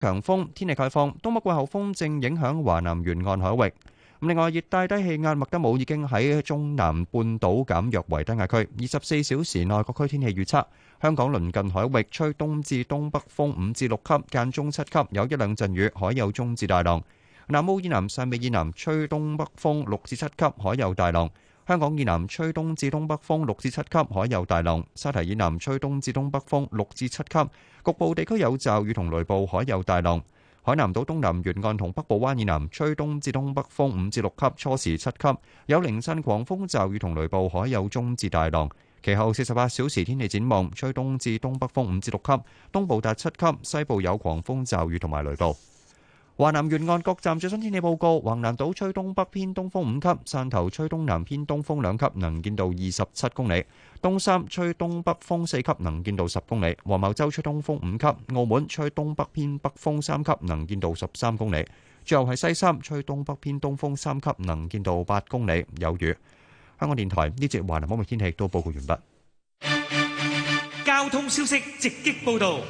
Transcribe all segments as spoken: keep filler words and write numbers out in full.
強風，天氣概況，東北季候風正影響華南沿岸海域。另外，熱帶低氣壓麥德姆已經喺中南半島減弱為低壓區。二十四小時內各區天氣預測：香港鄰近海域吹東至東北風五至六級，間中七級，有一兩陣雨，海有中至大浪。南澳以南、汕尾以南吹東北風六至七級，海有大浪。香港以南吹東至東北風六至七級，海有大浪。沙堤以南吹東至東北風六至七級，局部地區有驟雨同雷暴，海有大浪。海南島東南沿岸同北部灣以南吹東至東北風五至六級，初時七級，有零散狂風驟雨同雷暴，海有中至大浪。其後四十八小時天氣展望，吹東至東北風五至六級，東部達七級，西部有狂風驟雨同埋雷暴。華南沿岸各站最新天氣報告：橫瀾島吹東北偏東風五級，汕頭吹東南偏東風兩級，能見度二十七公里；東三吹東北風四級，能見度十公里；黃茅洲吹東風五級；澳門吹東北偏北風三級，能見度十三公里；最後係西三吹東北偏東風三級，能見度八公里，有雨。香港電台呢節華南方面天氣都報告完畢。 交通消息直擊報道。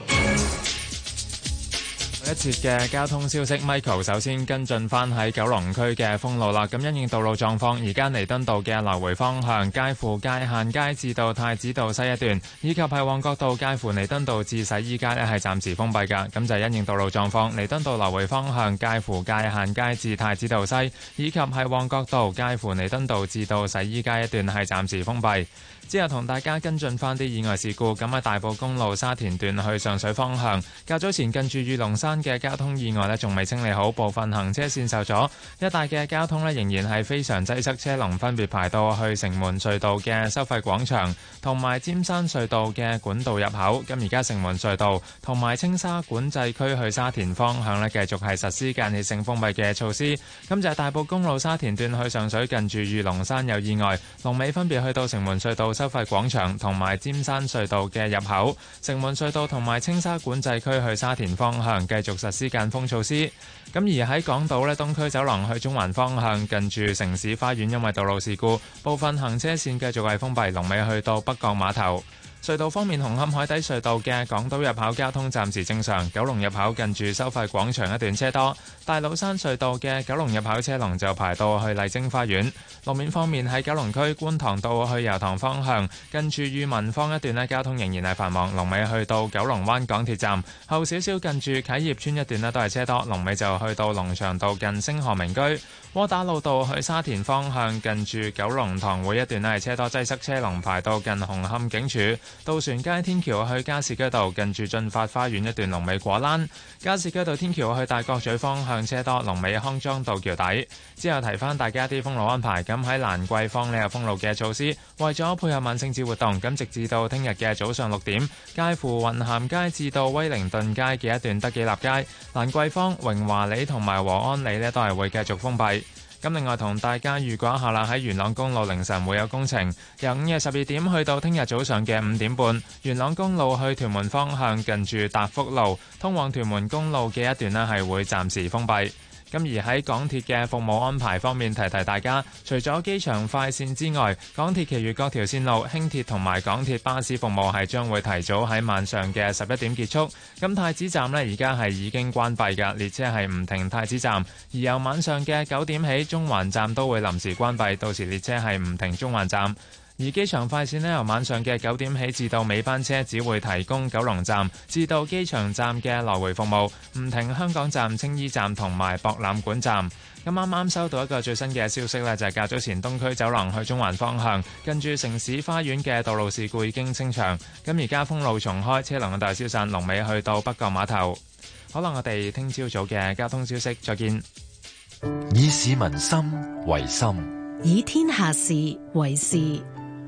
一節嘅交通消息 ，Michael 首先跟進翻喺九龍區嘅封路啦。咁因應道路狀況，而家彌敦道嘅來回方向，介乎界限街至到太子道西一段，以及係旺角道介乎彌敦道至洗衣街呢係暫時封閉㗎。咁就係因應道路狀況，彌敦道來回方向介乎界限街至太子道西，以及係旺角道介乎彌敦道至到洗衣街一段係暫時封閉。之後同大家跟進翻啲意外事故，咁喺大埔公路沙田段去上水方向，較早前近住御龍山嘅交通意外呢仲未清理好，部分行車線受阻，一帶嘅交通呢仍然係非常擠塞，車龍分別排到去城門隧道嘅收費廣場同埋尖山隧道嘅管道入口。咁而家城門隧道同埋青沙管制區去沙田方向呢繼續係實施間歇性封閉嘅措施。咁就係大埔公路沙田段去上水近住御龍山有意外，龍尾分別去到城門隧道收費廣場同埋尖山隧道嘅入口，城門隧道同埋青沙管制區去沙田方向繼續實施間封措施。咁而喺港島呢，東區走廊去中環方向近住城市花園，因為道路事故，部分行車線繼續係封閉，龍尾去到北角碼頭。隧道方面，紅磡海底隧道嘅港島入口交通暫時正常，九龍入口近住收費廣場一段車多。大老山隧道嘅九龍入口車龍就排到去麗晶花園。路面方面，喺九龍區觀塘道去油塘方向近住裕民坊一段呢，交通仍然係繁忙，龍尾去到九龍灣港鐵站。後少少近住啟業邨一段呢都係車多，龍尾就去到龍翔道近星河名居。窩打老道去沙田方向近住九龍塘會一段呢係車多擠塞，車龍排到近紅磡警署。渡船街天橋去加士居道近住駿發花園一段龍尾果欄，加士居道天橋去大角咀方向車多，龍尾康莊道橋底。之後提翻大家啲封路安排，咁喺蘭桂坊呢有封路嘅措施，為咗配合萬聖節活動，咁直至到聽日嘅早上六點，介乎雲咸街至到威靈頓街嘅一段德己立街、蘭桂坊、榮華里同埋和安里呢都係會繼續封閉。咁另外同大家預告一下啦，喺元朗公路凌晨會有工程，由午夜十二點去到聽日早上嘅五點半，元朗公路去屯門方向近住達福路通往屯門公路嘅一段呢係會暫時封閉。咁而喺港鐵嘅服務安排方面，提提大家，除咗機場快線之外，港鐵其餘各條線路、輕鐵同埋港鐵巴士服務係將會提早喺晚上嘅十一點結束。咁太子站呢，而家係已經關閉㗎，列車係唔停太子站。而由晚上嘅九點起，中環站都會臨時關閉，到時列車係唔停中環站。而機場快線呢，由晚上嘅九點起至到尾班車，只會提供九龍站至到機場站嘅來回服務，唔停香港站、青衣站同埋博覽館站。咁啱啱收到一個最新嘅消息呢，就係較早前東區走廊去中環方向，近住城市花園嘅道路事故已經清場，咁而家封路重開，車龍嘅大消散，龍尾去到北角碼頭。可能我哋聽朝早嘅交通消息再見。 以市民心為心， 以天下事為事。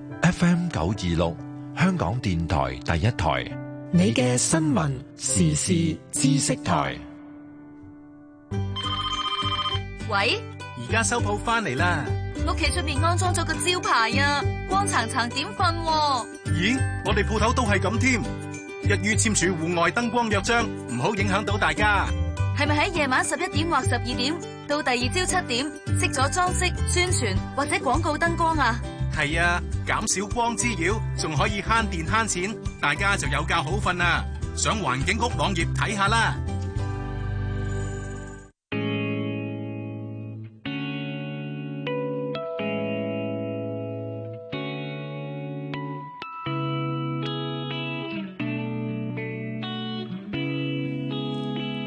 F M 九二六，香港電台第一台， 你嘅新聞時事知識台。 喂， 而家收鋪翻嚟啦， 屋企出面安裝咗個招牌啊，光層層點瞓？ 咦，我哋鋪頭都係咁添，一於簽署戶外燈光約章，唔好影響到大家。 係咪喺夜晚十一點或十二點到第二朝七點熄咗裝飾、宣傳或者廣告燈光啊？ 係啊，減少光滋擾，仲可以慳電慳錢，大家就有覺好瞓啦。上環境局網頁睇下啦。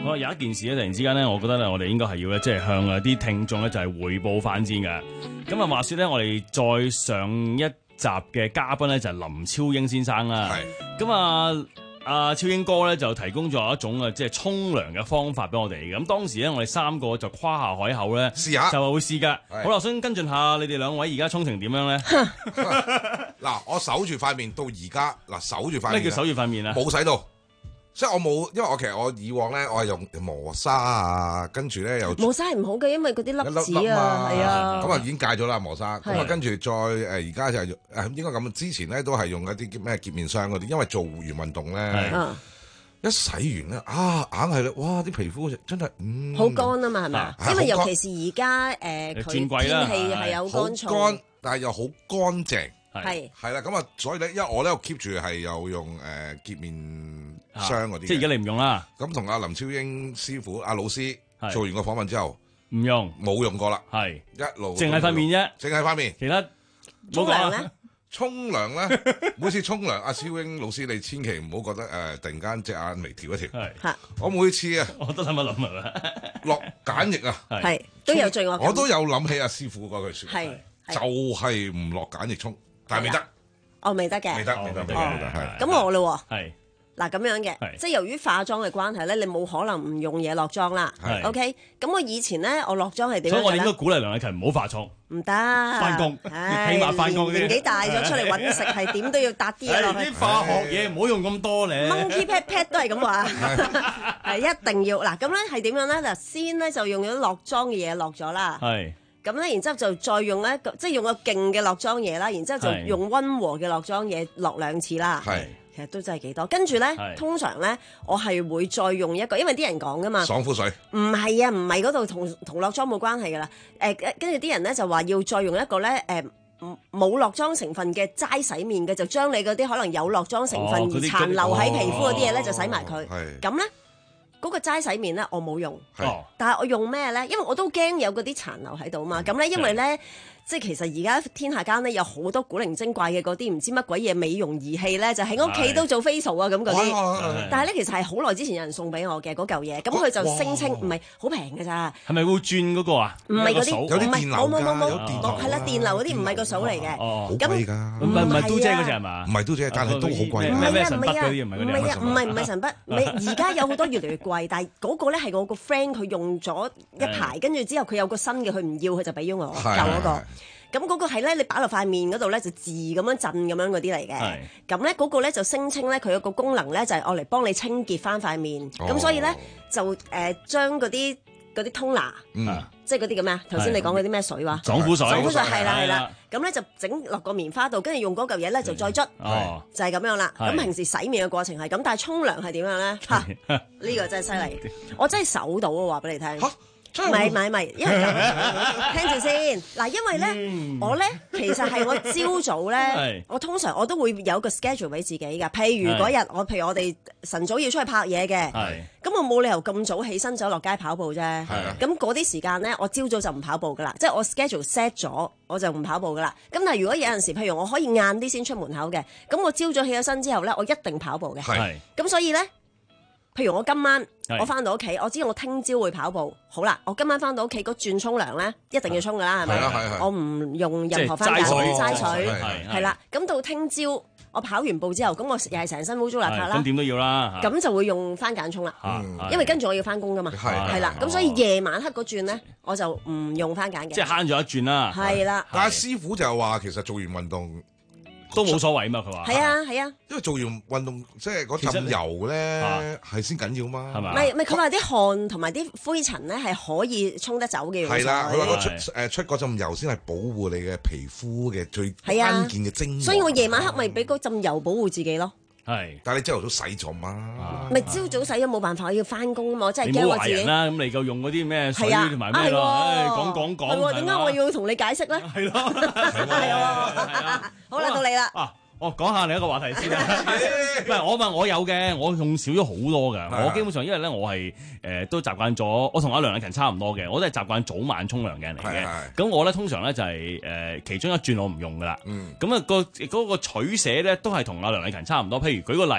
好有一件事咧，突然之間咧，我覺得咧，我哋應該係要咧，即係向啊啲聽眾咧，就係匯報翻先嘅。咁啊，話說咧，我哋再上一集嘅嘉賓咧，就係林超英先生啦。係。咁啊。阿超英哥咧就提供咗一種啊，即係沖涼嘅方法俾我哋。咁當時咧，我哋三個就誇下海口咧，試下就話會試㗎。好啦，我想跟進下你哋兩位而家沖成點樣咧？ 嗱，我守住塊面到而家，嗱守住塊面。 咩叫守住塊面啊？ 冇洗到，即係我冇，因為我其實我以往咧，我係用磨砂啊，跟住咧又磨砂係唔好嘅，因為嗰啲粒子啊，係啊。 咁啊已經戒咗啦磨砂，咁啊跟住再誒而家就係誒應該咁，之前咧都係用一啲咩潔面霜嗰啲，因為做完運動咧，一洗完咧啊硬係咧，哇啲皮膚真係嗯好乾啊嘛係咪？因為尤其是而家誒佢天氣係有乾燥， 好乾但係又好乾淨。 係係啦，咁啊，所以咧，因為我咧 keep 住係有用誒潔面霜嗰啲， 即係而家你唔用啦。 咁同阿林超英師傅、阿老師做完個訪問之後， 唔用， 冇用過啦。 係一路淨係塊面啫，淨係塊面。 其他沖涼咧， 沖涼咧，每次沖涼，阿超英老師你千祈唔好覺得誒，突然間隻眼眉跳一跳。係，我每次啊， 我都諗一諗啊， 落梘液啊， 係都有罪惡感。 我都有諗起阿師傅嗰句説話， 係就係唔落梘液沖。但係未得， 哦未得嘅， 未得，未得，未得，係。 咁我咯喎， 係嗱咁樣嘅，即係由於化妝嘅關係咧，你冇可能唔用嘢落妝啦。OK，咁我以前咧，我落妝係點樣咧？ 所以我哋應該鼓勵梁麗勤唔好化妝。 唔得， 翻工，起碼翻工。 年紀大咗出嚟揾食係點都要搭啲嘢落去。 啲化學嘢唔好用咁多咧。 Monkey pat pat 都係咁話，係一定要嗱咁咧係點樣咧？嗱先咧就用咗落妝嘅嘢落咗啦。係。咁咧，然之後就再用咧，即係用個勁嘅落妝嘢啦，然之後就用溫和嘅落妝嘢落兩次啦。係，其實都真係幾多。跟住咧，通常咧，我係會再用一個，因為啲人講噶嘛， 爽膚水。唔係啊，唔係嗰度同同落妝冇關係噶啦。誒，跟住啲人咧就話要再用一個咧，誒冇落妝成分嘅齋洗面嘅，就將你嗰啲可能有落妝成分而殘留喺皮膚嗰啲嘢咧，就洗埋佢。係。咁咧。嗰個齋洗面咧，我冇用，但係我用咩咧？因為我都驚有嗰啲殘留喺度嘛。咁咧，因為咧，即係其實而家天下間咧有好多古靈精怪嘅嗰啲唔知乜鬼嘢美容儀器咧，就喺屋企都做 facial 啊咁嗰啲。但係咧，其實係好耐之前有人送俾我嘅嗰嚿嘢，咁佢就聲稱唔係好平㗎咋。 係咪會轉嗰個啊？ 唔係嗰啲， 有啲電流㗎，有電流係啦，電流嗰啲唔係個數嚟嘅。 好貴㗎， 唔係唔係都姐嗰隻係嘛？ 唔係都姐，但係都好貴。 唔係啊，唔係啊，唔係啊，唔係唔係神筆。你而家有好多越嚟越貴，但係嗰個咧係我個 friend 佢用咗一排，跟住之後佢有個新嘅，佢唔要，佢就俾咗我舊嗰個。咁嗰個係咧，你擺落塊面嗰度咧就自咁樣震咁樣嗰啲嚟嘅。咁咧嗰個咧就聲稱咧佢有個功能咧就係愛嚟幫你清潔翻塊面。咁所以咧就誒將嗰啲嗰啲通拿，即係嗰啲叫咩啊？頭先你講嗰啲咩水話？ 爽膚水。 爽膚水係啦係啦。咁咧就整落個棉花度，跟住用嗰嚿嘢咧就再捽，就係咁樣啦。咁平時洗面嘅過程係咁，但係沖涼係點樣咧？嚇，呢個真係犀利！我真係搜到啊，話俾你聽。唔係唔係唔係，因為咁聽住先嗱，因為咧、嗯、我咧其實係我朝早咧，我通常我都會有個 schedule 俾自己㗎。譬如嗰日我譬如我哋晨早要出去拍嘢嘅，咁我冇理由咁早起身走落街跑步啫。咁嗰啲時間咧，我朝早就唔跑步噶啦，即係我 schedule set 咗，我就唔跑步噶啦。咁但係如果有陣時，譬如我可以晏啲先出門口嘅，咁我朝早起咗身之後咧，我一定跑步嘅。咁所以咧。譬如我今晚我翻到屋企，我知道我聽朝會跑步。好啦，我今晚翻到屋企嗰轉沖涼咧，一定要沖噶啦，係咪？我唔用任何番梘，齋水係啦。咁到聽朝我跑完步之後，咁我又係成身污糟邋遢啦。 咁點都要啦。 咁就會用番梘沖啦，因為跟住我要翻工噶嘛。係啦，咁所以夜晚黑嗰轉咧，我就唔用番梘嘅。 即係慳咗一轉啦。 係啦。 但係師傅就話其實做完運動。 都冇所謂嘛，佢話係啊係啊， 因為做完運動即係嗰浸油咧係先緊要嘛，係嘛？唔係唔係，佢話啲汗同埋啲灰塵咧係可以沖得走嘅。 係啦，佢話出誒出嗰浸油先係保護你嘅皮膚嘅最關鍵嘅精華。 所以我夜晚黑咪俾嗰浸油保護自己咯。 係， 但係你朝頭早洗咗嘛？ 咪朝早洗咗冇辦法，我要翻工啊嘛，我真係驚我自己。你唔好話人啦，咁你夠用嗰啲咩水同埋咩咯？講講講。 係點解我要同你解釋咧？ 係咯， 係啊，好啦，到你啦。 我講下另一個話題先啦。唔係我問我有嘅，我用少咗好多㗎。我基本上因為咧，我係誒都習慣咗，我同阿梁麗勤差唔多嘅，我都係習慣早晚沖涼嘅人嚟嘅。咁我咧通常咧就係誒其中一轉我唔用㗎啦。咁啊個嗰個取捨咧都係同阿梁麗勤差唔多。譬如舉個例，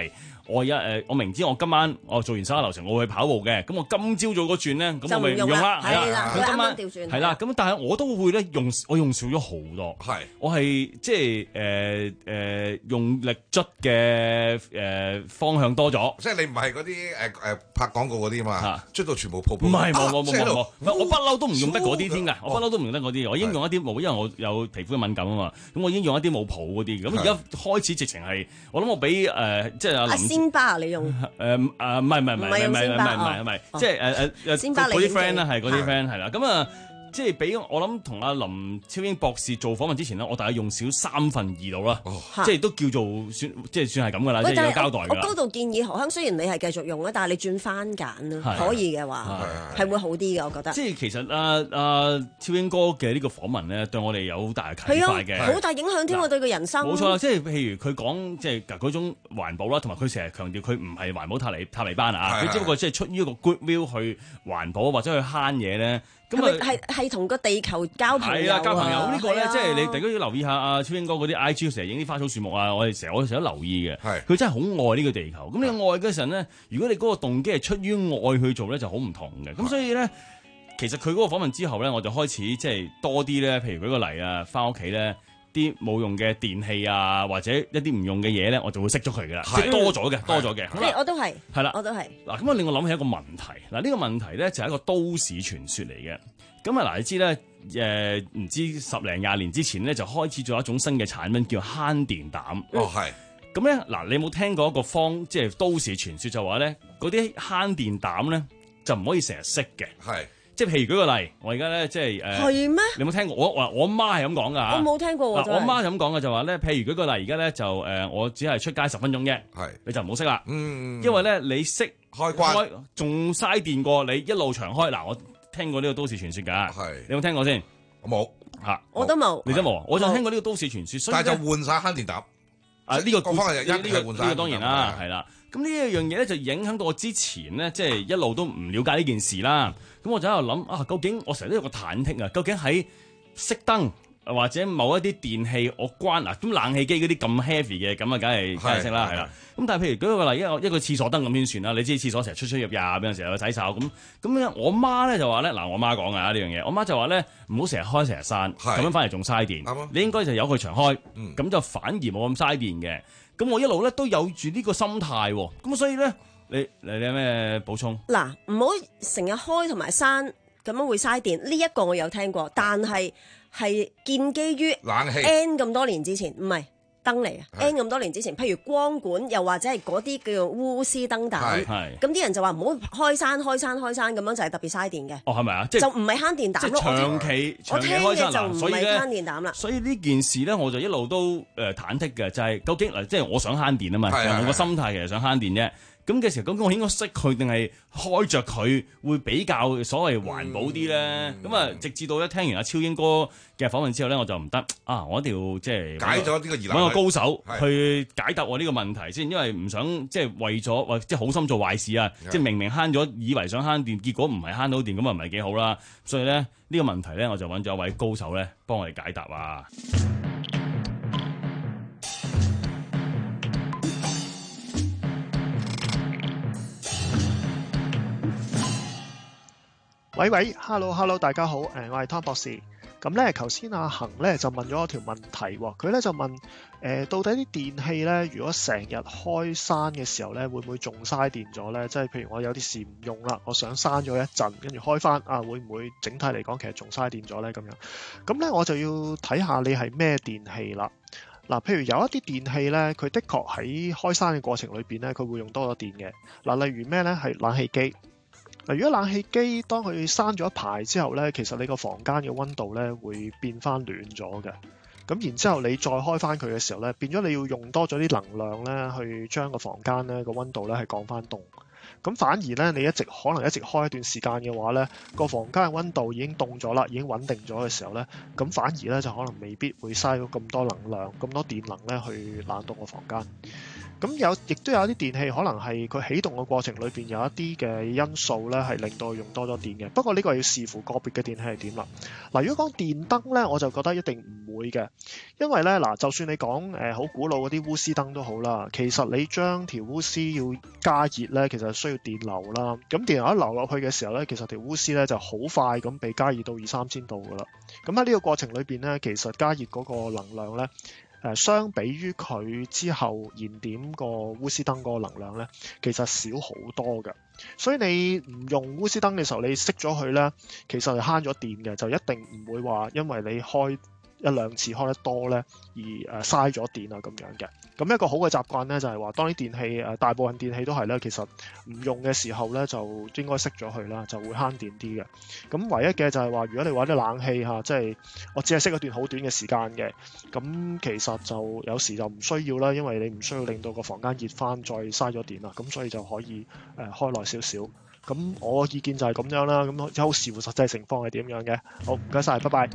我一誒我明知我今晚我做完手下流程，我會去跑步嘅，咁我今朝早嗰轉咧，咁我咪唔用啦，係啦，咁今晚調轉係啦，咁但係我都會咧用，我用少咗好多，係我係即係誒誒用力捽嘅誒方向多咗， 即係你唔係嗰啲誒誒拍廣告嗰啲嘛，捽到全部泡泡， 唔係冇冇冇冇冇，我不嬲都唔用得嗰啲添㗎，我不嬲都唔用得嗰啲，我已經用一啲冇，因為我有皮膚嘅敏感啊嘛，咁我已經用一啲冇泡嗰啲，咁而家開始直情係，我諗我俾誒即係阿林仙巴你用誒誒唔係唔係唔係唔係唔係唔係唔係，即係誒誒誒嗰啲 friend 啦，係嗰啲 friend 係啦，咁啊。即係俾我諗同阿林超英博士做訪問之前咧，我大概用少三分二度啦，哦、即係都叫做算，即係算係咁噶啦，即係有交代㗎。 我高度建議何香，雖然你係繼續用咧，但係你轉番梘啦，可以嘅話係會好啲嘅，我覺得。即係其實阿阿超英哥嘅呢個訪問咧，對我哋有好大嘅啟發嘅， 好大影響添喎對佢人生。 冇錯啦，即係譬如佢講即係嗰種環保啦，同埋佢成日強調佢唔係環保塔利塔利班啊，佢只不過即係出於一個 goodwill 去環保或者去慳嘢咧。咁啊，係係同個地球交朋友啊！ 係啊，交朋友呢個咧，即係你大家要留意下阿超英哥嗰啲 I G， 成日影啲花草樹木啊！我哋成日我成日都留意嘅，佢真係好愛呢個地球。咁你愛嗰陣咧，如果你嗰個動機係出於愛去做咧，就好唔同嘅。咁所以咧，其實佢嗰個訪問之後咧，我就開始即係多啲咧，譬如舉個例啊，翻屋企咧啲冇用嘅電器啊，或者一啲唔用嘅嘢咧，我就會熄咗佢噶啦，即係多咗嘅，多咗嘅。 係，我都係。係啦，我都係。 嗱，咁啊令我諗起一個問題。嗱，呢個問題咧就係一個都市傳說嚟嘅。咁啊嗱，你知咧，誒、呃、唔知十零廿年之前咧就開始咗一種新嘅產品叫慳電膽。 哦，係。 咁咧嗱，你有冇聽過一個方即係都市傳說就話咧，嗰啲慳電膽咧就唔可以成日熄嘅。係。即係譬如舉個例，我而家咧即係誒。係咩？你有冇聽過？我我我媽係咁講㗎嚇。 我冇聽過喎。 嗱，我媽就咁講嘅就話咧，譬如舉個例，而家咧就誒、呃，我只係出街十分鐘啫。係。你就唔好熄啦。嗯。因為咧你熄開關仲嘥電過你一路長開。嗱我。聽過呢個都市傳說㗎，係你有冇聽過先？ 我冇嚇， 我都冇， 你都冇，我就聽過呢個都市傳說，所以但係就換晒慳電膽。 啊，呢個各方面一呢個呢個當然啦，係啦。咁呢一樣嘢咧就影響到我之前咧，即係一路都唔了解呢件事啦。咁我就喺度諗啊，究竟我成日都有個忐忑啊，究竟喺熄燈或者某一啲電器我關嗱，咁冷氣機嗰啲咁 heavy 嘅，咁啊梗係梗係熄啦，係啦。咁但係譬如舉個例，一個一個廁所燈咁先算啦。你知廁所成日出出入入，有陣時候去洗手咁。咁咧，我媽咧就話咧，嗱，我媽講啊呢樣嘢，我媽就話咧，唔好成日開成日閂，咁樣翻嚟仲嘥電。你應該就由佢長開，咁、嗯、就反而冇咁嘥電嘅。咁我一路咧都有住呢個心態喎。咁所以咧，你你有咩補充？ 嗱，唔好成日開同埋閂，咁樣會嘥電。呢、這、一個我有聽過，但係係建基於冷氣 N 咁多年之前，唔係。燈嚟啊 ！N 咁多年之前，譬如光管，又或者係嗰啲叫做鎢絲燈膽，咁啲人就話唔好開閂、開閂、開閂咁樣，就係特別嘥電嘅。 哦，係咪啊？ 就唔係慳電膽咯。 長期長期開閂嗱，所以咧慳電膽啦。 所以呢件事咧，我就一路都誒忐忑嘅，就係、是、究竟嗱，即係我想慳電啊嘛，我個心態其實想慳電啫。咁嘅時候，咁我應該熄佢定係開着佢會比較所謂環保啲咧？咁啊、嗯，直至到咧聽完阿超英哥嘅訪問之後咧，我就唔得啊！我一定要即係解咗呢個疑難， 揾個高手去解答我呢個問題先，因為唔想即係為咗或即係好心做壞事啊！即係明明慳咗，以為想慳電，結果唔係慳到電，咁啊唔係幾好啦。所以咧呢、呢個問題咧，我就揾咗一位高手咧幫我哋解答啊！ 喂喂 ，hello hello，大家好，誒，我係湯博士。咁咧，頭先阿恒咧就問咗一條問題喎，佢咧就問誒、呃，到底啲電器咧，如果成日開閂嘅時候咧，會唔會仲嘥電咗咧？即係譬如我有啲事唔用啦，我想閂咗一陣，跟住開翻啊，會唔會整體嚟講其實仲嘥電咗咧？咁樣，咁咧我就要睇下你係咩電器啦。嗱，譬如有一啲電器咧，佢的確喺開閂嘅過程裏邊咧，佢會用多咗電嘅。嗱，例如咩咧？係冷氣機。嗱，如果冷氣機當佢閂咗一排之後咧，其實你個房間嘅溫度咧會變翻暖咗嘅。咁然之後你再開翻佢嘅時候咧，變咗你要用多咗啲能量咧，去將個房間咧個溫度咧係降翻凍。咁反而咧，你一直可能一直開一段時間嘅話咧，個房間嘅溫度已經凍咗啦，已經穩定咗嘅時候咧，咁反而咧就可能未必會嘥咗咁多能量、咁多電能咧去冷凍個房間。 咁有亦都有一啲電器可能係佢起動嘅過程裏邊有一啲嘅因素咧，係令到用多咗電嘅。不過呢個要視乎個別嘅電器係點啦。嗱，如果講電燈咧，我就覺得一定唔會嘅，因為咧嗱，就算你講誒好古老嗰啲鎢絲燈都好啦，其實你將條鎢絲要加熱咧，其實需要電流啦。咁電流一流落去嘅時候咧，其實條鎢絲咧就好快咁被加熱到二三千度噶啦。咁喺呢個過程裏邊咧，其實加熱嗰個能量咧，誒相比於佢之後燃點個鎢絲燈嗰個能量咧，其實少好多嘅。所以你唔用鎢絲燈嘅時候，你熄咗佢咧，其實係慳咗電嘅，就一定唔會話因為你開一兩次開得多咧，而誒嘥咗電啊咁樣嘅。咁一個好嘅習慣咧，就係話當啲電器誒大部分電器都係咧，其實唔用嘅時候咧，就應該熄咗佢啦，就會慳電啲嘅。咁唯一嘅就係話，如果你話啲冷氣嚇，即係我只係熄一段好短嘅時間嘅，咁其實就有時就唔需要啦，因為你唔需要令到個房間熱翻，再嘥咗電啦，咁所以就可以誒開耐少少。咁我意見就係咁樣啦，咁好視乎實際情況係點樣嘅。好，唔該晒，拜拜。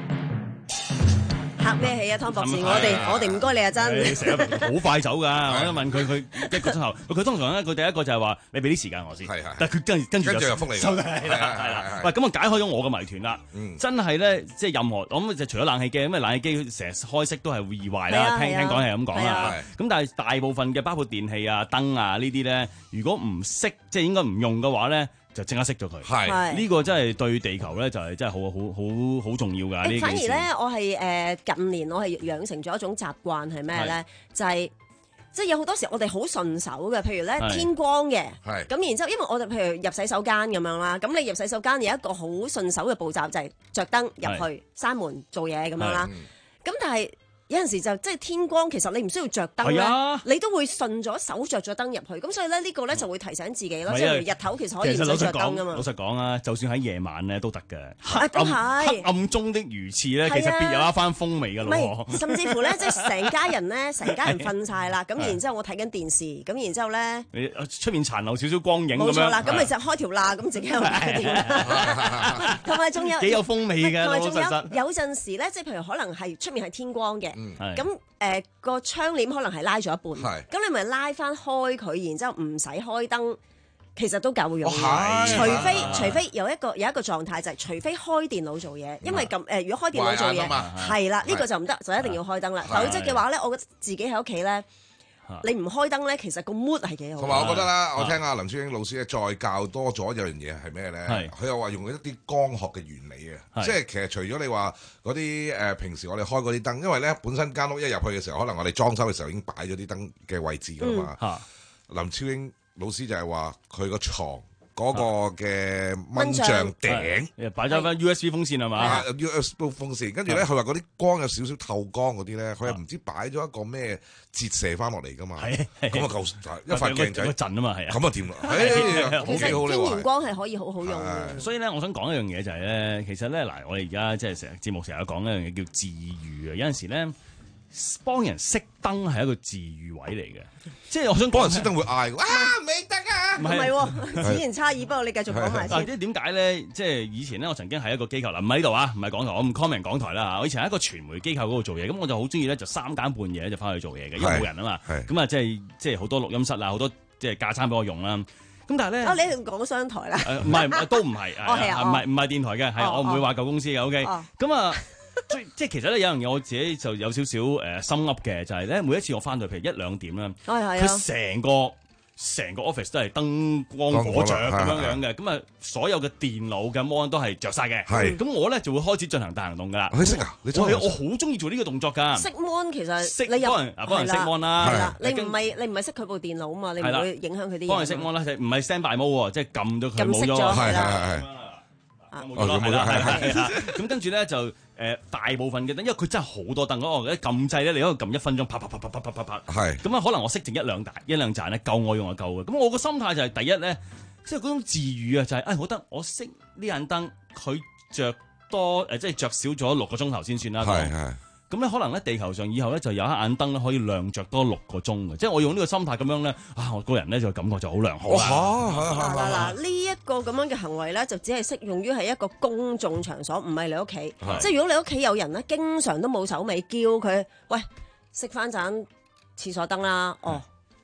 客咩氣啊，湯博士？我哋我哋唔該你啊，真。 成日好快走㗎，我一問佢，佢一個鐘頭，佢通常咧，佢第一個就係話你俾啲時間我先，但係佢跟跟住就覆你， 係啦係啦。喂，咁啊解開咗我嘅謎團啦。真係咧，即係任何我諗就除咗冷氣機，因為冷氣機成日開熄都係會易壞啦。聽聽講係咁講啦。咁但係大部分嘅包括電器啊、燈啊呢啲咧，如果唔熄，即係應該唔用嘅話咧，就即刻熄咗佢。係呢個真係對地球咧，就係真係好好好好重要㗎。呢反而咧，我係誒近年我係養成咗一種習慣係咩咧？就係即係有好多時我哋好順手嘅，譬如咧天光嘅，咁然之後，因為我哋譬如入洗手間咁樣啦，咁你入洗手間有一個好順手嘅步驟就係着燈入去閂門做嘢咁樣啦。咁但係有陣時就即係天光，其實你唔需要着燈咧，啊、你都會順咗手着咗燈入去，咁所以咧呢個咧就會提醒自己咯，即係、啊、日頭其實可以唔使着燈噶嘛。老實講啊，就算喺夜晚咧都得嘅，黑暗黑暗中的魚翅咧，其實別有一番風味噶咯。 甚至乎咧，即係成家人咧，成家人瞓晒啦，咁然之後我睇緊電視，咁然之後咧， 你出面殘留少少光影咁樣， 冇錯啦，咁咪就開條罅，咁自己又同埋仲有幾有風味嘅， 同埋仲有有陣時咧，即係譬如可能係出面係天光嘅。咁誒個窗簾可能係拉咗一半，咁你咪拉翻開佢，然之後唔使開燈，其實都夠用。除非除非有一個有一個狀態就係，除非開電腦做嘢，因為咁誒，如果開電腦做嘢係啦，呢個就唔得，就一定要開燈啦。否則嘅話咧，我覺得自己喺屋企咧。你唔開燈咧，其實個 mood 係幾好。 同埋我覺得啦，我聽阿林超英老師咧再教多咗有樣嘢係咩咧？佢又話用一啲光學嘅原理嘅，即係其實除咗你話嗰啲誒平時我哋開嗰啲燈，因為咧本身間屋一入去嘅時候，可能我哋裝修嘅時候已經擺咗啲燈嘅位置㗎嘛。嗯、林超英老師就係話佢個床嗰個嘅蚊帳頂擺咗翻 U S B 風扇係嘛 ？U S B 風扇，跟住咧佢話嗰啲光有少少透光嗰啲咧，佢又唔知擺咗一個咩折射翻落嚟㗎嘛？咁啊夠一塊鏡仔震啊嘛，係啊， 咁啊掂啦， 其實天然光係可以好好用嘅。 所以咧，我想講一樣嘢就係咧，其實咧嗱，我哋而家即係成日節目成日講一樣嘢叫治癒啊，有陣時咧。幫人熄燈係一個治癒位嚟嘅，即係我想幫人熄燈會嗌啊未得啊， 唔係喎，此言差異，不過你繼續講埋先。 即係點解咧？即係以前咧，我曾經喺一個機構啦，唔喺度啊，唔係港台，我唔 comment 港台啦。我以前喺一個傳媒機構嗰度做嘢，咁我就好中意咧，就三更半夜就翻去做嘢嘅，因為冇人啊嘛。咁啊，即係即係好多錄音室啊，好多即係架撐俾我用啦。咁但係咧， 哦，你係講商台啦？ 唔係，都唔係，唔係唔係電台嘅，係我唔會話舊公司嘅。OK，咁啊。即係其實咧有樣嘢我自己就有少少誒心噏嘅，就係咧每一次我翻到譬如一兩點啦，佢成個成個 office 都係燈光火著咁樣樣嘅，咁啊所有嘅電腦嘅 mon 都係着晒嘅，咁我咧就會開始進行大行動㗎啦。 你識啊？你我我好中意做呢個動作㗎。 熄 mon 其實熄你幫人幫人熄 mon 啦， 你唔係你唔係熄佢部電腦啊嘛，你唔會影響佢啲嘢。 幫人熄 mon 啦，唔係 stand by mode 喎，即係撳咗佢冇咗。 係係係。 冇咗冇咗，係係咁跟住咧就誒、呃、大部分嘅燈，因為佢真係好多燈，我覺得撳掣咧，你可以撳一分鐘，啪啪啪啪啪啪啪啪，係咁啊，可能我熄剩一兩盞一兩盞咧，夠我用就夠嘅。咁我個心態就係第一咧，即係嗰種治癒啊，就係、是、誒、哎，我覺得我熄呢盞燈，佢着多誒，即係着少咗六個鐘頭先算啦。係係。咁咧可能咧地球上以後咧就有一盞燈咧可以亮着多六個鐘嘅，即係我用呢個心態咁樣咧，啊我個人咧就感覺就好良好啦。 嗱嗱呢一個咁樣嘅行為咧，就只係適用於係一個公眾場所，唔係你屋企。即係如果你屋企有人咧，經常都冇手尾，叫佢喂熄翻盞廁所燈啦，哦。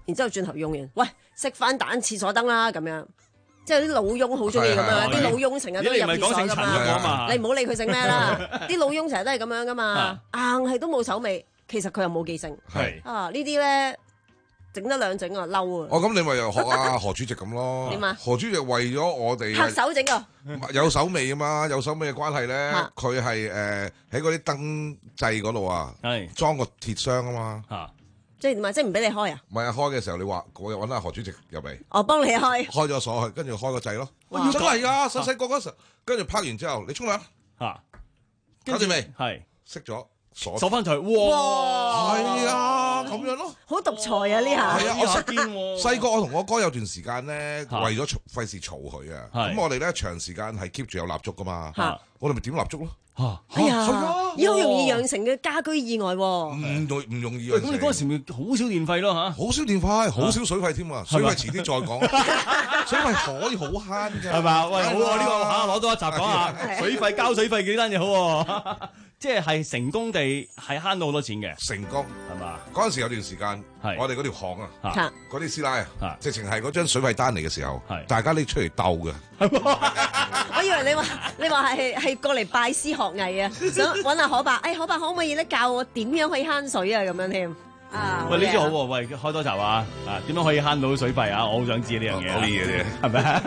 然之後轉頭用完，喂，熄翻盞廁所燈啦咁樣。即係啲老翁好中意咁樣，啲老翁成日都入廁所噶嘛。你唔好理佢姓咩啦，啲老翁成日都係咁樣噶嘛，硬係都冇手尾。其實佢又冇記性。係啊，呢啲咧整得兩整啊，嬲啊！ 哦，咁你咪又學阿何主席咁咯？點啊？何主席為咗我哋拍手整啊！ 有手尾啊嘛，有手尾嘅關係咧，佢係誒喺嗰啲燈掣嗰度啊，裝個鐵箱啊嘛。嚇！ 即係點啊？即係唔俾你開啊？ 唔係啊，開嘅時候你話我揾阿何主席入嚟， 我幫你開， 開咗鎖去，跟住開個掣咯。真係㗎，細細個嗰時候，跟住拍完之後，你沖涼嚇，搞掂未？係熄咗鎖鎖翻台，哇！ 係啊，咁樣咯， 好獨裁啊呢下。 係啊，我細細個我同我哥有段時間咧，為咗費事嘈佢啊，咁我哋咧長時間係 keep 住有蠟燭㗎嘛，我哋咪點蠟燭咯。 嚇！係啊，而好容易養成嘅家居意外喎。 唔容唔容易啊！ 咁你嗰陣時咪好少電費咯嚇？ 好少電費，好少水費添啊！水費遲啲再講。水費可以好慳㗎。係嘛？喂，好啊！呢個嚇攞多一集講下水費交水費幾單嘢好喎。即係係成功地係慳到好多錢嘅。 成功係嘛？嗰陣時有段時間，我哋嗰條巷啊，嗰啲師奶啊，直情係嗰張水費單嚟嘅時候，大家拎出嚟鬥嘅。 我以為你話你話係係過嚟拜師學藝啊，想揾阿可伯，誒可伯可唔可以咧教我點樣可以慳水啊咁樣添啊？ 喂，呢啲好喎，喂，開多集啊，啊點樣可以慳到水費啊？我好想知呢樣嘢。 可以嘅啫， 係咪啊？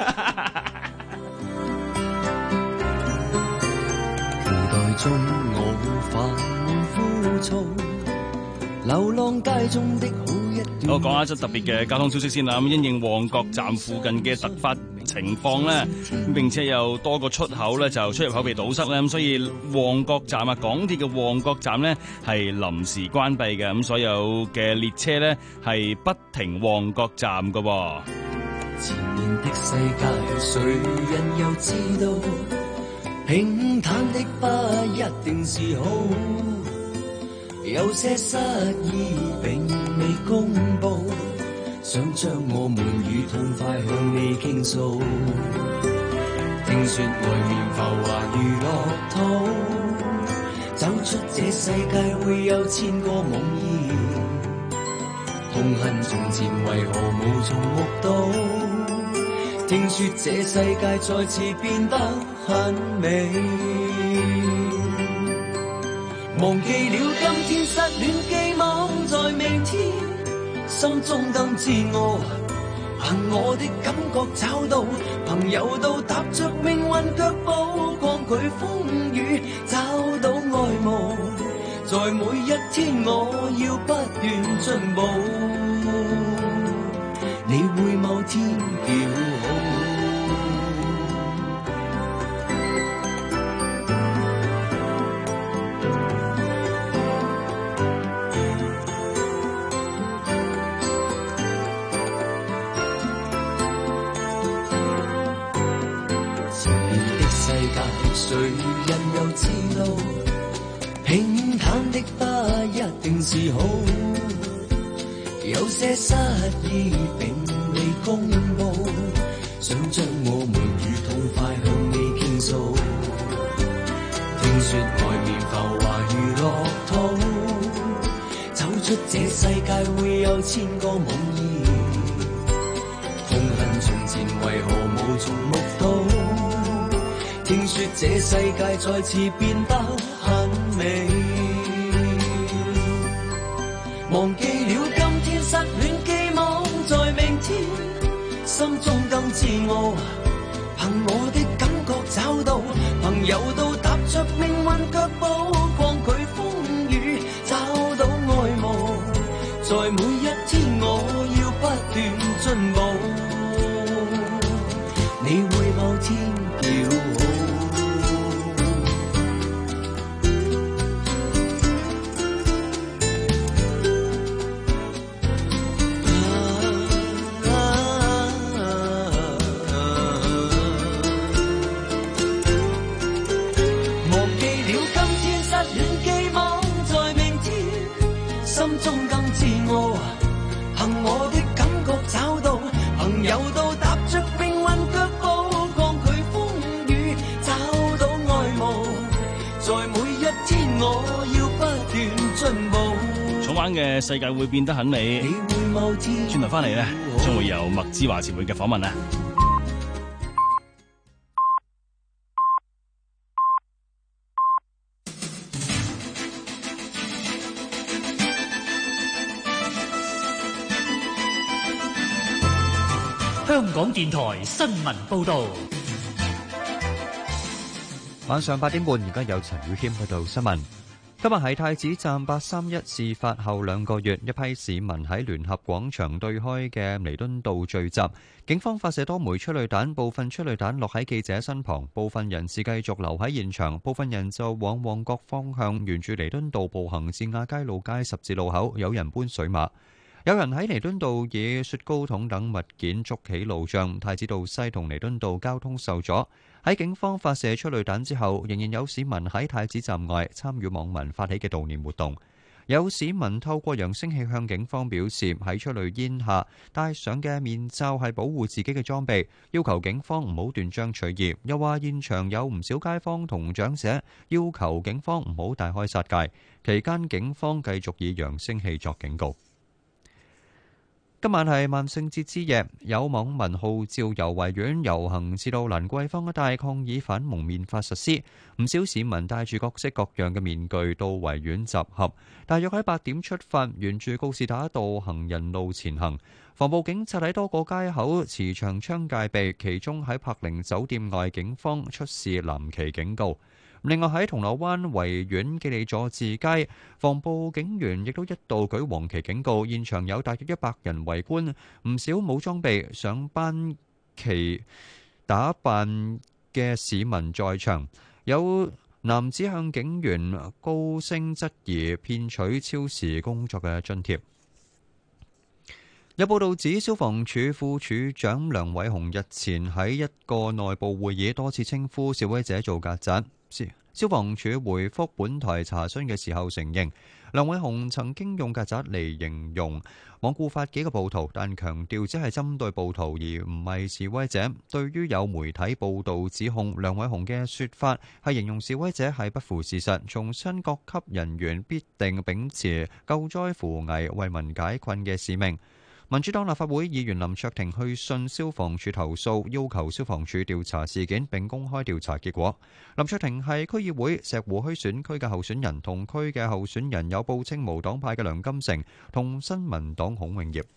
期待中我反枯燥，流浪街中的好一段。 我講一則特別嘅交通消息先啦。咁因應旺角站附近嘅突發情況咧，咁並且有多個出口咧就出入口被堵塞咧，咁所以旺角站啊，港鐵嘅旺角站咧係臨時關閉嘅，咁所有嘅列車咧係不停旺角站噶。 前面的世界，誰人又知道？平坦的不一定是好，有些失意並未公布，想將我們與痛快向你傾訴。聽說外面浮華如樂土，走出這世界會有千個夢兒，痛恨從前為何無從目睹？聽說這世界再次變得很美，忘記了今天失戀寄望在明天，心中更自我，憑我的感覺找到朋友到踏着命運腳步，抗拒風雨，找到愛慕，在每一天我要不斷進步，你會某天叫好。誰人又知道，平坦的不一定是好，有些失意並未公佈，想將我們與痛快向你傾訴。聽說外面浮華如樂土，走出這世界會有千個夢兒，痛恨從前為何無從目睹？聽說這世界再次變得很美，忘記了今天失戀寄望在明天，心中更自我，憑我的感覺找到朋友到踏着命運腳步，抗拒風雨，找到愛慕，在每一天我要不斷進步，你會某天叫好。有到踏着命運腳步，抗拒風雨， 版嘅世界會變得很美。轉頭翻嚟咧，將會由麥之華前輩嘅訪問啊。 香港電台新聞報導。 晚上八點半，而家有陳宇謙報道新聞。今日喺太子站八三一事發後兩個月，一批市民喺聯合廣場對開嘅彌敦道聚集，警方發射多枚催淚彈，部分催淚彈落喺記者身旁，部分人士繼續留喺現場，部分人就往旺角方向沿住彌敦道步行至亞皆老街十字路口，有人搬水馬。有人喺彌敦道以雪糕筒等物件築起路障，太子道西同彌敦道交通受阻。喺警方發射催淚彈之後，仍然有市民喺太子站外參與網民發起嘅悼念活動。有市民透過揚聲器向警方表示，喺催淚煙下戴上嘅面罩係保護自己嘅裝備，要求警方唔好斷章取義。又話現場有唔少街坊同長者要求警方唔好大開殺戒。期間警方繼續以揚聲器作警告。今晚係萬聖節之夜，有網民號召由維園遊行至到蘭桂坊一帶抗議反蒙面法實施，唔少市民戴住各式各樣嘅面具到維園集合，大約喺八點出發，沿住告士打道行人路前行。防暴警察喺多個街口持長槍戒備，其中喺柏寧酒店外，警方出示藍旗警告。另外喺銅鑼灣維園記利佐治街，防暴警員亦都一度舉黃旗警告，現場有大約一百人圍觀，唔少冇裝備上班旗打扮嘅市民在場，有男子向警員高聲質疑騙取超時工作嘅津貼。有報道指，消防處副處長梁偉雄日前喺一個內部會議多次稱呼示威者做曱甴。消防處回覆本台查詢嘅時候承認，梁偉雄曾經用曱甴嚟形容罔顧法紀嘅暴徒，但強調只係針對暴徒而唔係示威者。對於有媒體報道指控梁偉雄嘅說法係形容示威者係不符事實，重申各級人員必定秉持救災扶危、為民解困嘅使命。民主黨立法會議員林卓廷去信消防處投訴，要求消防處調查事件並公開調查結果。林卓廷係區議會石湖墟選區嘅候選人，同區嘅候選人有報稱無黨派嘅梁金成同新民黨孔永業。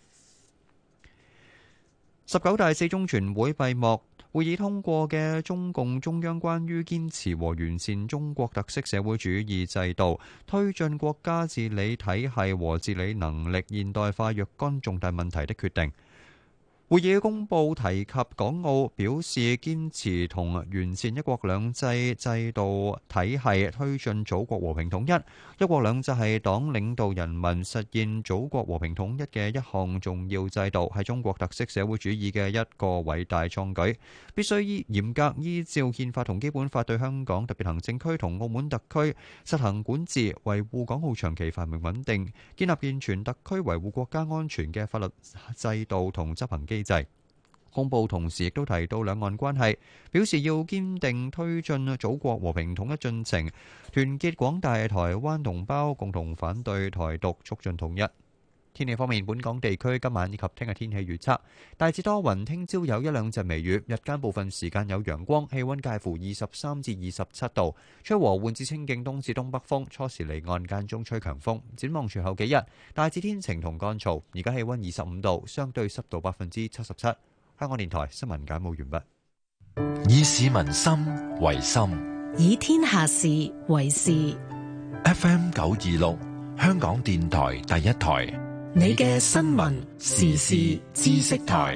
十九大四中全會閉幕，會議通過嘅中共中央關於堅持和完善中國特色社會主義制度，推進國家治理體系和治理能力現代化若干重大問題的決定。會議公報提及港澳表示堅持同完善一國兩制制度體系，推進祖國和平統一。一國兩制係黨領導人民實現祖國和平統一嘅一項重要制度，係中國特色社會主義嘅一個偉大創舉，必須依嚴格依照憲法同基本法對香港特別行政區同澳門特區實行管治，維護港澳長期繁榮穩定，建立健全特區維護國家安全嘅法律制度同執行機制。公報同時亦都提到兩岸關係，表示要堅定推進祖國和平統一進程，團結廣大台灣同胞，共同反對台獨，促進統一。天氣方面，本港地區今晚以及聽日天氣預測大致多雲，聽朝有一兩陣微雨，日間部分時間有陽光，氣溫介乎二十三至二十七度，吹和緩至清勁東至東北風，初時離岸間中吹強風。展望隨後幾日，大致天晴同乾燥，而家氣溫二十五度，相對濕度百分之七十七。香港電台新聞簡報完畢。以市民心為心， 以天下事為事。 F M 九二六，香港電台第一台， 你嘅新聞時事知識台。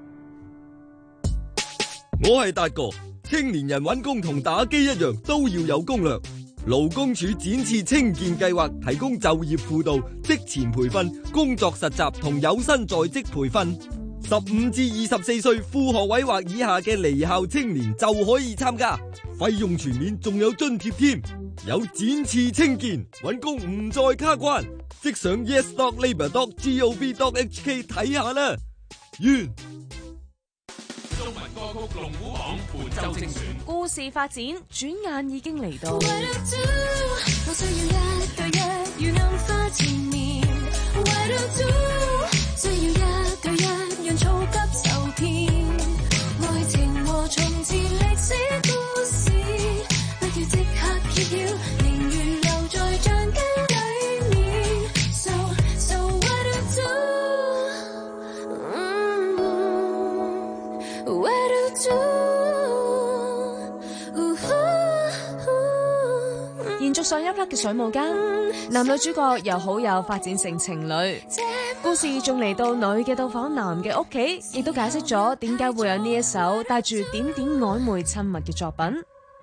我係達哥，青年人揾工同打機一樣，都要有攻略。勞工處展翅青見計劃提供就業輔導、職前培訓、工作實習同有薪在職培訓。十五至二十四歲副學位或以下嘅離校青年就可以參加，費用全免，仲有津貼添。有展翅青見，揾工唔再卡關，即上 yes dot labour dot gov dot h k 睇下啦。完。 中文歌曲龍虎榜本周精選， 故事發展轉眼已經嚟到。 延續上一 part 嘅水舞間，男女主角又好有發展成情侶，故事仲嚟到女嘅到訪男嘅屋企，亦都解釋咗點解會有呢一首帶住點點曖昧親密嘅作品。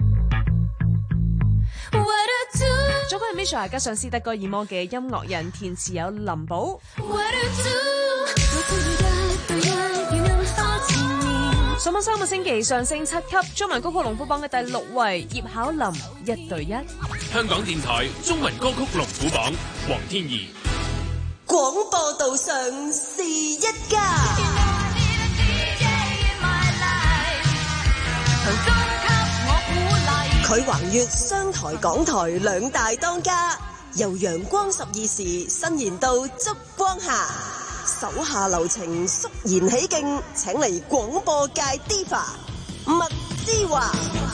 作曲係 Misha 加上斯德哥爾摩嘅音樂人，填詞有林寶。上榜三個星期上升七級，中文歌曲龍虎榜嘅第六位，葉巧琳一對一。 香港電台中文歌曲龍虎榜，黃天怡。 廣播道上是一家。佢橫越商台港台兩大當家，由陽光十二時伸延到燭光下，手下留情，肅然起敬，請嚟廣播界 Diva 麥之華。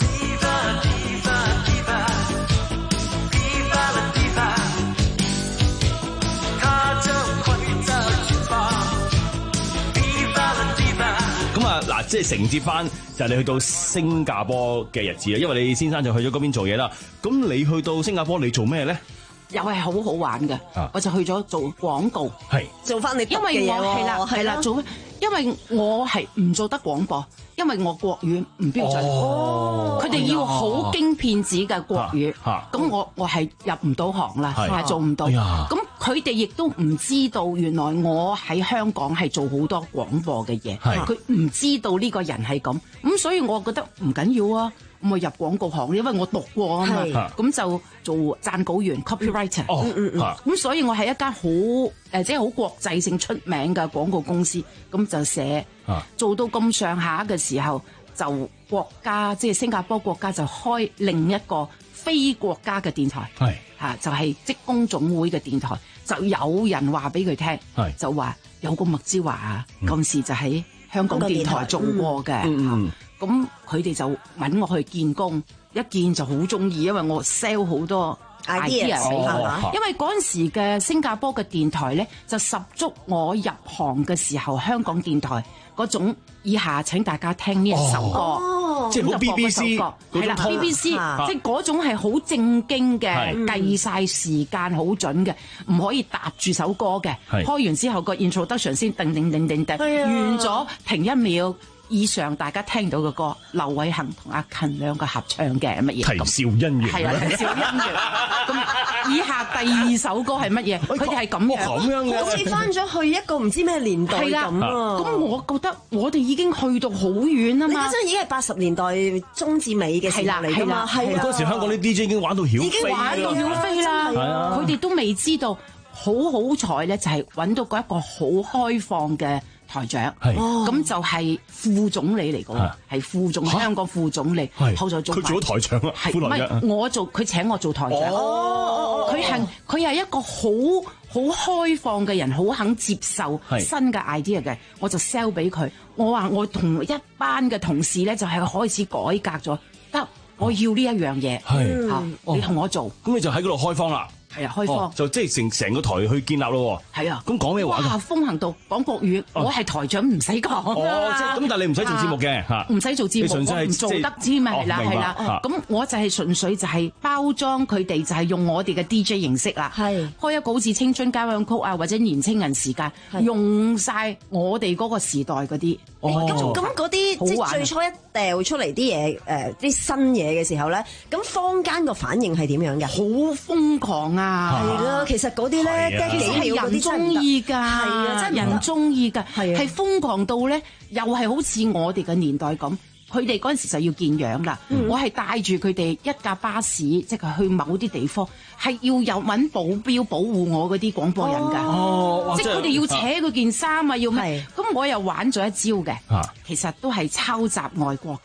咁啊，嗱，即係承接翻就係你去到新加坡嘅日子啦，因為你先生就去咗嗰邊做嘢啦。咁你去到新加坡，你做咩咧？ 又係好好玩嘅，啊、我就去咗做廣告， 係做翻你， 因為我係啦係啦做，因為我係唔做得廣播，因為我國語唔標準，佢哋、哦、要好經騙子嘅國語，咁、啊啊、我我係入唔到行啦，係、啊、做唔到，咁佢哋亦都唔知道原來我喺香港係做好多廣播嘅嘢，佢唔知道呢個人係咁，咁所以我覺得唔緊要啊。咁我入廣告行，因為我讀過啊嘛，咁就做撰稿員 copywriter，嗯嗯嗯，咁所以我係一間好誒，即係好國際性出名嘅廣告公司，咁就寫，做到咁上下嘅時候，就國家即係新加坡國家就開另一個非國家嘅電台，係嚇就係職工總會嘅電台，就有人話俾佢聽，就話有個麥之華啊，嗰時就喺香港電台做過嘅。嗯咁佢哋就揾我去見工，一見就好中意，因為我 sell 好多 idea 俾佢。因為嗰陣時嘅新加坡嘅電台咧，就十足我入行嘅時候香港電台嗰種。以下請大家聽呢一首歌， 哦、即係好 B B C 係啦 ，B B C、啊、即係嗰種係好正經嘅，計晒時間好準嘅，唔可以搭住首歌嘅。開完之後個 introduction 先定定定定定，完咗停一秒。以上大家聽到嘅歌，劉偉恒同阿勤兩個合唱嘅乜嘢？啼笑姻緣係啊，啼笑姻緣。咁以下第二首歌係乜嘢？佢哋係咁樣，咁樣好似翻咗去一個唔知咩年代咁啊！ 咁我覺得我哋已經去到好遠啊嘛！ 你嗰陣已經係八十年代中至尾嘅時候嚟㗎嘛？係嗰時香港啲 D J 已經玩到曉飛， 已經玩到曉飛啦！佢哋都未知道，好好彩咧，就係揾到嗰一個好開放嘅台長，咁就係副總理嚟嘅，係副總香港副總理，後就做佢做咗台長啊，係唔係我做佢請我做台長，佢係佢係一個好好開放嘅人，好肯接受新嘅 idea 嘅，我就 sell 俾佢，我話我同一班嘅同事咧就係開始改革咗，得我要呢一樣嘢，嚇你同我做， 咁你就喺嗰度開荒啦。 係啊，開放、哦、 就即係成成個台去建立咯。係啊，咁講咩話？ 哇，風行道講國語，哦、我係台長唔使講。 哦，即係咁，但係你唔使做節目嘅嚇， 唔使、啊、做節目，我唔做得添嘛，係啦係啦。咁我就係純粹就係包裝佢哋，就係用我哋嘅 D J 形式啦。係開一個好似青春交響曲啊，或者年青人時間，用晒我哋嗰個時代嗰啲。 哦，咁咁嗰啲即係最初一掉出嚟啲嘢，誒啲新嘢嘅時候咧，咁坊間個反應係點樣嘅？ 好瘋狂啊！ 係啦，其實嗰啲咧，得幾秒嗰啲中意㗎，係啊，真係人中意㗎， 係係瘋狂到咧，又係好似我哋嘅年代咁。佢哋嗰陣時就要見樣啦，嗯、我係帶住佢哋一架巴士，即係去某啲地方，係要有揾保鏢保護我嗰啲廣播人㗎，哦、即係佢哋要扯佢件衫啊，要咩？咁我又玩咗一招嘅，啊、其實都係抄襲外國嘅。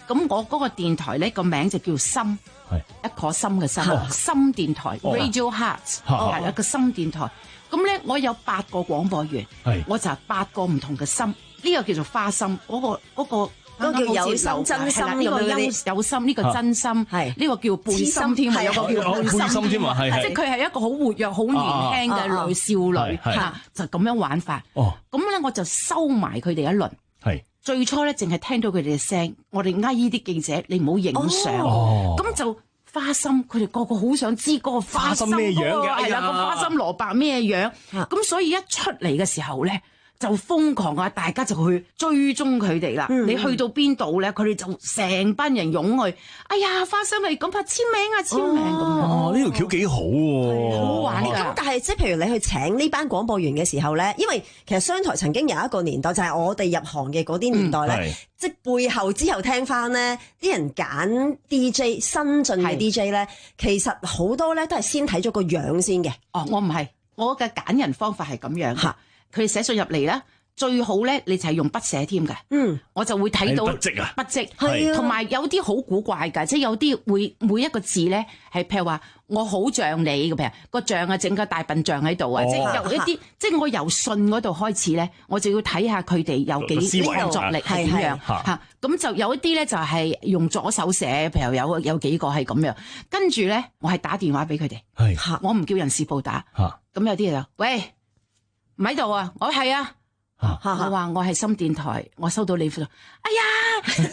咁我嗰個電台咧個名就叫心，一顆心嘅心，心電台 Radio Heart 係一個心電台。咁咧我有八個廣播員，我就係八個唔同嘅心，呢個叫做花心，嗰個嗰個。 嗰個叫有心真心， 呢個有有心，呢個真心，係呢個叫背心添，有個叫背心添啊，係即係佢係一個好活躍、好年輕嘅女少女嚇，就咁樣玩法。哦，咁咧我就收埋佢哋一輪。係最初咧，淨係聽到佢哋嘅聲，我哋嗌呢啲記者，你唔好影相。哦，咁就花心，佢哋個個好想知嗰個花心咩樣嘅，係啦，個花心蘿蔔咩樣。咁所以一出嚟嘅時候咧，就瘋狂啊！大家就去追蹤佢哋啦。嗯、你去到邊度咧，佢哋就成班人湧去。哎呀，花生咪咁拍簽名啊，簽名咁樣。 哦，呢條橋幾好喎， 好玩㗎。咁但係即係譬如你去請呢班廣播員嘅時候咧，因為其實商台曾經有一個年代就係、是、我哋入行嘅嗰啲年代咧，嗯、即係背後之後聽翻咧，啲人揀 D J 新進嘅 D J 咧，其實好多咧都係先睇咗個樣先嘅。 哦，我唔係，我嘅揀人方法係咁樣嚇。佢哋寫信入嚟咧，最好咧你就係用筆寫添嘅。嗯，我就會睇到筆跡啊， 筆跡係啊，同埋有啲好古怪㗎，即係有啲會每一個字咧係譬如話我好像你嘅，譬如個像啊整個大笨象喺度啊，即係由一啲即係我由信嗰度開始咧，我就要睇下佢哋有幾創作力係點樣嚇。咁就有一啲咧就係用左手寫，譬如有有幾個係咁樣，跟住咧我係打電話俾佢哋，係我唔叫人事部打嚇。咁有啲就喂。唔喺度啊！我係啊，啊我話我係心電台，我收到你封，哎呀，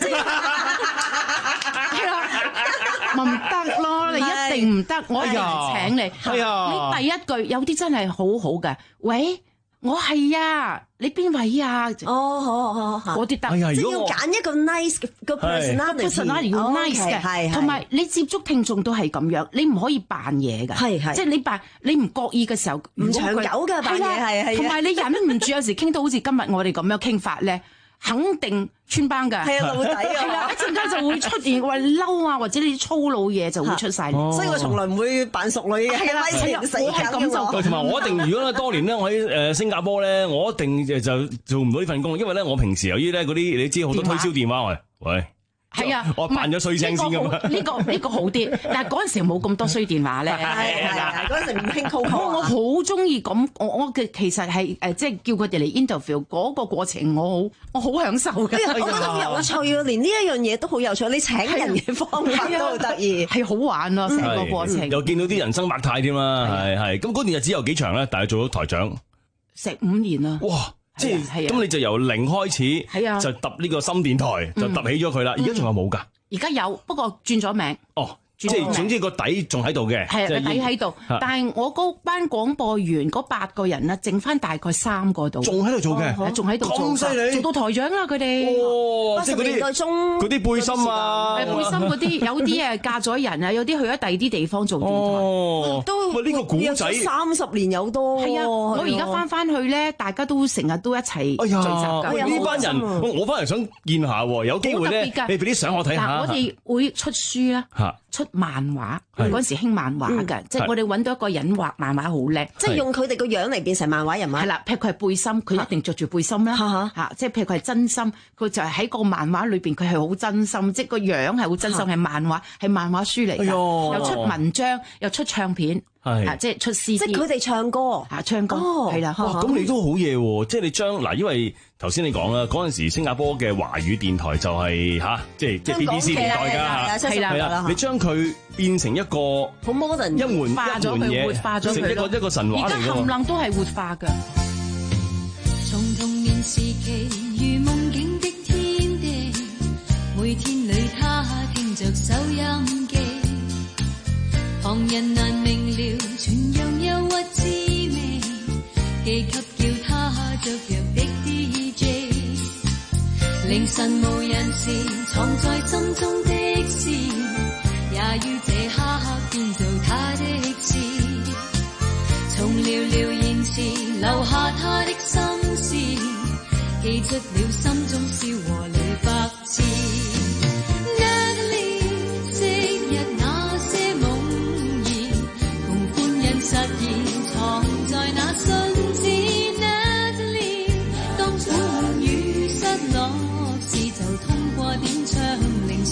係啦，咪唔得咯，你一定唔得，我一定請你。係啊，你第一句有啲真係好好嘅，喂。我係啊，你邊位啊？ 哦，好好好， 嗰啲得， 即係要揀一個 nice 嘅個 personality， 要 nice 嘅，係同埋你接觸聽眾都係咁樣，你唔可以扮嘢㗎，係係，即係你扮你唔覺意嘅時候唔長久㗎扮嘢，係係， 同埋你忍唔住有時傾到好似今日我哋咁樣傾法咧。肯定穿幫㗎， 係啊，露底啊， 係啦，一陣間就會出現話嬲啊，或者你啲粗魯嘢就會出晒嚟， 哦、所以我從來唔會扮熟女嘅，係啦， 我係咁就。 同埋我一定，如果咧多年咧，我喺誒新加坡咧，我一定就就做唔到呢份工，因為咧我平時由於咧嗰啲你知好多推銷電話喂喂。係啊，我扮咗衰聲先咁啊！ 呢個呢個好啲，但係嗰陣時冇咁多衰電話咧。 係係，嗰陣時唔興 call。 我好中意咁，我我嘅其實係誒，即係叫佢哋嚟 interview 嗰個過程，我好我好享受嘅。 我覺得好有趣啊！連呢一樣嘢都好有趣，你請人嘅方法都好得意， 係好玩咯，成個過程。 又見到啲人生百態添啦，係係。咁嗰段日子有幾長咧？但係做咗台長， 成五年啦。 哇！即係咁，你就由零開始，就揼呢個心電台，就揼起咗佢啦。而家仲有冇㗎？ 而家有，不過轉咗名。哦。 即係總之個底仲喺度嘅， 係個底喺度。但係我嗰班廣播員嗰八個人啦，剩翻大概三個度， 仲喺度做嘅， 仲喺度做， 咁犀利， 做到台長啦佢哋。 哇！即係嗰啲年代中嗰啲背心啊， 背心嗰啲有啲誒嫁咗人啊，有啲去咗第二啲地方做電台， 都呢個古仔三十年有多。 係啊，我而家翻翻去咧，大家都成日都一齊聚集㗎。 呢班人我翻嚟想見下喎，有機會咧，你俾啲相我睇下。 我哋會出書啦。出漫畫，嗰陣時興漫畫㗎，即係我哋揾到一個人畫漫畫好叻， 即係用佢哋個樣嚟變成漫畫人物。 係啦，譬如佢係背心，佢一定着住背心啦，嚇，即係譬如佢係真心，佢就係喺個漫畫裏邊，佢係好真心，即係個樣係好真心，係漫畫，係漫畫書嚟㗎，又出文章，又出唱片。係，即係出 C D， 即係佢哋唱歌， 嚇唱歌，係啦。 哇，咁你都好嘢喎！即係你將嗱，因為頭先你講啦，嗰陣時新加坡嘅華語電台就係嚇，即係即係 B B C 年代㗎嚇，係啦，係啦。你將佢變成一個好 modern， 一門化咗佢，活化咗佢， 成一個一個神話嚟㗎。而家冚唪唥都係活化㗎。 從童年時期如夢境的天地，每天裏他聽着收音機。旁人難明了，全樣憂鬱滋味，寄給叫他雀躍的 D J。凌晨無人時，藏在心中的事，也於這刻變做他的事。從寥寥言辭，留下他的心事，記出了心中笑和淚百次。實現藏在那信子 Natalie， 當苦悶與失落時，就通過點唱鈴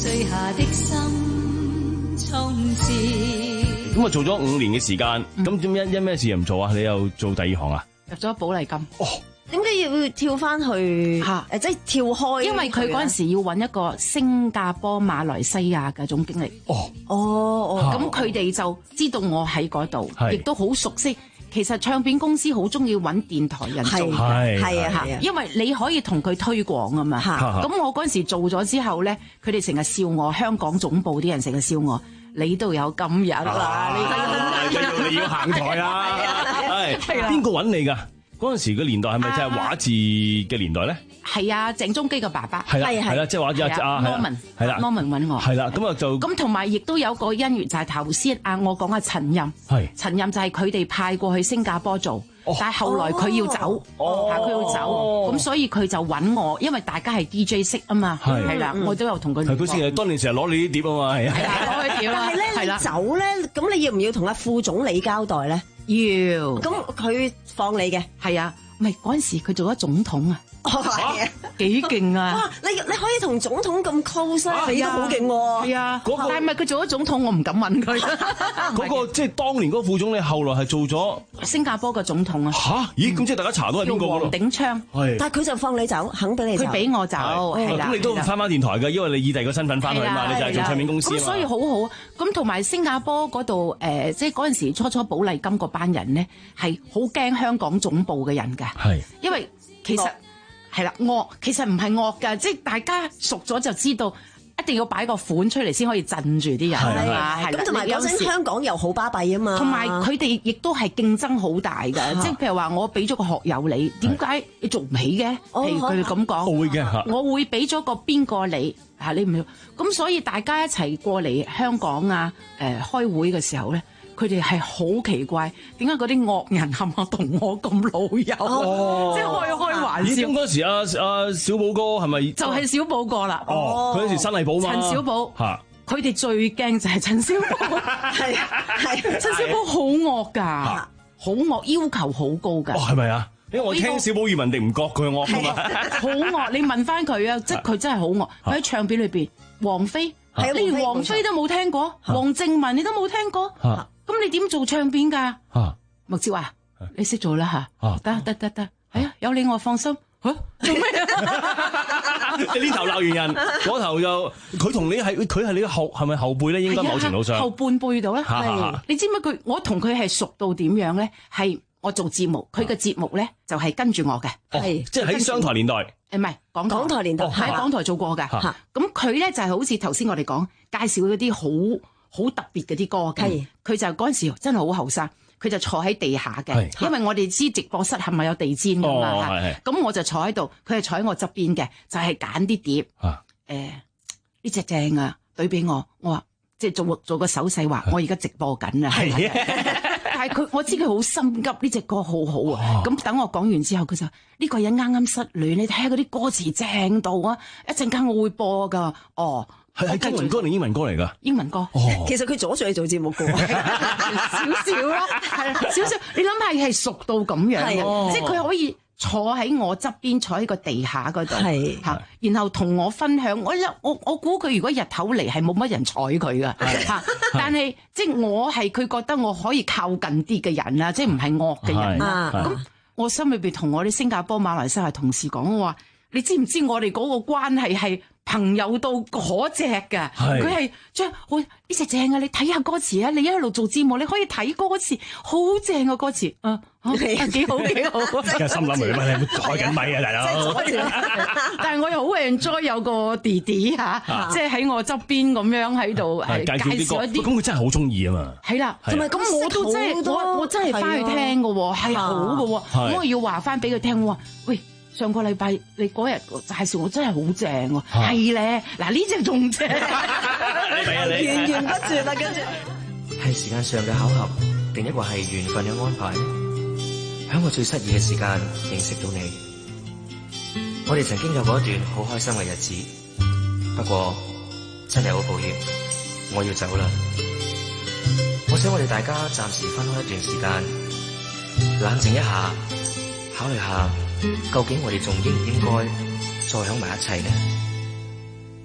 的心從前。 咁啊，做咗五年嘅時間，咁點因因咩事唔做啊？你又做第二行啊？ 入咗寶麗金。 哦， 點解要跳翻去嚇？誒，即係跳開。 因為佢嗰陣時要揾一個新加坡、馬來西亞嘅總經理。 哦， 哦哦， 咁佢哋就知道我喺嗰度， 係亦都好熟悉。其實唱片公司好中意揾電台人做嘅， 係係啊係啊， 因為你可以同佢推廣啊嘛。咁我嗰陣時做咗之後咧，佢哋成日笑我，香港總部啲人成日笑我，你都有今日啦！ 你要你要行台啦，係邊個揾你㗎？嗰陣時嘅年代係咪就係畫字嘅年代咧？ 係啊，鄭中基嘅爸爸係啦係啦，即係畫字啊 Norman 係啦 Norman 揾我係啦，咁啊就咁同埋亦都有個姻緣就係頭先啊，我講嘅陳任係陳任就係佢哋派過去新加坡做，但係後來佢要走，佢要走，咁所以佢就揾我，因為大家係 D J 識啊嘛，係啦，我都有同佢。 係佢成日當年成日攞你啲碟啊嘛，係啊， 攞佢碟啦。 但係咧，你走咧，咁你要唔要同阿副總理交代咧？ 要。 咁佢放你嘅？ 係啊，唔係嗰陣時佢做咗總統啊。 哦，係啊， 幾勁啊！ 哇，你你可以同總統咁 close 啊，你都好勁喎。 係啊，但係咪佢做咗總統，我唔敢問佢。 嗰個即係當年嗰個副總理，後來係做咗新加坡嘅總統啊。 吓？咦？咁即係大家查到係邊個咯？ 黃鼎昌。 係。 但係佢就放你走，肯俾你走。 佢俾我走，係啦。 咁你都翻翻電台㗎，因為你以第二個身份翻去嘛，你就係做唱片公司啊嘛。 咁所以好好。咁同埋新加坡嗰度誒，即係嗰陣時初初寶麗金嗰班人咧，係好驚香港總部嘅人㗎。 係。 因為其實。係啦，惡其實唔係惡㗎，即係大家熟咗就知道，一定要擺個款出嚟先可以鎮住啲人係啊，係咁同埋嗰陣香港又好巴閉啊嘛， 同埋佢哋亦都係競爭好大㗎，即係譬如話我俾咗個學友你，點解你做唔起嘅？譬如佢哋咁講， 會嘅， 我會俾咗個邊個你嚇你唔要，咁所以大家一齊過嚟香港啊誒開會嘅時候咧。佢哋係好奇怪，點解嗰啲惡人係咪同我咁老友？即係開開玩笑。 咦？咁嗰時阿阿小寶哥係咪就係小寶哥啦？ 哦，佢嗰時新藝寶嘛。 陳小寶嚇， 佢哋最驚就係陳小寶，係係陳小寶好惡㗎，好惡，要求好高㗎。 哦，係咪啊？因為我聽小寶與文迪唔覺佢惡㗎嘛。 好惡，你問翻佢啊，即係佢真係好惡。佢喺唱片裏邊，王菲，你連王菲都冇聽過，黃靜文你都冇聽過。咁你點做唱片㗎？麥照啊，你識做啦嚇，得得得得，係啊，有你我放心嚇。做咩啊？ 你呢頭鬧完人，嗰頭又佢同你係佢係你嘅後係咪後輩咧？應該某程度上後半輩到啦。係你知唔知佢？我同佢係熟到點樣咧？係我做節目，佢嘅節目咧就係跟住我嘅。 係即係喺商台年代。 誒唔係港港台年代喺港台做過㗎。咁佢咧就係好似頭先我哋講介紹嗰啲好。好特別嗰啲歌嘅，佢就嗰陣時真係好後生，佢就坐喺地下嘅，因為我哋知直播室係咪有地氈㗎嘛？咁、哦、我就坐喺度，佢係坐喺我側邊嘅，就係揀啲碟。誒呢隻正啊，對俾我，我話即係做做個手勢話，我而家直播緊啊。係但係佢我知佢好心急，呢隻歌好好啊。咁等我講完之後，佢就呢、呢個人啱啱失戀，你睇下嗰啲歌詞正到啊！一陣間我會播㗎。哦。 係係中文歌定英文歌嚟㗎？ 英文歌， 其實佢阻住你做節目嘅， 少少咯，係少少。你諗下係熟到咁樣，即係佢可以坐喺我側邊，坐喺個地下嗰度，嚇，然後同我分享。我我我估佢如果日頭嚟係冇乜人睬佢㗎，嚇。但係即係我係佢覺得我可以靠近啲嘅人啦，即係唔係惡嘅人啦。咁我心裏邊同我啲新加坡、馬來西亞同事講，我話你知唔知我哋嗰個關係係朋友到嗰隻㗎？佢係將我呢隻正啊！你睇下歌詞啊！你一路做節目，你可以睇歌詞，好正嘅歌詞啊！幾好幾好， 而家心諗嚟乜？你開緊咪啊，大佬！ 但係我又好 enjoy 有個弟弟嚇，即係喺我側邊咁樣喺度介紹一啲。 咁佢真係好中意啊嘛！ 係啦，同埋咁我都真係我我真係翻去聽㗎喎，係好㗎喎，咁我要話翻俾佢聽，我話喂。上個禮拜你嗰日介紹我真係好正喎，係咧，嗱呢隻仲正， 源源不絕啦，跟住係時間上嘅巧合，定一個係緣分嘅安排。喺我最失意嘅時間認識到你，我哋曾經有過一段好開心嘅日子，不過真係好抱歉，我要走啦。我想我哋大家暫時分開一段時間，冷靜一下，考慮下。究竟我哋仲應唔應該再響埋一齊呢？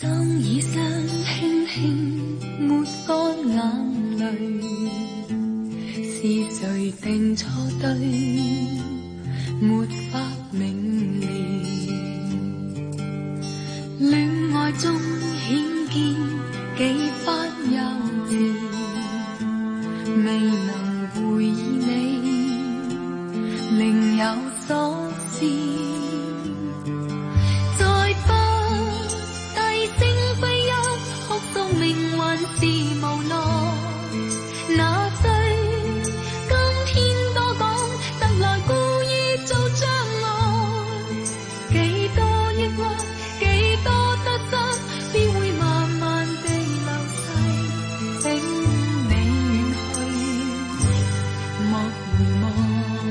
心已傷，輕輕抹乾眼淚，是誰定錯對，沒法明瞭，戀愛中顯見幾番幼稚，未能回憶你，另有所思。再不低聲揮泣，哭訴命運是無奈。那需今天多講，特來故意做障礙。幾多抑鬱，幾多得失，必會慢慢地流逝。請你遠去，莫回望。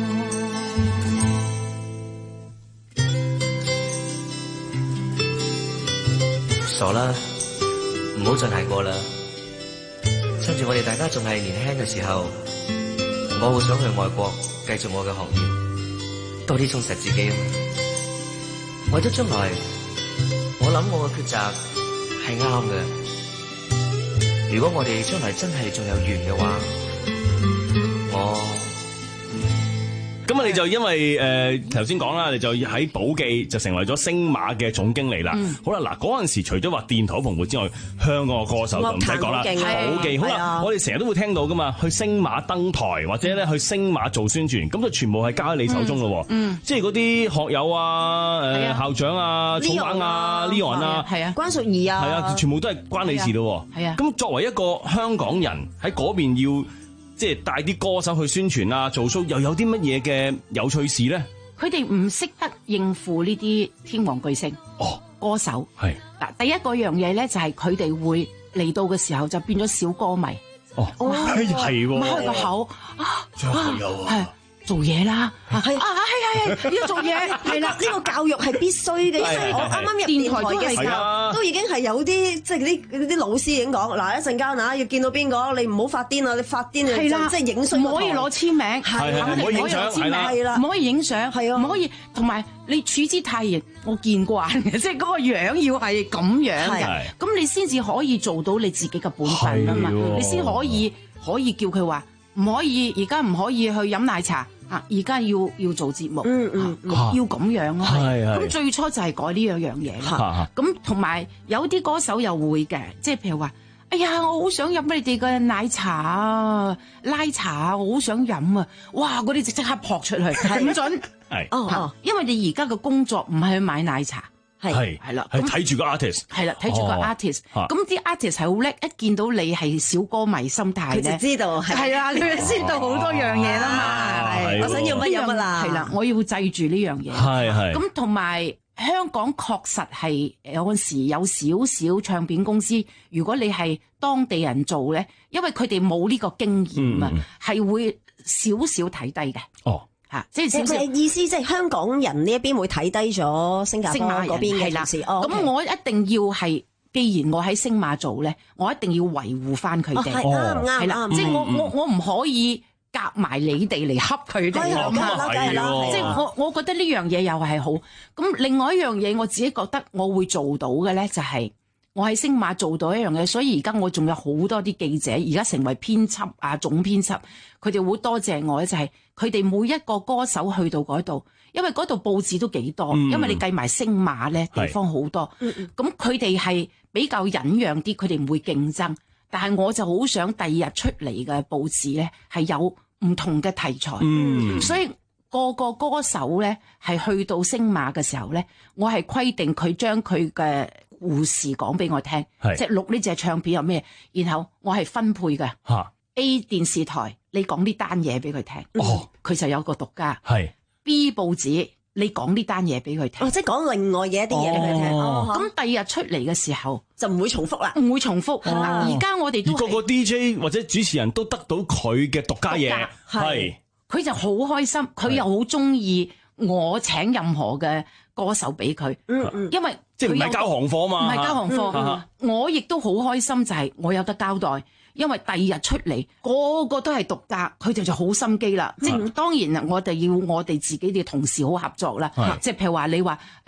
傻啦，唔好再捱過啦。趁住我哋大家仲係年輕嘅時候，我好想去外國繼續我嘅學業，多啲充實自己。為咗將來，我諗我嘅抉擇係啱嘅。如果我哋將來真係仲有緣嘅話，我咁啊，你就因為誒頭先講啦，你就喺寶記就成為咗星馬嘅總經理啦。 嗯、 好啦，嗱嗰陣時除咗話殿堂蓬勃之外，香港嘅歌手就唔使講啦。寶記好啦，啊、我哋成日都會聽到噶嘛，去星馬登台或者咧去星馬做宣傳，咁就全部係交喺你手中咯。嗯，即係嗰啲學友啊、誒、呃、校長啊、草蜢啊、Leon 啊、 係啊、關淑怡啊， 係啊，全部都係關你事咯。 係啊， 咁作為一個香港人喺嗰邊要。即係帶啲歌手去宣傳啊，做 show 又有啲乜嘢嘅有趣事咧？ 佢哋唔識得應付呢啲天王巨星哦，歌手係嗱，第一個樣嘢咧就係佢哋會嚟到嘅時候就變咗小歌迷哦，係喎， 擘開個口啊， 仲有學友啊。 做嘢啦， 係啊係係係要做嘢，係啦， 呢個教育係必須嘅。因為我啱啱入電台嘅時候，都已經係有啲即係啲啲老師已經講嗱，一陣間啊要見到邊個，你唔好發癲啊！你發癲就即係影相， 唔可以攞簽名， 係唔可以影相， 係啦，唔可以影相，係啊，唔可以同埋你處之泰然，我見慣嘅，即係嗰個樣要係咁樣嘅，咁你先至可以做到你自己嘅本分啊嘛，你先可以可以叫佢話唔可以，而家唔可以去飲奶茶。啊！而家要要做節目，嗯嗯，要咁樣咯。係咁最初就係改呢樣樣嘢啦。咁同埋有啲歌手又會嘅，即係譬如話，哎呀，我好想飲你哋嘅奶茶啊、拉茶啊，我好想飲啊！哇！嗰啲就即刻撲出去，唔準。係哦，因為你而家嘅工作唔係去買奶茶。係係啦， 係睇住個 artist， 係啦，睇住個 artist。咁啲 artist 係好叻，一見到你係小歌迷心態咧， 佢就知道係啦，佢就知道好多樣嘢啦嘛。 我想要乜有乜啦， 係啦，我要制住呢樣嘢。 係係。 咁同埋香港確實係有陣時有少少唱片公司，如果你係當地人做咧，因為佢哋冇呢個經驗啊，係會少少睇低嘅。 哦。 嚇，即係少少意思，即係香港人呢一邊會睇低咗新加坡嗰邊嘅同事。哦， 咁我一定要係，既然我喺星馬做咧，我一定要維護翻佢哋。 係啱啱啱， 即係我我我唔可以夾埋你哋嚟恰佢哋。 係啦，梗係啦， 即係我我覺得呢樣嘢又係好。咁另外一樣嘢，我自己覺得我會做到嘅咧，就係我喺星馬做到一樣嘢，所以而家我仲有好多啲記者，而家成為編輯啊、總編輯，佢哋好多謝我咧，就係佢哋每一個歌手去到嗰度，因為嗰度報紙都幾多，嗯、因為你計埋星馬咧地方好多，咁佢哋係比較忍讓啲，佢哋唔會競爭，但係我就好想第二日出嚟嘅報紙咧係有唔同嘅題材，嗯、所以個個歌手咧係去到星馬嘅時候咧，我係規定佢將佢嘅故事講俾我聽，即係錄呢隻唱片有咩，然後我係分配嘅。啊、A 電視台你講呢單嘢俾佢聽，哦，佢就有個獨家。係 B 報紙你講呢單嘢俾佢聽， 哦，即係講另外嘅一啲嘢俾佢聽。 咁第二日出嚟嘅時候就唔會重複啦， 唔會重複。而家我哋都個個 D J 或者主持人都得到佢嘅獨家嘢，係佢就好開心，佢又好中意我請任何嘅歌手俾佢，因為即係唔係交行貨嘛， 唔係交行貨。我亦都好開心，就係我有得交代，因為第二日出嚟個個都係獨家，佢哋就好心機啦。即係當然我哋要我哋自己嘅同事好合作啦。即係譬如話你話誒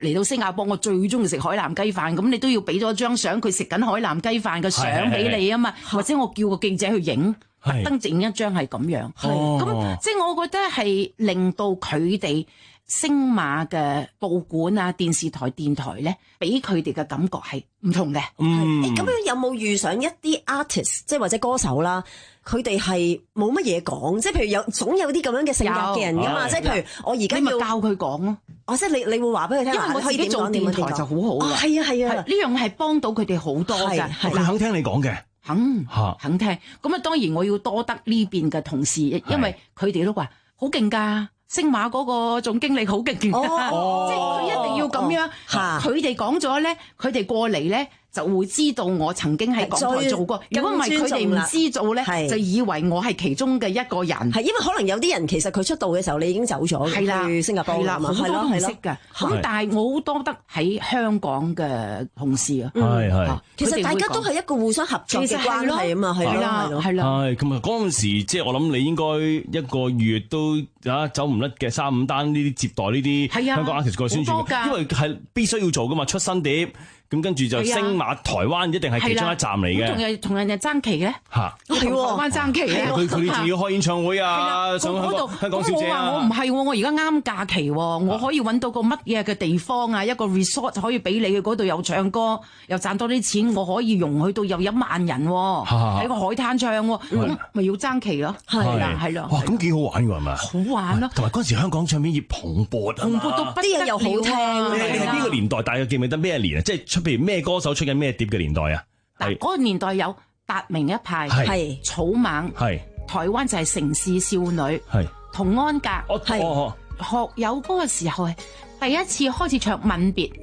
嚟到新加坡，我最中意食海南雞飯，咁你都要俾咗張相佢食緊海南雞飯嘅相俾你啊嘛，或者我叫個記者去影，特登整一張係咁樣，咁即係我覺得係令到佢哋星馬嘅報館啊、電視台、電台咧，俾佢哋嘅感覺係唔同嘅。 嗯，咁樣有冇遇上一啲 artist， 即係或者歌手啦？佢哋係冇乜嘢講，即係譬如有總有啲咁樣嘅性格嘅人噶嘛，即係譬如我而家你咪教佢講咯。 哦，即係你你會話俾佢聽， 因為我自己做電台就好好㗎。 係啊係啊， 呢樣係幫到佢哋好多㗎。 佢肯聽你講嘅， 肯肯聽。咁啊，當然我要多得呢邊嘅同事，因為佢哋都話好勁㗎。星馬嗰個總經理好勁㗎， 哦、 即係佢一定要咁樣。佢哋講咗咧，佢哋過嚟咧就會知道我曾經喺港台做過。如果唔係佢哋唔知道咧，就以為我係其中嘅一個人。 係因為可能有啲人其實佢出道嘅時候你已經走咗去新加坡啦， 好多都唔識㗎。咁但係我好多得喺香港嘅同事啊。 係係， 其實大家都係一個互相合作嘅關係啊嘛，係啦係啦。 係咁啊！嗰陣時即係我諗你應該一個月都啊走唔甩嘅三五單呢啲接待呢啲香港 artist 過去宣傳，因為係必須要做噶嘛，出新碟。咁跟住就星馬台灣一定係其中一站嚟嘅， 仲係同人哋爭旗咧嚇， 同台灣爭旗咧， 佢佢仲要開演唱會啊，上香港香港小姐啊！ 我話我唔係喎，我而家啱假期喎，我可以揾到個乜嘢嘅地方啊，一個 resort 可以俾你去嗰度又唱歌，又賺多啲錢，我可以容去到又一萬人喎，喺個海灘唱喎，咁咪要爭旗咯，係啦係啦。 哇，咁幾好玩㗎係咪？ 好玩咯， 同埋嗰陣時香港唱片業蓬勃啊， 蓬勃到不啲嘢又好聽。 你係邊個年代？大約記唔記得咩年啊？即係出譬如咩歌手出緊咩碟嘅年代啊？ 嗱，嗰個年代有達明一派，係草蜢，係台灣就係城市少女，係童安格，係學友嗰個時候係第一次開始唱《吻別》，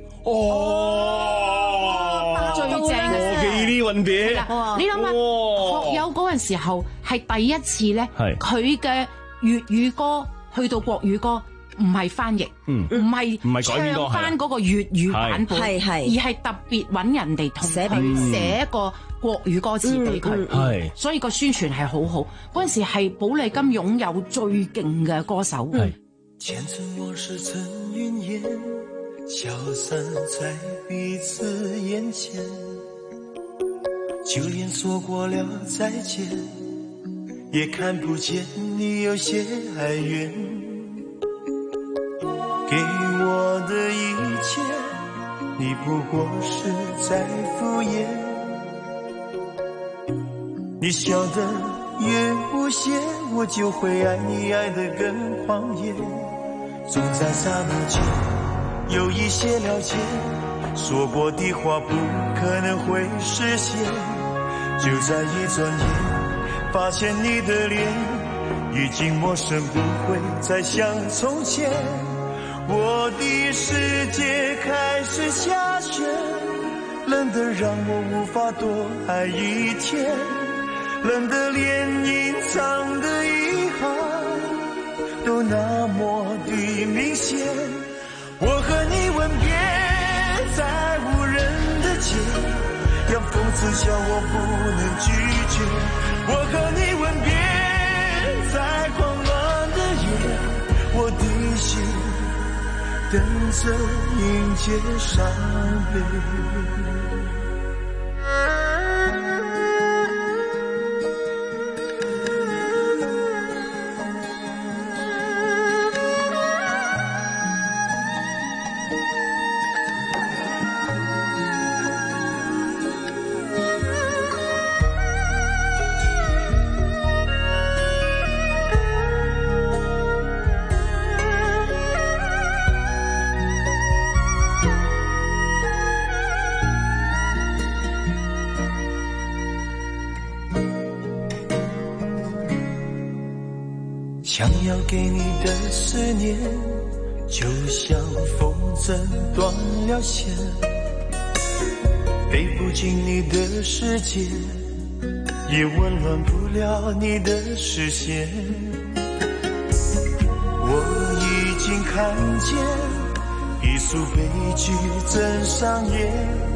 哦， 最正嘅我記呢吻別， 你諗下，學友嗰陣時候係第一次咧，佢嘅粵語歌去到國語歌。唔係翻譯，唔係唔係唱翻嗰個粵語版本，係係，而係特別揾人哋同佢寫一個國語歌詞俾佢，係，所以個宣傳係好好。嗰陣時係寶麗金擁有最勁嘅歌手。 前塵往事曾雲煙，消散在彼此眼前，就連說過了再見，也看不見你有些哀怨。給我的一切，你不過是在敷衍。你笑得越無邪，我就會愛你愛得更狂野。總在剎那間有一些了解，說過的話不可能會實現。就在一轉眼，發現你的臉已經陌生，不會再像從前。我的世界開始下雪，冷得讓我無法多愛一天，冷得連隱藏的遺憾都那麼的明顯。我和你吻別在無人的街，讓風刺笑我不能拒絕。我和你吻別在狂亂的夜，我的心等着迎接傷悲。想要給你的思念，就像風箏斷了線，飛不進你的世界，也溫暖不了你的視線。我已經看見一出悲劇正上演，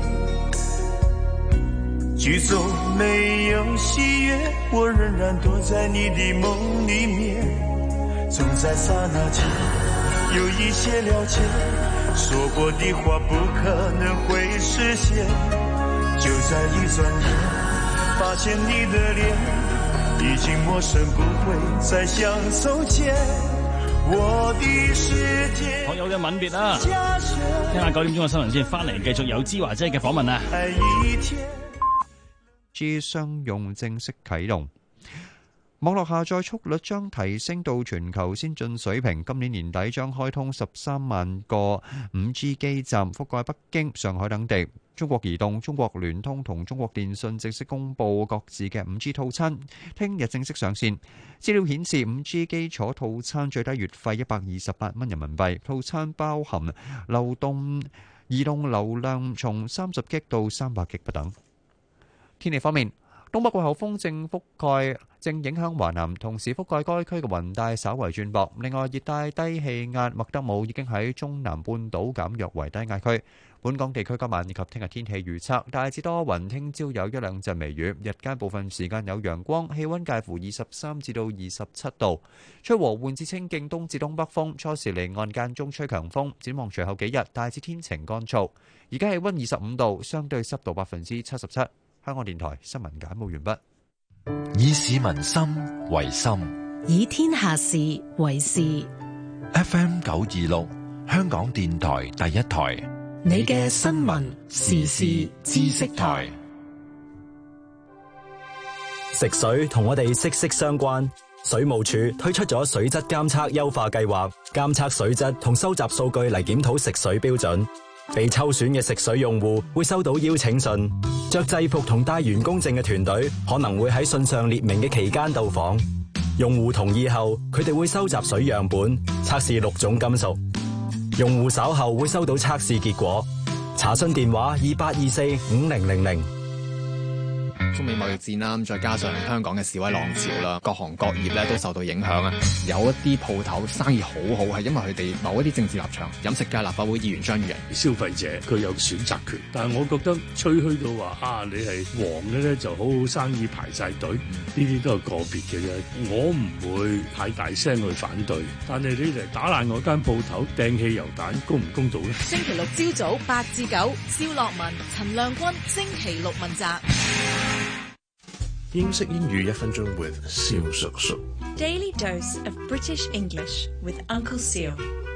劇中沒有喜悅，我仍然躲在你的夢裡面。總在剎那間有一些了解， 說過的話不可能會實現，就在一轉眼發現你的臉已經陌生，不會再像從前。我的世界學友嘅吻別啦，聽下九點鐘嘅新聞先，翻嚟繼續有芝華姐嘅訪問啊。 G 商用正式啟動。網絡下載速率將提升到全球先進水平，今年年底將開通十三萬個 五 G 基站，覆蓋北京、上海等地。中國移動、中國聯通同中國電信正式公布各自嘅 五 G 套餐，聽日正式上線。資料顯示， 五 G 基礎套餐最低月費一百二十八蚊人民幣，套餐包含流動移動流量從三十 G 到三百 G 不等。天氣方面，東北季候風正覆蓋正影響華南，同時覆蓋該區嘅雲帶稍為轉薄。另外，熱帶低氣壓麥德姆已經喺中南半島減弱為低壓區。本港地區今晚以及聽日天氣預測，大致多雲，聽朝有一兩陣微雨，日間部分時間有陽光，氣溫介乎二十三至到二十七度，吹和緩至清勁東至東北風，初時離岸間中吹強風。展望隨後幾日，大致天晴乾燥。而家氣溫二十五度，相對濕度百分之七十七。香港電台新聞簡報完畢。 以市民心為心， 以天下事為事。 F M 九二六，香港電台第一台， 你嘅新聞時事知識台。 食水同我哋息息相關，水務署推出咗水質監測優化計劃，監測水質同收集數據嚟檢討食水標準。被抽選嘅食水用戶會收到邀請信，着制服同帶員工證嘅團隊可能會喺信上列明嘅期間到訪。用戶同意後，佢哋會收集水樣本，測試六種金屬。用戶稍後會收到測試結果。查詢電話二八二四五零零零。 中美貿易戰啦，再加上香港嘅示威浪潮啦，各行各業咧都受到影響啊！有一啲鋪頭生意好好，係因為佢哋某一啲政治立場。飲食界立法會議員張宇人， 消費者佢有選擇權，但係我覺得吹噓到話啊，你係黃嘅咧就好好生意排晒隊，呢啲都係個別嘅啫。我唔會太大聲去反對，但係你嚟打爛我間鋪頭，掟汽油彈，公唔公道咧？ 星期六朝早八至九，蕭樂文、陳亮君，星期六問責。 英式英語一分鐘 with 蕭叔叔。 Daily dose of British English with Uncle Seal。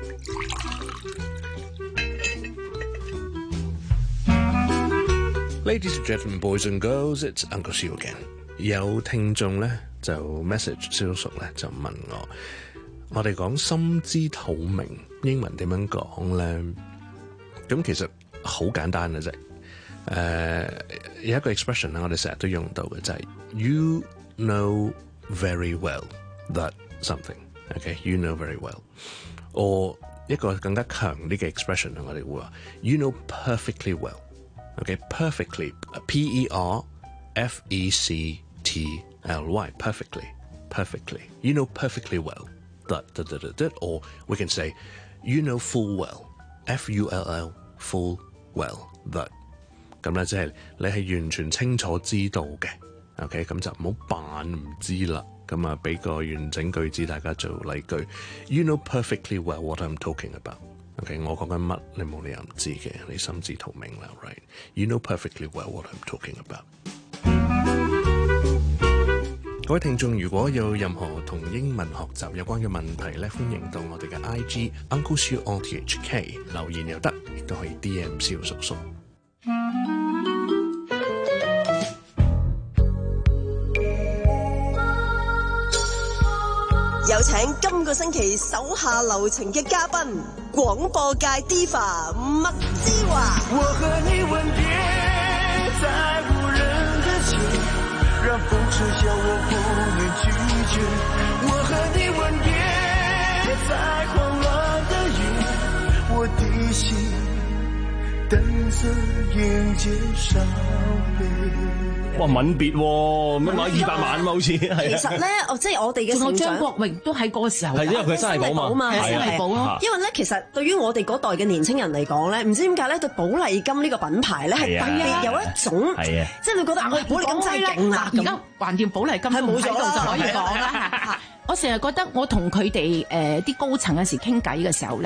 Ladies and gentlemen, boys and girls, it's Uncle Seal again。有聽眾咧就 message 蕭叔叔咧就問我，我哋講心知肚明，英文點樣講咧？咁其實好簡單嘅啫。誒、uh, 有一個 expression 咧，我哋成日都用到嘅就係、是、You know very well that something，OK？You、okay? know very well。or 一個更加強啲嘅 expression 咧，我哋會話 You know perfectly well。OK？Perfectly，P E R F E C T L Y，perfectly，perfectly。You know perfectly well that that that that。or we can say You know full well，F U L L full well that。咁咧，即係你係完全清楚知道嘅 ，OK， 咁就唔好扮唔知啦。咁啊，俾個完整句子大家做例句 ，You know perfectly well what I'm talking about。OK， 我講緊乜，你冇理由唔知嘅，你心知肚明啦 ，right？You know perfectly well what I'm talking about。各位聽眾，如果有任何同英文學習有關嘅問題咧，歡迎到我哋嘅 I G Uncle Siu O T H K 留言又得，亦都可以 D M 蕭叔叔。 有請今個星期手下留情嘅嘉賓，廣播界 Diva 麥之華。 我和你吻別在無人的街，讓風吹笑我不能拒絕。我和你吻別在慌亂的夜，我的心等着迎接傷悲。 哇！吻別喎，乜買二百萬啊嘛，好似係。 其實咧，哦，即係我哋嘅仲有張國榮都喺嗰個時候。 係因為佢真係寶嘛， 係真係寶咯。 因為咧，其實對於我哋嗰代嘅年青人嚟講咧，唔知點解咧對寶麗金呢個品牌咧係特別有一種，即係你覺得寶麗金真係勁啊！ 而家橫掂寶麗金係冇咗就可以講啦。我成日覺得我同佢哋誒啲高層有時傾偈嘅時候咧。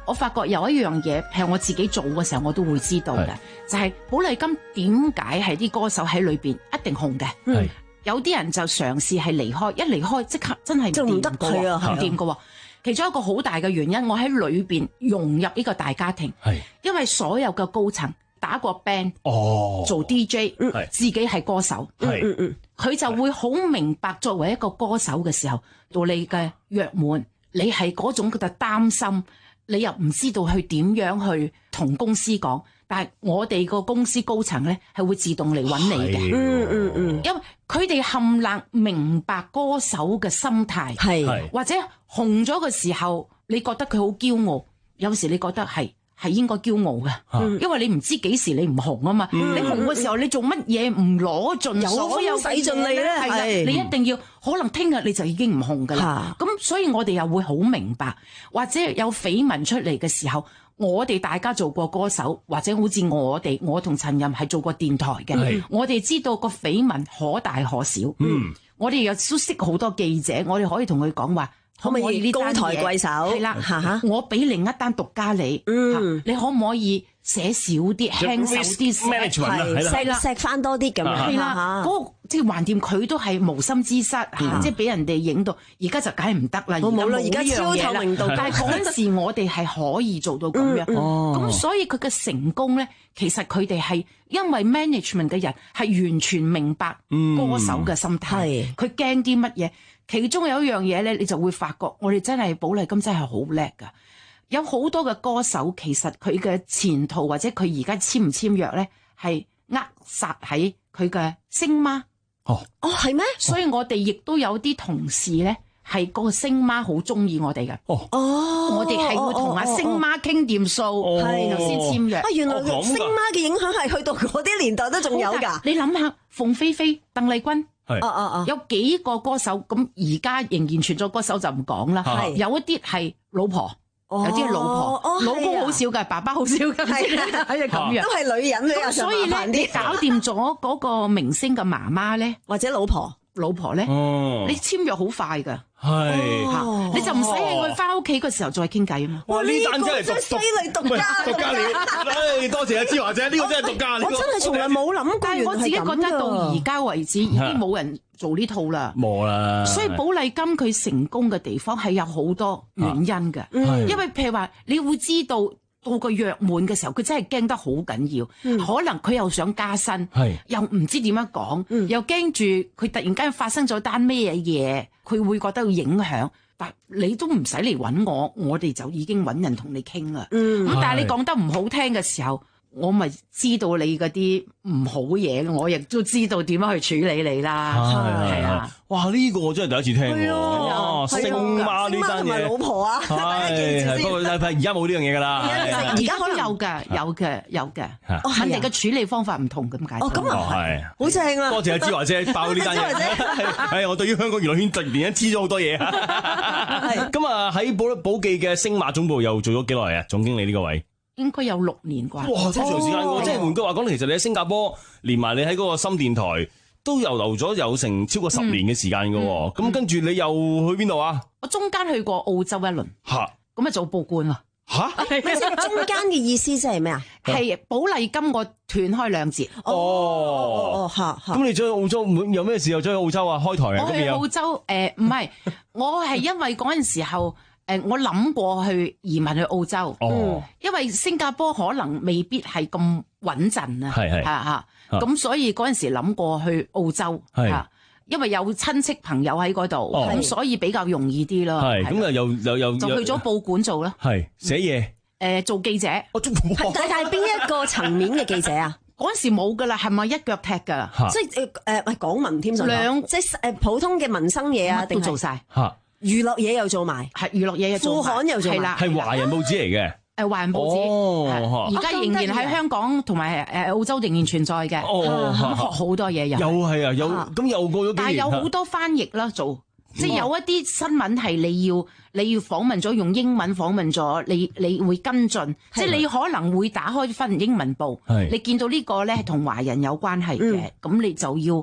我發覺有一樣嘢，譬如我自己做嘅時候，我都會知道嘅，就係寶麗金點解係啲歌手喺裏邊一定紅嘅。嗯，有啲人就嘗試係離開，一離開即刻真係唔得嘅喎，唔掂嘅喎。其中一個好大嘅原因，我喺裏邊融入呢個大家庭，因為所有嘅高層打過 band，哦，做 D J，嗯，自己係歌手，嗯嗯，佢就會好明白作為一個歌手嘅時候，到你嘅約滿，你係嗰種嘅擔心，你又唔知道去點樣去同公司講，但係我哋個公司高層咧係會自動嚟揾你嘅，嗯嗯嗯，因為佢哋冚唪唥明白歌手嘅心態，係或者紅咗嘅時候，你覺得佢好驕傲，有時你覺得係。係應該驕傲嘅，嗯、因為你唔知幾時你唔紅啊嘛。嗯、你紅嘅時候，你做乜嘢唔攞盡所有使盡你咧？係啦，你一定要，可能聽日你就已經唔紅噶啦。咁、嗯、所以我哋又會好明白，或者有緋聞出嚟嘅時候，我哋大家做過歌手，或者好似我哋，我同陳任係做過電台嘅，嗯、我哋知道個緋聞可大可小。嗯，我哋又都識好多記者，我哋可以同佢講話。可唔可以呢高抬貴手？係啦，嚇！我俾另一單獨家你，嗯，你可唔可以寫少啲、輕手啲？係錫錫翻多啲咁樣。係啦，嗰個即係橫掂，佢都係無心之失嚇，即係俾人哋影到。而家就梗係唔得啦，冇啦，而家超透明度。但係嗰陣時我哋係可以做到咁樣。咁所以佢嘅成功咧，其實佢哋係因為 management 嘅人係完全明白歌手嘅心態，佢驚啲乜嘢。其中有一樣嘢咧，你就會發覺我哋真係寶麗金真係好叻噶，有好多嘅歌手其實佢嘅前途或者佢而家簽唔簽約咧，係扼殺喺佢嘅星媽。哦哦，係咩？所以我哋亦都有啲同事咧，係個星媽好中意我哋嘅。哦哦，我哋係會同阿星媽傾掂數，係頭先簽約。啊，原來星媽嘅影響係去到嗰啲年代都仲有㗎。你諗下，鳳飛飛、鄧麗君。係，哦哦哦，有幾個歌手咁而家仍然存在歌手就唔講啦。係，有一啲係老婆，有啲係老婆，老公好少㗎，爸爸好少㗎，係咁樣，都係女人咧。所以咧，你搞掂咗嗰個明星嘅媽媽咧，或者老婆，老婆咧，你簽約好快㗎。係，你就唔使喺佢翻屋企嘅時候再傾偈啊嘛！ 哇，呢單真係獨犀利獨家， 獨家料！唉，多謝阿芝華姐，呢個真係獨家。 我真係從來冇諗過， 但係我自己覺得到而家為止已經冇人做呢套啦， 冇啦。 所以寶麗金佢成功嘅地方係有好多原因嘅，因為譬如話你會知道。到個約滿嘅時候，佢真係驚得好緊要，嗯、可能佢又想加薪，是又唔知點樣講，嗯、又驚住佢突然間發生咗單咩嘢，佢會覺得會影響。但你都唔使嚟揾我，我哋就已經揾人同你傾啦。咁、嗯、但係你講得唔好聽嘅時候，我咪知道你嗰啲唔好嘢，我亦都知道點樣去處理你啦。係啊， 哇！呢個我真係第一次聽喎。哇，星媽呢單嘢，星媽同埋老婆啊，係係不過但係而家冇呢樣嘢㗎啦。 而家可能有㗎，有嘅，有嘅。肯定嘅處理方法唔同咁解。 哦，咁啊係，好正啊！ 多謝阿芝華姐爆呢單嘢。係我對於香港娛樂圈突然間知咗好多嘢。係咁啊！喺寶寶記嘅星馬總部又做咗幾耐啊？總經理呢個位？ 應該有六年啩。 哇，好長時間喎！即係換句話講，其實你喺新加坡，連埋你喺嗰個深電台，都又留咗有成超過十年嘅時間㗎喎。咁跟住你又去邊度啊？ 我中間去過澳洲一輪。嚇！咁咪做報官啊？ 嚇！ 即係中間嘅意思即係咩啊？ 係寶麗金我斷開兩節。 哦哦哦嚇嚇！咁你再去澳洲有咩事又再去澳洲啊？開台啊？ 我去澳洲誒，唔係，我係因為嗰陣時候。誒，我諗過去移民去澳洲，哦、因為新加坡可能未必係咁穩陣啊，係係嚇嚇，咁所以嗰陣時諗過去澳洲嚇，是因為有親戚朋友喺嗰度，咁、哦、所以比較容易啲咯。係咁啊，又又又就去咗報館做啦， 係寫嘢，誒、 呃、做記者。 我做但係邊一個層面嘅記者啊？ 嗰陣時冇噶啦，係咪一腳踢㗎？ 即係誒誒，係港聞添，兩即係誒普通嘅民生嘢啊，定都做晒。 娛樂嘢又做埋， 係娛樂嘢又做埋， 副刊又做埋， 係華人報紙嚟嘅。 誒，華人報紙，而家仍然喺香港同埋誒澳洲仍然存在嘅。哦，咁學好多嘢又。 又係啊，又咁又過咗幾年。 但係有好多翻譯啦，做即係有一啲新聞係你要你要訪問咗，用英文訪問咗，你你會跟進，即係你可能會打開翻英文報，你見到呢個咧係同華人有關係嘅，咁你就要。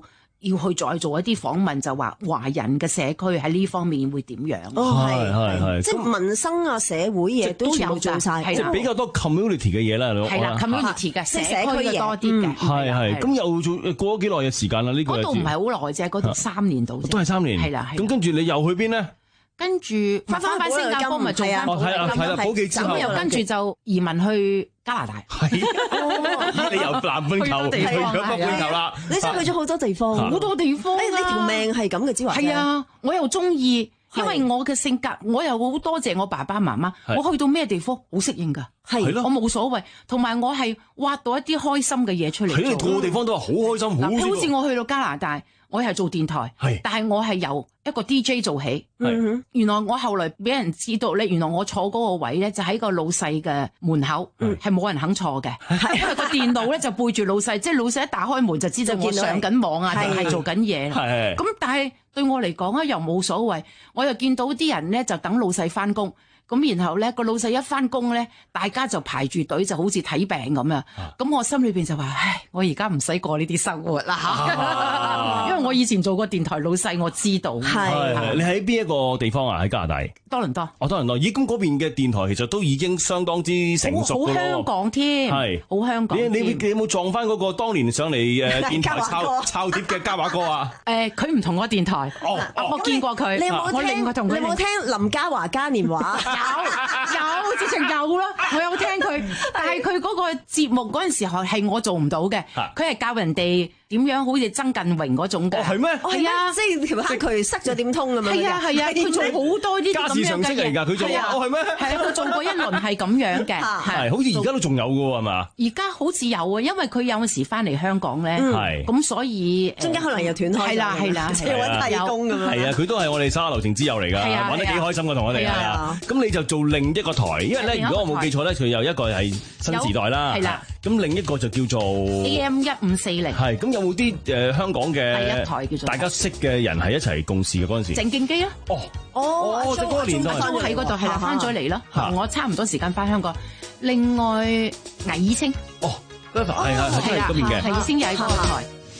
要去再做一啲訪問，就話華人嘅社區喺呢方面會點樣？ 哦， 係係係即係民生啊、社會嘢都全部做晒， 即係比較多 community 嘅嘢啦。 係啦 ，community 嘅社區嘅多啲嘅。 係係，咁又做過咗幾耐嘅時間啦？呢個嗰度唔係好耐啫，嗰度三年度啫。 都係三年。 係啦， 咁跟住你又去邊呢？ 跟住翻翻翻新加坡咪做翻保係啦係啦，保幾之後， 咁又跟住就移民去加拿大。 係，你由南半球去咗北半球啦。 你真係去咗好多地方， 好多地方。 誒，你條命係咁嘅，之華。 係啊，我又中意，因為我嘅性格，我又好多謝我爸爸媽媽。我去到咩地方好適應㗎，係我冇所謂。同埋我係挖到一啲開心嘅嘢出嚟。 喺個個地方都係好開心，好。 好似我去到加拿大，我係做電台，但係我係由一個 D J 做起。原來我後來俾人知道咧，原來我坐嗰個位咧就喺個老細嘅門口，係冇人肯坐嘅，因為個電腦咧就背住老細，即係老細一打開門就知道我上緊網啊，定係做緊嘢。咁但係對我嚟講咧又冇所謂，我又見到啲人咧就等老細翻工。咁然後咧個老細一翻工咧，大家就排住隊就好似睇病咁啊！咁我心裏邊就話：唉，我而家唔使過呢啲生活啦，啊、因為我以前做過電台老細，我知道。 係你喺邊一個地方啊？喺加拿大多倫多。 哦，多倫多。咦，咁嗰邊嘅電台其實都已經相當之成熟㗎咯。 好香港添，係好香港。 你你你有冇撞翻嗰個當年上嚟誒電台抄抄碟嘅嘉華哥啊？ 誒，佢唔同我電台。哦，我見過佢。 你有冇聽？你有冇聽林嘉華嘉年華？ 有有，直情有啦，我有聽佢，但係佢嗰個節目嗰陣時候係我做唔到嘅，佢係教人哋點樣好似曾近榮嗰種嘅。 係咩？ 係啊， 即係條黑渠塞咗點通咁樣。 係啊係啊，佢做好多啲咁樣嘅嘢。 㗎，佢做啊，係咩？ 係啊，佢做過一輪係咁樣嘅， 係好似而家都仲有㗎喎，係嘛？ 而家好似有啊，因為佢有時翻嚟香港咧，咁所以中間可能又斷開。 係啦係啦， 即係揾替工咁樣。 係啊，佢都係我哋沙流情之友嚟㗎，玩得幾開心㗎，同我哋係啊。咁你就做另一個台，因為咧，如果我冇記錯咧，佢有一個係新時代啦，係啦。咁另一個就叫做 A M 一五四零。 係咁有冇啲誒香港嘅第一台叫做大家識嘅人係一齊共事嘅嗰陣時？ 鄭敬基啊！ 哦哦， 嗰個年代都喺嗰度係啦，翻咗嚟咯。我差唔多時間翻香港。另外魏以清哦，係係係係嗰邊嘅， 魏以清又喺嗰個台。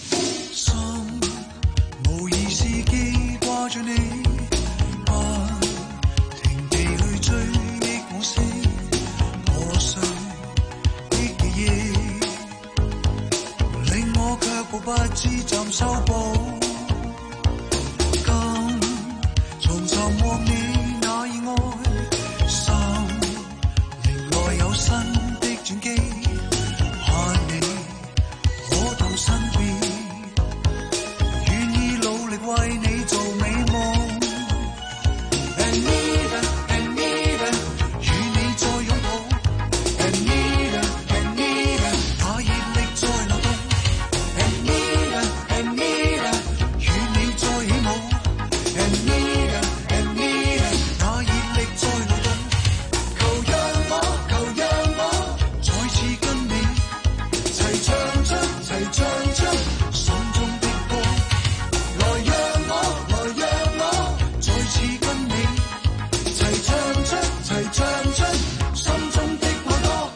無意思記掛著你，不停地去追憶往事，破碎的記憶，令我卻步不知怎修補。今重尋往你那意愛，心靈內有新的轉機，盼你可到身邊。為你做美夢 Anita Anita 與你再擁抱 Anita Anita 那熱力再流動 Anita Anita 與你再起舞 Anita Anita 那熱力再流動，求讓我求讓我再次跟你齊唱出齊唱出心中的歌。來讓我，來讓我，再次跟你齊唱出，齊唱出心中的愛歌。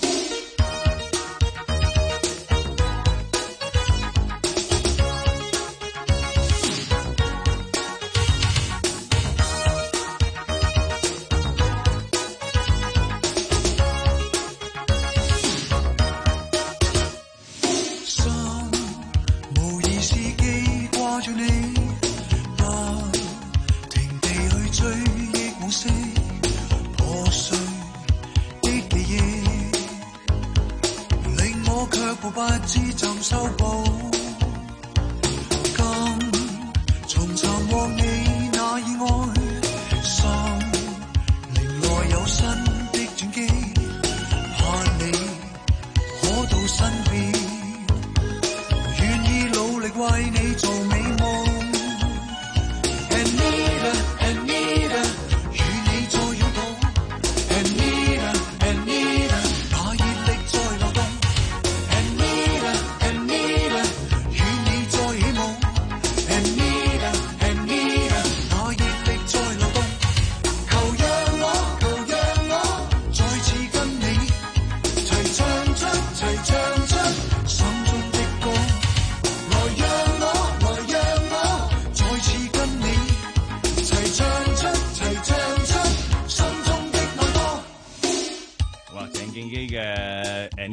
心無意思記掛住你。不知怎修補，今重尋往你那意愛，心靈內有新的轉機，盼你可到身邊，願意努力為你做美夢。Anita Anita 與你再擁抱 Anita Anita 那熱力再流動。Anita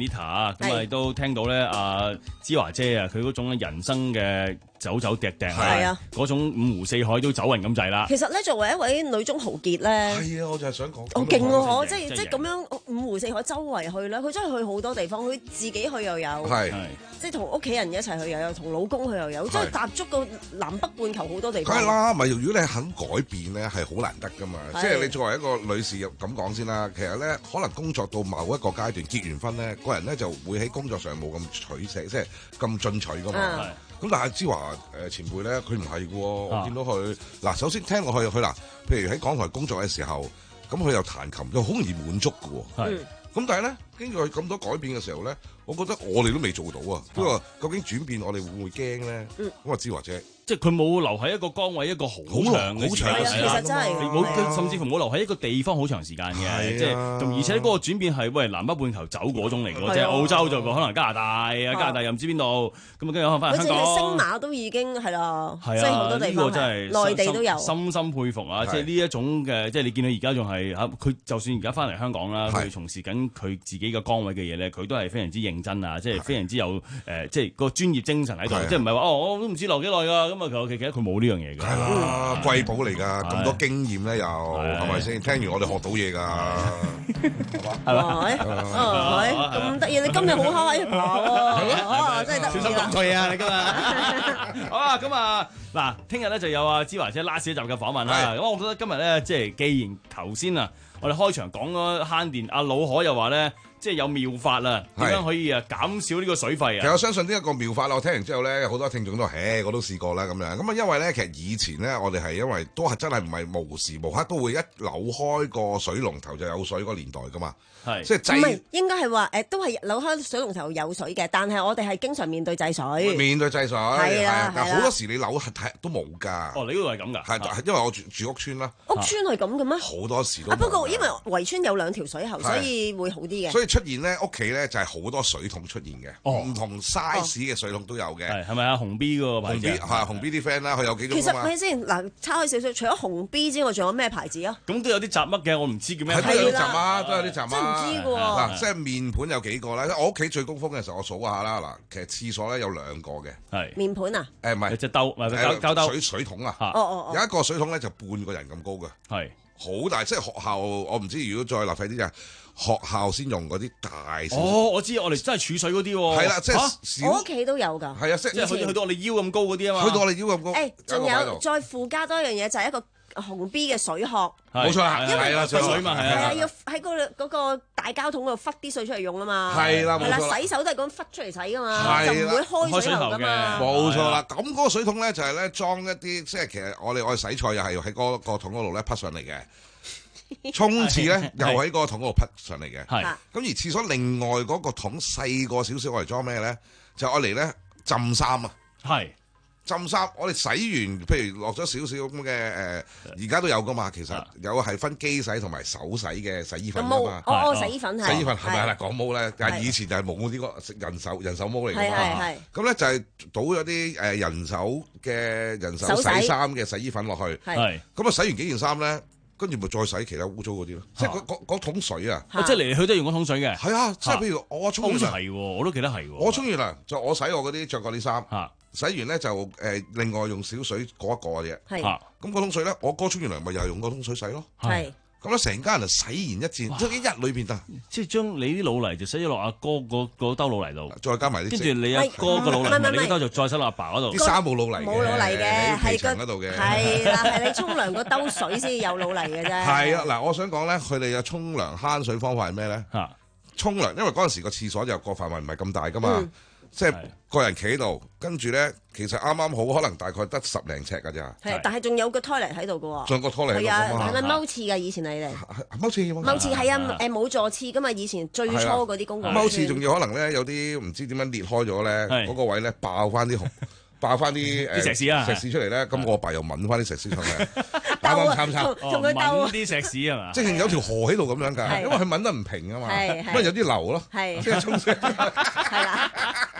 Anita，咁啊都聽到咧阿芝華姐啊，佢嗰種人生嘅走走趯趯係啊， 嗰種五湖四海都走勻咁滯啦。 其實咧，作為一位女中豪傑咧， 係啊，我就係想講， 好勁喎！即係即係咁樣五湖四海周圍去咧，佢真係去好多地方，佢自己去又有， 係即係同屋企人一齊去又有，同老公去又有，即係踏足個南北半球好多地方。 梗係啦，咪如果你肯改變咧，係好難得噶嘛。即係你作為一個女士咁講先啦，其實咧可能工作到某一個階段結完婚咧，個人咧就會喺工作上冇咁取捨，即係咁進取噶嘛。咁但係芝華誒前輩咧，佢唔係嘅喎，我見到佢嗱，首先聽落去佢嗱，譬如喺港台工作嘅時候，咁佢又彈琴，又好容易滿足嘅喎。咁但係咧，經過佢咁多改變嘅時候咧，我覺得我哋都未做到啊。不過究竟轉變我哋會唔會驚咧？咁啊，芝華姐。即係佢冇留喺一個崗位一個好長嘅時間， 其實真係冇，甚至乎冇留喺一個地方好長時間嘅，即係而且嗰個轉變係喂南北半球走嗰種嚟嘅，即係澳洲就可能加拿大啊，加拿大又唔知邊度，咁啊跟住可能翻嚟香港。 好似星馬都已經係啦， 即係好多地方係內地都有。 深深佩服啊！即係呢一種嘅，即係你見到而家仲係嚇佢，就算而家翻嚟香港啦，佢從事緊佢自己嘅崗位嘅嘢咧，佢都係非常之認真啊！即係非常之有誒，即係個專業精神喺度，即係唔係話哦，我都唔知留幾耐㗎，咁啊求其其佢冇。冇呢樣嘢㗎，係啦，貴寶嚟㗎，咁多經驗咧又係咪先？聽完我哋學到嘢㗎，係嘛？ 係咪？咁得意，你今日好嗨啊！真係得小心講錯啊！你今日好啊，咁啊嗱，聽日咧就有阿芝華姐 last 一集嘅訪問啦。咁我覺得今日咧，即係既然頭先啊，我哋開場講咗慳電，阿老可又話咧。即係有妙法啦，點樣可以啊減少呢個水費啊？ 其實我相信呢一個妙法啦，我聽完之後咧，好多聽眾都話，誒，我都試過啦咁樣。咁啊，因為咧，其實以前咧，我哋係因為都係真係唔係無時無刻都會一扭開個水龍頭就有水嗰個年代噶嘛。係，即係唔係應該係話誒，都係扭開水龍頭有水嘅，但係我哋係經常面對制水。 面對制水係啊， 但係好多時你扭係都冇㗎。 哦，你嗰度係咁㗎？ 係，因為我住住屋村啦。 屋村係咁嘅咩？ 好多時都啊，不過因為圍村有兩條水喉，所以會好啲嘅。 所以出現咧屋企咧就係好多水桶出現嘅，唔同 size 嘅水桶都有嘅。 係係咪啊？紅 B 嗰個牌子？ 係紅 B 啲 friend 啦，佢有幾種。 其實咪先嗱，叉開少少，除咗紅 B 之外，仲有咩牌子啊？ 咁都有啲雜乜嘅，我唔知叫咩。 係都有啲雜啊，都有啲雜啊。 真唔知㗎喎。 即係面盤有幾個咧？我屋企最高峰嘅時候，我數下啦。嗱，其實廁所咧有兩個嘅。 係面盤啊？ 誒唔係， 隻兜，唔係膠膠兜。 水水桶啊！ 哦哦有一個水桶咧就半個人咁高嘅。 係。 好大，即係學校，我唔知如果再立費啲就係學校先用嗰啲大。 哦，我知，我哋真係儲水嗰啲喎。 係啦，即係我屋企都有㗎。 係啊，即係去到我哋腰咁高嗰啲啊嘛。 去到我哋腰咁高。 誒，仲有再附加多一樣嘢，就係一個紅 B 嘅水殼。 冇錯啦， 因為係啦，水嘛係啊，要喺嗰嗰個大膠桶度忽啲水出嚟用啊嘛。 係啦， 係啦，洗手都係咁忽出嚟洗㗎嘛，就唔會開水喉㗎嘛。 冇錯啦，咁嗰個水桶咧就係咧裝一啲，即係其實我哋我哋洗菜又係喺嗰個桶嗰度咧匹上嚟嘅。沖廁咧又喺嗰個桶嗰度匹上嚟嘅，咁而廁所另外嗰個桶細個少少，我嚟裝咩咧？就我嚟咧浸衫啊， 係浸衫。我哋洗完，譬如落咗少少咁嘅誒，而家都有噶嘛。其實有係分機洗同埋手洗嘅洗衣粉噶嘛。 哦，洗衣粉係。 洗衣粉係咪啦？講毛咧，但係以前就係冇呢個人手人手毛嚟㗎嘛。咁咧就係倒咗啲誒人手嘅人手洗衫嘅洗衣粉落去。 係。 咁啊洗完幾件衫咧？跟住咪再洗其他污糟嗰啲咯，即係嗰嗰嗰桶水啊！ 即係嚟嚟去都用嗰桶水嘅。 係啊，即係譬如我沖完涼， 係喎，我都記得係喎。 我沖完涼就我洗我嗰啲着過啲衫，洗完咧就誒另外用少水過一過嘅啫。係。咁嗰桶水咧，我哥沖完涼咪又係用嗰桶水洗咯。係。咁咧成家人就洗完一戰，即係一日裏邊啊！ 即係將你啲老泥就洗咗落阿哥嗰嗰兜老泥度， 再加埋啲。 跟住你阿哥個老泥，你嗰兜就再洗落阿爸嗰度。 啲衫冇老泥嘅， 冇老泥嘅， 喺層嗰度嘅。 係啦，係你沖涼個兜水先有老泥嘅啫。 係啊，嗱，我想講咧，佢哋嘅沖涼慳水方法係咩咧？嚇，沖涼，因為嗰陣時個廁所就個範圍唔係咁大噶嘛。即係個人企喺度，跟住咧，其實啱啱好，可能大概得十零尺㗎咋。 係，但係仲有個 toilet 喺度㗎喎。 仲有個 toilet 喺度。 係啊，係咪踎廁㗎？以前你哋踎廁。 踎廁係啊，誒冇座廁㗎嘛。以前最初嗰啲公共踎廁仲要可能咧有啲唔知點樣裂開咗咧，嗰個位咧爆翻啲紅，爆翻啲誒石屎啊， 石屎出嚟咧。咁我阿爸又抿翻啲石屎上嚟，啱啱參參。 同佢鬥啲石屎係嘛？ 即係有條河喺度咁樣㗎，因為佢抿得唔平啊嘛，咁啊有啲流咯，即係沖水。係啦。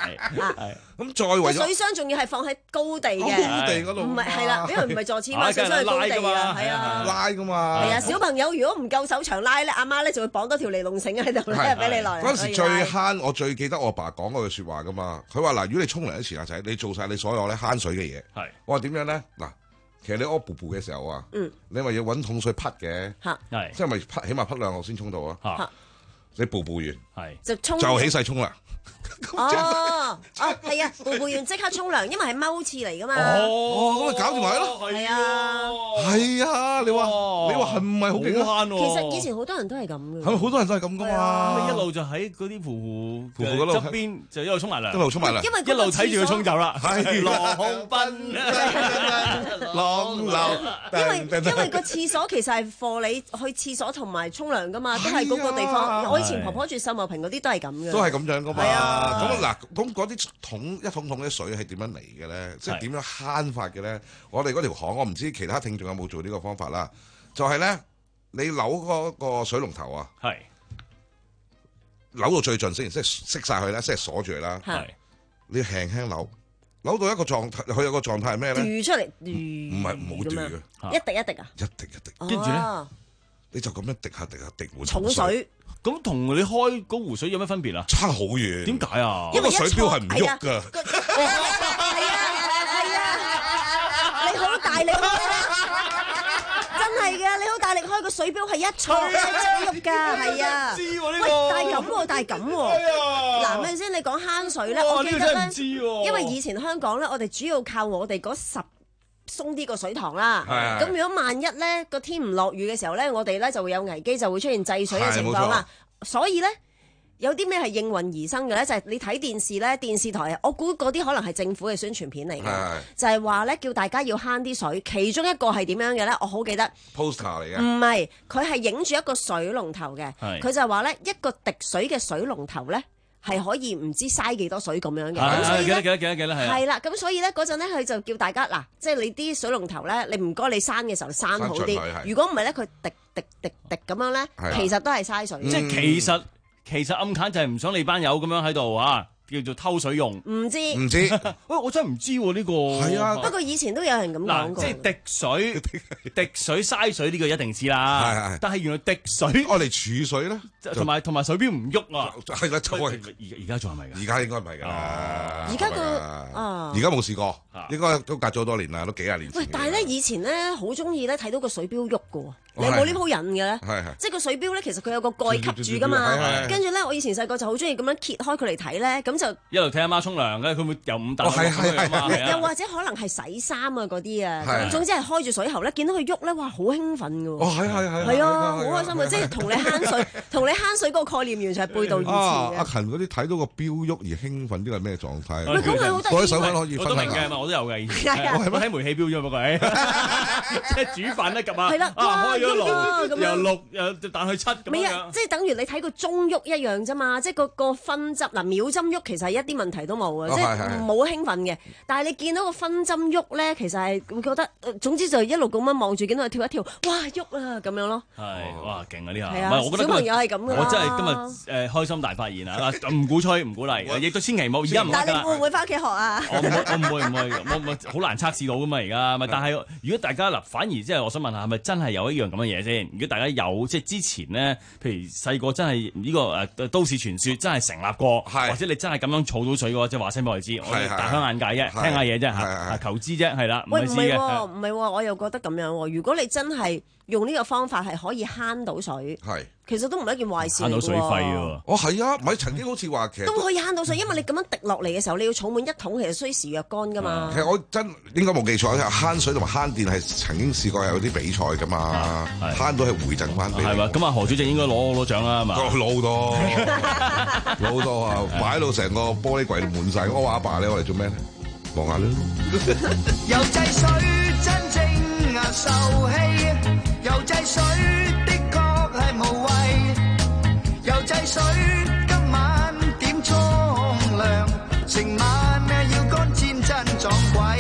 係咁再為咗水箱仲要係放喺高地嘅， 高地嗰度， 唔係係啦，因為唔係坐廁嘛，水箱係高地啊，係啊， 拉噶嘛。 係啊，小朋友如果唔夠手長拉咧，阿媽咧就會綁多條尼龍繩喺度咧，俾你落嚟。 嗰陣時最慳，我最記得我阿爸講嗰句説話噶嘛。佢話嗱，如果你沖涼之前啊仔，你做晒你所有咧慳水嘅嘢。係。我話點樣咧？嗱，其實你屙布布嘅時候啊，你咪要揾桶水潑嘅，係，即係咪潑？起碼潑兩個先沖到啊。你布布完，係就沖就起勢沖涼。 哦哦，係啊，布布完即刻沖涼，因為係踎廁嚟噶嘛。 哦，咁咪搞掂埋咯。 係啊， 係啊，你話你話係唔係好勁啊？ 其實以前好多人都係咁嘅。 係咪好多人都係咁噶嘛？ 咁一路就喺嗰啲湖湖湖湖嗰度側邊就一路沖埋涼， 一路沖埋涼， 因為一路睇住佢沖走啦。 係浪奔浪流， 因為因為個廁所其實係貨你去廁所同埋沖涼噶嘛，都係嗰個地方。我以前婆婆住秀茂坪嗰啲都係咁嘅。 都係咁樣噶嘛。 係啊。 咁嗱，咁嗰啲桶一桶桶啲水係點樣嚟嘅咧？即係點樣慳法嘅咧？我哋嗰條巷，我唔知其他聽眾有冇做呢個方法啦。就係咧，你扭嗰個水龍頭啊，係扭到最盡先，即係熄晒佢啦，即係鎖住佢啦。係你要輕輕扭，扭到一個狀態，佢有個狀態係咩咧？ 嘟出嚟， 唔係唔好嘟嘅， 一滴一滴啊， 一滴一滴， 跟住咧， 你就咁樣滴下滴下滴滿重水。 咁同你開嗰壺水有咩分別啊？ 差好遠。 點解啊？ 因為水錶係唔喐㗎。 係啊係啊，你好大力開啦！真係㗎，你好大力開個水錶係一錯咧即喐㗎，係啊。知喎呢個。但係咁喎，但係咁喎。嗱，咪先你講慳水咧，我記得咧，因為以前香港咧，我哋主要靠我哋嗰十鬆啲個水塘啦，咁如果萬一咧個天唔落雨嘅時候咧，我哋咧就會有危機，就會出現制水嘅情況啦。所以咧有啲咩係應運而生嘅咧，就係、是、你睇電視咧，電視台我估嗰啲可能係政府嘅宣傳片嚟嘅，就係話咧叫大家要慳啲水。其中一個係點樣嘅咧？我好記得 poster 嚟嘅， 唔係佢係影住一個水龍頭嘅，佢就話咧一個滴水嘅水龍頭咧。係可以唔知嘥幾多水咁樣嘅，咁所以咧， 幾多幾多幾多係啊？ 係啦，咁所以咧嗰陣咧，佢就叫大家嗱，即係你啲水龍頭咧，你唔該你閂嘅時候閂好啲。如果唔係咧，佢滴滴滴滴咁樣咧，其實都係嘥水。 即係其實其實暗砍就係唔想你班友咁樣喺度啊！叫做偷水用， 唔知唔知， 喂，我真係唔知喎呢個。係啊，不過以前都有人咁講過。 即係滴水、滴水嘥水呢個一定知啦。係係。但係原來滴水， 我嚟儲水咧， 同埋同埋水錶唔喐啊。 係啦，就係而而家仲係咪㗎？ 而家應該唔係㗎。 而家個啊， 而家冇試過，應該都隔咗好多年啦，都幾廿年前。 喂，但係咧以前咧好中意咧睇到個水錶喐㗎喎。你有冇呢鋪癮嘅咧？係係。即係個水錶咧，其實佢有個蓋吸住㗎嘛。跟住咧，我以前細個就好中意咁樣揭開佢嚟睇咧，咁就一路睇阿媽沖涼嘅，佢會由五等係係係， 又或者可能係洗衫啊嗰啲啊，總之係開住水喉咧，見到佢喐咧，哇，好興奮㗎喎！ 哦，係係係， 係啊，好開心啊！即係同你慳水，同你慳水嗰個概念完全係背道而馳嘅。 阿勤嗰啲睇到個錶喐而興奮，呢個係咩狀態？ 喂，咁佢好得意。 嗰啲手法可以分享。 我都明嘅，我都有嘅以前。我係咪睇煤氣錶啫？不過係，即係煮飯咧咁啊！ 係啦， 開咗爐由六又彈去七咁樣。 唔係啊，即係等於你睇個鐘喐一樣啫嘛，即係個個分針嗱秒針喐，其實一啲問題都冇嘅，即係冇興奮嘅。但係你見到個分針喐咧，其實係會覺得，總之就一路咁樣望住，見到佢跳一跳，哇喐啊咁樣咯。 係，哇勁啊呢下！ 係啊，小朋友係咁嘅。 我真係今日誒開心大發現啊！唔鼓吹唔鼓勵，亦都千祈冇而家唔得㗎。 但係你會唔會翻屋企學啊？ 我唔會，我唔會唔會，我我好難測試到㗎嘛而家。咪但係如果大家嗱，反而即係我想問下，係咪真係有一樣咁嘅嘢先？如果大家有即係之前咧，譬如細個真係呢個誒都市傳說真係成立過，或者你真係咁樣儲到水嘅話，即係話聲俾我哋知，我哋大開眼界啫，聽下嘢啫嚇，求知啫，係啦，唔係知嘅。喂，唔係喎， 唔係喎，我又覺得咁樣喎。如果你真係用呢個方法係可以慳到水，係其實都唔係一件壞事嚟嘅喎。慳到水費喎。 哦，係啊，唔係曾經好似話其實都可以慳到水，因為你咁樣滴落嚟嘅時候，你要儲滿一桶，其實需時若乾㗎嘛。 其實我真應該冇記錯，慳水同埋慳電係曾經試過有啲比賽㗎嘛，慳到係回贈翻俾你。 係嘛？咁啊何主席應該攞攞獎啦，係嘛？ 攞好多，攞好多啊！擺到成個玻璃櫃都滿晒。我話阿爸你我嚟做咩咧？望下啦。 油制水真正啊受氣，油制水的確係無謂，油制水今晚點沖涼，成晚要乾煎真撞鬼，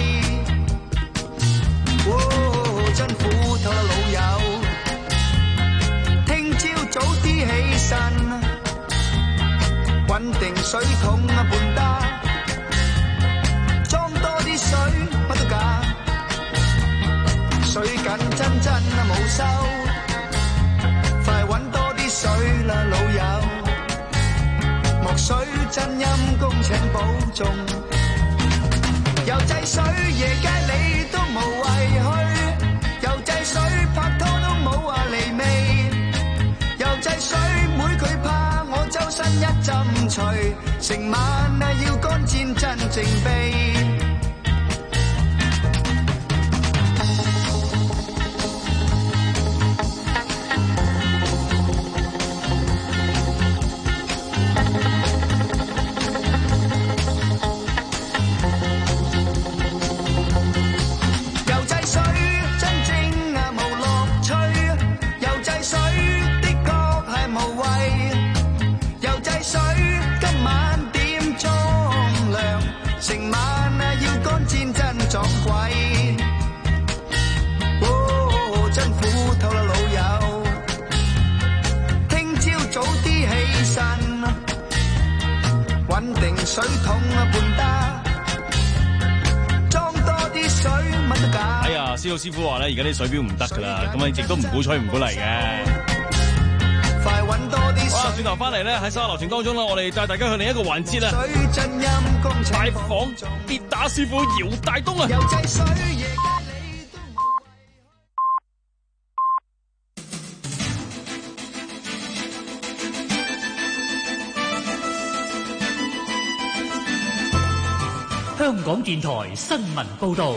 哦真苦頭老友，聽朝早啲起身，穩定水桶啊半打。 冇收，快搵多啲水啦老友，莫水真陰公請保重，又制水夜街你都無謂去，又制水拍拖都冇話離味，又制水妹佢怕我周身一浸除，成晚啊要乾戰真正備。水桶啊半打，裝多啲水乜都假。 哎呀，司徒師傅話咧，而家啲水表唔得噶啦，咁啊亦都唔鼓吹唔鼓勵嘅。 快揾多啲水。 好啦，轉頭翻嚟咧喺沙流程當中啦，我哋帶大家去另一個環節啦。 水真陰公拜訪跌打師傅姚大東啊！ 又制水夜街香港電台新聞報導，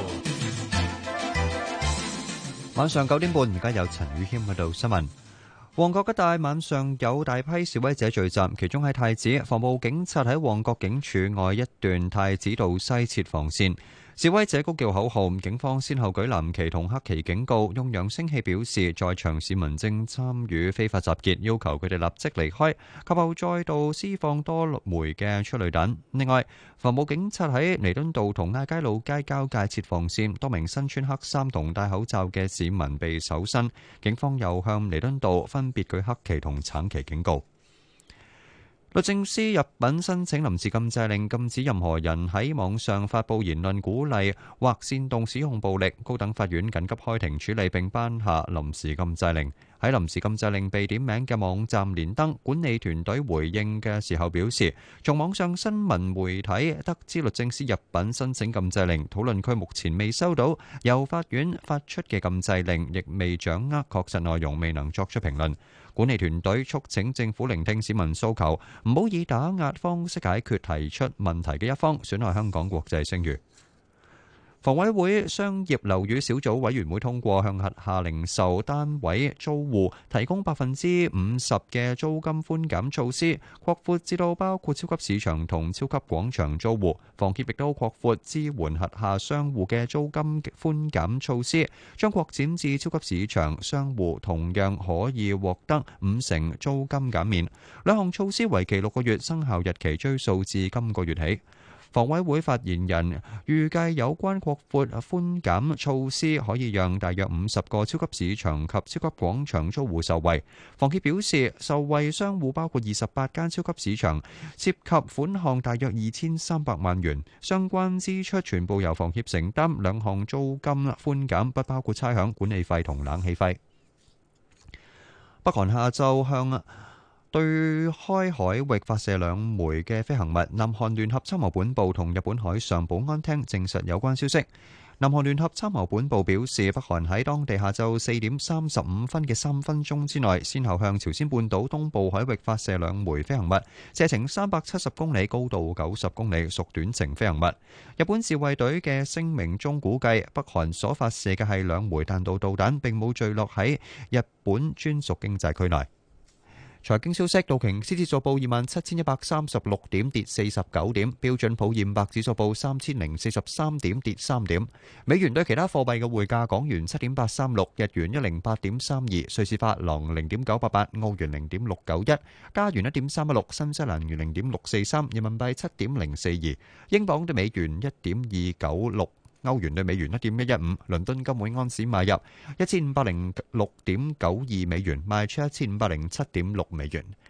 晚上九點半，而家有陳宇謙喺度新聞。旺角一帶晚上有大批示威者聚集，其中喺太子，防暴警察喺旺角警署外一段太子道西設防線。示威者高叫口號，警方先後舉藍旗同黑旗警告，用揚聲器表示在場市民正參與非法集結，要求佢哋立即離開，及後再度施放多枚嘅催淚彈。另外，防暴警察喺彌敦道同亞皆老街交界設防線，多名身穿黑衫同戴口罩嘅市民被搜身，警方又向彌敦道分別舉黑旗同橙旗警告。律政司入稟申請臨時禁制令，禁止任何人喺網上發布言論鼓勵或煽動使用暴力。高等法院緊急開庭處理並頒下臨時禁制令。喺臨時禁制令被點名嘅網站連登管理團隊回應嘅時候表示，從網上新聞媒體得知律政司入稟申請禁制令，討論區目前未收到由法院發出嘅禁制令，亦未掌握確實內容，未能作出評論。管理團隊促請政府聆聽市民訴求，唔好以打壓方式解決提出問題嘅一方，損害香港國際聲譽。房委會商業樓宇小組委員會通過向轄下零售單位租戶提供百分之五十嘅租金寬減措施，擴闊至到包括超級市場同超級廣場租戶。房協亦都擴闊支援轄下商戶嘅租金寬減措施，將擴展至超級市場商戶同樣可以獲得五成租金減免。兩項措施為期六個月，生效日期追溯至今個月起。房委會發言人預計有關擴闊寬減措施可以讓大約五十個超級市場及超級廣場租戶受惠。房協表示，受惠商戶包括二十八間超級市場，涉及款項大約二千三百萬元，相關支出全部由房協承擔。兩項租金寬減不包括差餉、管理費同冷氣費。北韓下晝向對開海域發射兩枚嘅飛行物，南韓聯合參謀本部同日本海上保安廳證實有關消息。南韓聯合參謀本部表示，北韓喺當地下晝四點三十五分嘅三分鐘之內，先後向朝鮮半島東部海域發射兩枚飛行物，射程三百七十公里，高度九十公里，屬短程飛行物。日本自衛隊嘅聲明中估計，北韓所發射嘅係兩枚彈道導彈，並冇墜落喺日本專屬經濟區內。財經消息，道瓊斯指數報二萬七千一百三十六點，跌四十九點；標準普爾五百指數報三千零四十三點，跌三點。美元對其他貨幣嘅匯價：港元七點八三六，日元一零八點三二，瑞士法郎零點九八八，澳元零點六九一，加元一點三一六，新西蘭元零點六四三，人民幣七點零四二，英鎊對美元一點二九六。歐元對美元一點一一五，倫敦金每安士買入一千五百零六點九二美元，賣出一千五百零七點六美元。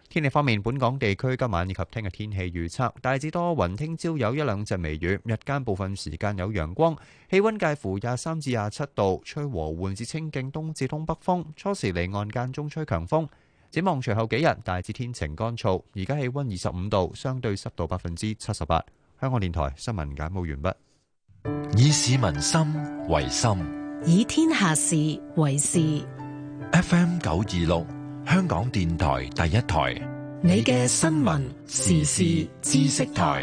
天氣方面，本港地區今晚以及聽日天氣預測大致多雲，聽朝有一兩陣微雨，日間部分時間有陽光，氣溫介乎廿三至廿七度，吹和緩至清勁東至東北風，初時離岸間中吹強風。展望隨後幾日大致天晴乾燥，而家氣溫二十五度，相對濕度百分之七十八。香港電台新聞簡報完畢。 以市民心為心， 以天下事為事。 F M 九二六。香港電台第一台， 你嘅新聞時事知識台。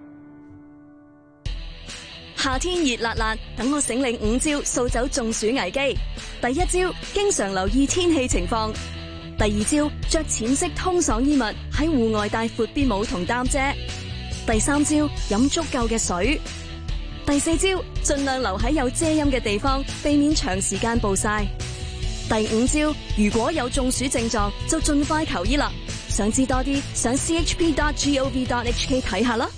夏天熱辣辣，等我醒領五招掃走中暑危機。第一招，經常留意天氣情況；第二招，着淺色通爽衣物，喺戶外帶闊啲帽同擔遮；第三招，飲足夠嘅水；第四招，盡量留喺有遮陰嘅地方，避免長時間暴曬。第五招，如果有中暑症狀，就盡快求醫啦。想知多啲，上 c h p dot gov dot h k 睇下啦。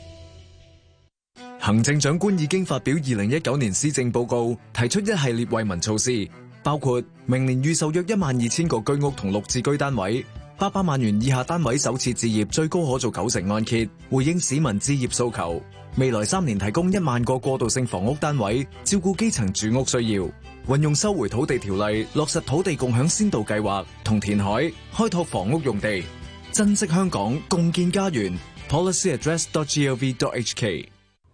行政長官已經發表二零一九年施政報告，提出一系列惠民措施，包括明年預售約一萬二千個居屋同綠置居單位，八百萬元以下單位首次置業最高可做九成按揭，回應市民置業訴求。未來三年提供一萬個過渡性房屋單位，照顧基層住屋需要。運用收回土地條例，落實土地共享先導計劃，同填海開拓房屋用地，珍惜香港，共建家園。policy address dot gov dot h k。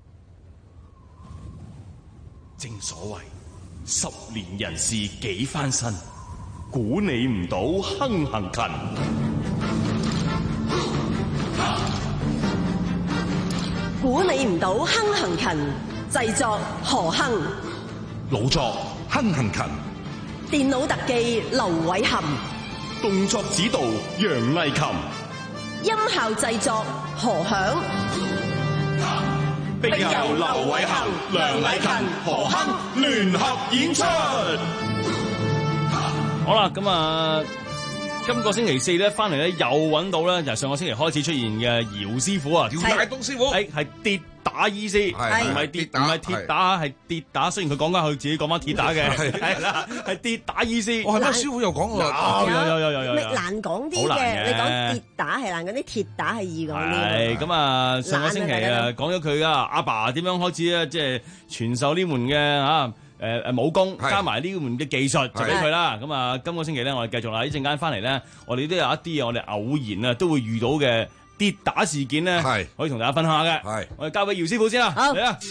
正所謂十年人事幾翻身，估你唔到亨行勤。 估你唔到亨行勤，製作何亨， 老作亨行勤， 電腦特技劉偉涵， 動作指導楊麗琴， 音效製作何響， 並由劉偉涵、梁禮勤、何亨聯合演出。 好啦，咁啊，今個星期四咧，翻嚟咧又揾到咧，就上個星期開始出現嘅姚師傅啊， 姚大東師傅， 係係跌打醫師，唔係跌唔係鐵打，係跌打。雖然佢講緊佢自己講翻鐵打嘅，係啦，係跌打醫師。 我係咩師傅又講喎？ 有有有有有有。 難講啲嘅，你講跌打係難講啲，鐵打係易講啲。 係咁啊！上個星期啊，講咗佢啊，阿爸點樣開始咧，即係傳授呢門嘅嚇。誒誒武功加埋呢門嘅技術就俾佢啦。咁啊，今個星期咧，我哋繼續啦。呢陣間翻嚟咧，我哋都有一啲我哋偶然啊都會遇到嘅跌打事件咧，可以同大家分享下嘅。係，我哋交俾姚師傅先啦。嚟啦！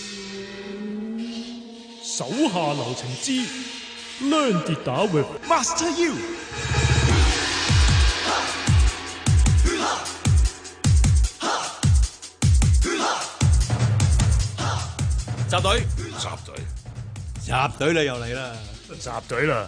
手下留情之 Learn 跌打 with Master You。 集隊， 集隊。 集隊啦，又嚟啦！集隊啦！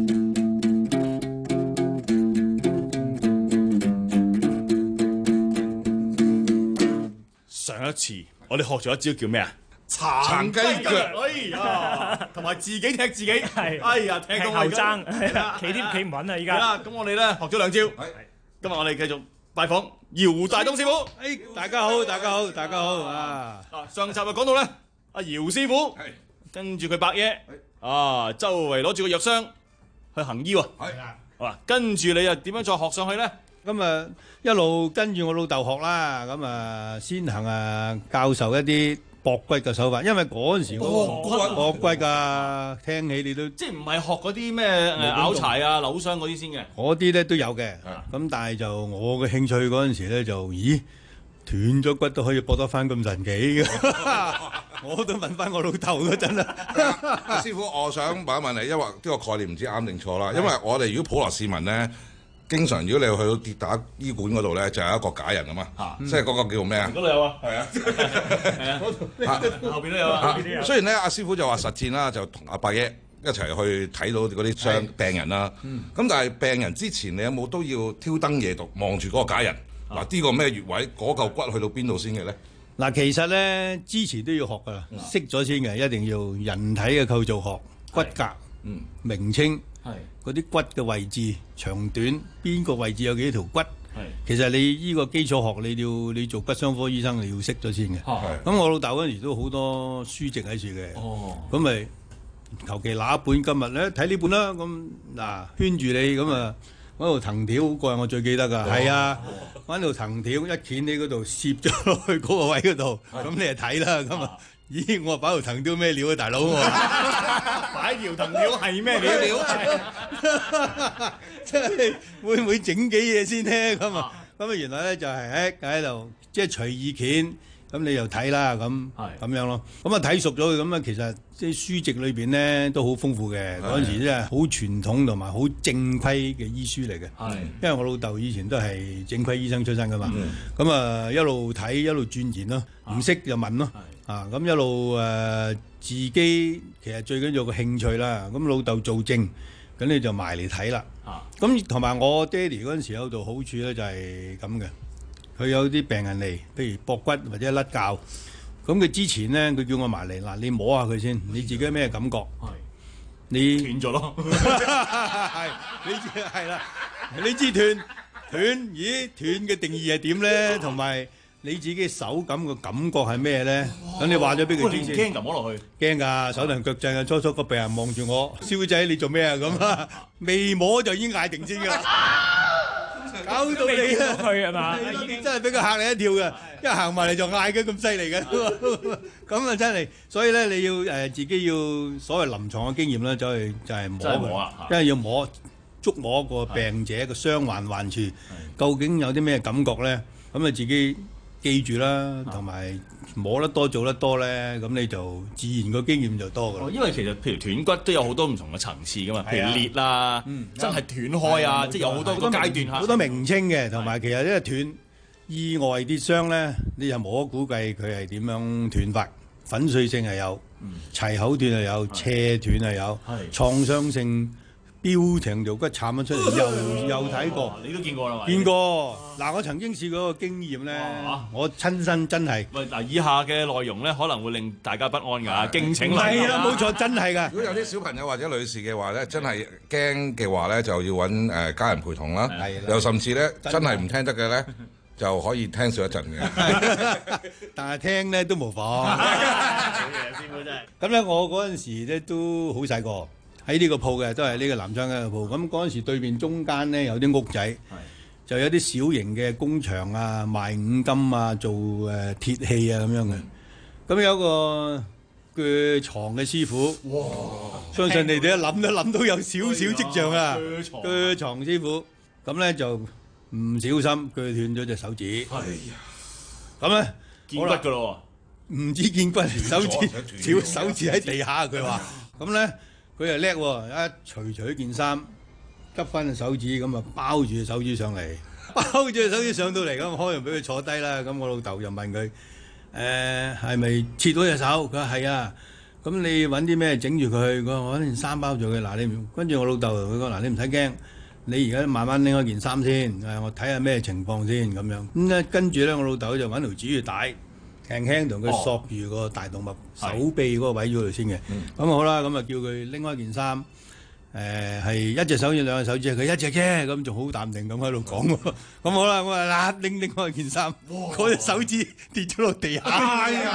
上一次我哋學咗一招叫咩啊？ 殘雞腳！ 哎呀，同埋自己踢自己，係哎呀，踢到後爭，係啦，企啲企唔穩啊！依家。 係啦，咁我哋咧學咗兩招。今日我哋繼續拜訪姚大東師傅。 誒，大家好，大家好，大家好啊！ 啊，上集就講到咧，阿姚師傅。跟住佢伯爺啊，周圍攞住個藥箱去行醫喎。係啊，好啦，跟住你又點樣再學上去咧？ 咁啊，一路跟住我老豆學啦。咁啊，先行啊教授一啲駁骨嘅手法，因為嗰陣時我駁骨㗎，聽起你都即係唔係學嗰啲咩誒拗柴啊、扭傷嗰啲先嘅？ 嗰啲咧都有嘅。咁但係就我嘅興趣嗰陣時咧，就咦斷咗骨都可以駁得翻咁神奇嘅。我都問翻我老豆嗰陣啦， 阿師傅，我想問一問你，因為呢個概念唔知啱定錯啦。因為我哋如果普羅市民咧，經常如果你去到跌打醫館嗰度咧，就有一個假人啊嘛，即係嗰個叫做咩啊？ 嗰度有啊， 係啊， 係啊，後邊都有啊。 雖然咧，阿師傅就話實戰啦，就同阿伯爺一齊去睇到嗰啲傷病人啦。咁但係病人之前，你有冇都要挑燈夜讀望住嗰個假人？嗱，呢個咩穴位？嗰嚿骨去到邊度先嘅咧？ 嗱，其實咧之前都要學噶啦，識咗先嘅，一定要人體嘅構造學、骨骼、嗯、名稱，嗰啲骨嘅位置、長短，邊個位置有幾條骨。其實你呢個基礎學，你要你做骨傷科醫生，你要識咗先嘅。咁我老豆嗰陣時都好多書籍喺處嘅，咁咪求其拿一本，今日咧睇呢本啦。咁嗱圈住你咁啊。 揾條藤條好過癮，我最記得㗎。係啊，揾條藤條一鉸你嗰度，攝咗落去嗰個位嗰度，咁你就睇啦。咁啊，咦，我話擺條藤條咩料啊，大佬？ 擺條藤條係咩料料？ 即係會唔會整幾嘢先咧？咁啊，咁啊，原來咧就係喺喺度，即係隨意鉸。咁你又睇啦，咁咁樣咯。咁啊睇熟咗佢，咁啊其實即係書籍裏邊咧都好豐富嘅。嗰陣時真係好傳統同埋好正規嘅醫書嚟嘅。係，因為我老豆以前都係正規醫生出身噶嘛。咁啊一路睇一路鑽研咯，唔識就問咯。啊，咁一路誒自己其實最緊要個興趣啦。咁老豆做證，咁你就埋嚟睇啦。咁同埋我爹哋嗰陣時有度好處咧，就係咁嘅。佢有啲病人嚟，譬如膊骨或者甩臼，咁佢之前咧，佢叫我埋嚟嗱，你摸下佢先，你自己咩感覺？係你斷咗咯， 係你知係啦，你知斷斷，咦斷嘅定義係點咧？同埋你自己手感嘅感覺係咩咧？咁你話咗俾佢知先。 驚就摸落去， 驚㗎，手騰腳震啊！初初個病人望住我，蕭仔你做咩啊？咁啊，未摸就已經嗌定先㗎啦。搞到你啊！ 佢係嘛？ 真係俾佢嚇你一跳嘅，一行埋嚟就嗌嘅咁犀利嘅，咁啊真係。所以咧，你要誒自己要所謂臨床嘅經驗咧，走去就係摸佢，因為要摸捉摸個病者個傷患患處，究竟有啲咩感覺咧？咁啊自己記住啦，同埋摸得多做得多咧，咁你就自然個經驗就多㗎啦。 因為其實譬如斷骨都有好多唔同嘅層次㗎嘛，譬如裂啦，真係斷開啊，即係有好多好多階段嚇， 好多名稱嘅，同埋其實呢個斷意外跌傷咧，你又冇得估計佢係點樣斷法，粉碎性係有，齊口斷係有，斜斷係有，創傷性。標長條骨慘咗出嚟，又又睇過， 你都見過啦嘛？ 見過嗱，我曾經試過個經驗咧，我親身真係。 喂嗱，以下嘅內容咧可能會令大家不安㗎，敬請留意。 係啊，冇錯，真係㗎。 如果有啲小朋友或者女士嘅話咧，真係驚嘅話咧，就要揾誒家人陪同啦。又甚至咧，真係唔聽得嘅咧，就可以聽少一陣嘅。 但係聽咧都無妨。好嘢，師傅真係。咁咧，我嗰陣時咧都好細個。喺呢個鋪嘅都係呢個南昌嘅鋪，咁嗰陣時對面中間咧有啲屋仔，就有啲小型嘅工場啊，賣五金啊，做誒、呃、鐵器啊咁樣嘅。咁有個鋸床嘅師傅，哇！相信你哋一諗都諗到有少少跡象啊！鋸床師傅，咁咧就唔小心鋸斷咗隻手指。係呀！咁咧見骨㗎咯喎， 唔知見骨，手指條手指喺地下，佢話咁咧。佢又叻喎，一除除件衫，執翻隻手指咁啊，包住隻手指上嚟，包住隻手指上到嚟咁，開完俾佢坐低啦。咁我老豆就問佢：誒係咪切咗隻手？佢話係啊。咁你揾啲咩整住佢？佢話我揾件衫包住佢。嗱你跟住我老豆佢講：嗱你唔使驚，你而家慢慢拎開件衫先。誒我睇下咩情況先咁樣。咁咧跟住咧，我老豆就揾條指月帶。輕輕同佢索住個大動脈手臂嗰個位嗰度先嘅，咁好啦，咁啊叫佢拎開件衫，誒係一隻手指兩隻手指，佢一隻啫，咁仲好淡定咁喺度講喎，咁好啦，我話嗱拎拎開件衫，嗰隻手指跌咗落地下，哎呀！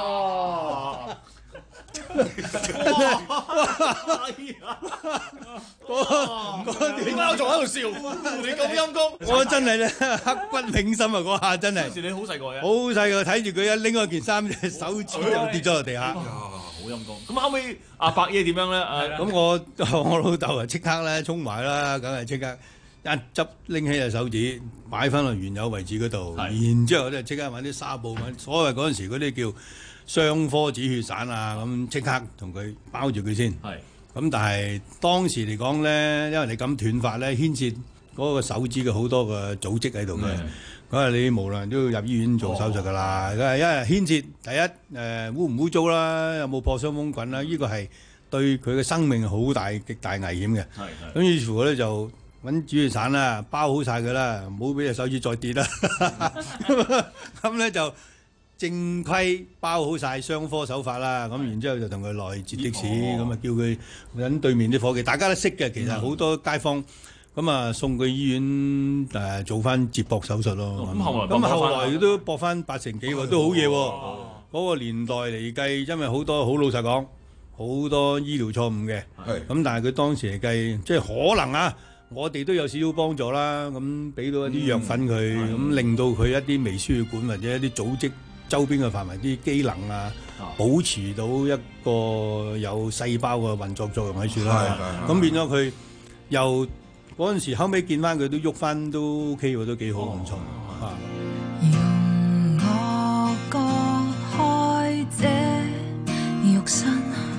點解我仲喺度笑？你咁陰功， 我真係咧刻骨銘心啊！嗰下真係。 當時你好細個嘅。 好細個睇住佢一拎開件衫，隻手指就跌咗落地下。 好陰功。咁後尾阿伯爺點樣咧？ 咁我我老豆啊即刻咧衝埋啦，梗係即刻一執拎起隻手指，擺翻落原有位置嗰度，然之後咧即刻揾啲紗布，揾所謂嗰陣時嗰啲叫雙科止血散啊，咁即刻同佢包住佢先。係。咁但係當時嚟講咧，因為你咁斷法咧，牽涉嗰個手指嘅好多個組織喺度嘅。咁啊，你無論都要入醫院做手術噶啦。咁啊，因為牽涉第一誒污唔污糟啦，有冇破傷風菌啦，呢個係對佢嘅生命好大極大危險嘅。係係。咁於是乎咧就揾止血散啦，包好晒佢啦，唔好俾隻手指再跌啦。咁咧就。正規包好晒雙科手法啦，咁然之後就同佢內接的士，咁啊叫佢揾對面啲夥計，大家都識嘅，其實好多街坊，咁啊送佢醫院誒做翻接駁手術咯。咁後來咁後來都駁翻八成幾喎，都好嘢喎。嗰個年代嚟計，因為好多好老實講，好多醫療錯誤嘅。咁但係佢當時嚟計，即係可能啊， 我哋都有少少幫助啦，咁俾到一啲藥粉佢，咁、嗯、令到佢一啲微輸血管或者一啲組織周邊嘅範圍啲機能啊，保持到一個有細胞嘅運作作用喺處啦。咁變咗佢又嗰陣時後尾見翻佢都喐翻都 OK 喎，都幾好唔錯啊！ 容我割開這肉身，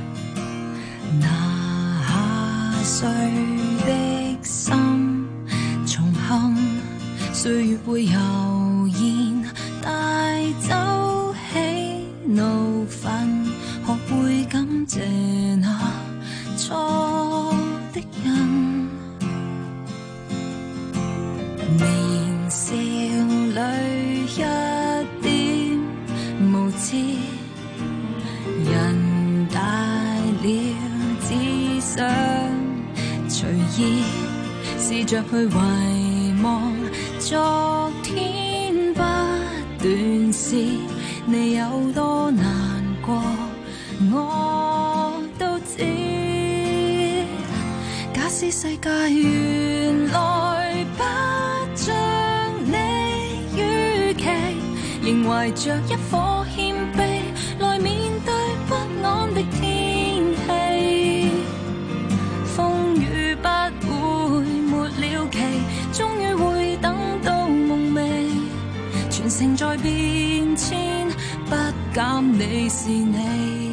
拿下誰的心，重幸歲月會悠然帶走喜怒憤，學會感謝那錯的人。年少裏一點無知，人大了只想隨意試着去遺忘昨天不斷是你有多難過，我都知。假使世界原來不像你預期，仍懷着一顆謙卑來面對不安的天氣，風雨不會沒了期，終於會等到夢寐，全城在變遷，不減你是你。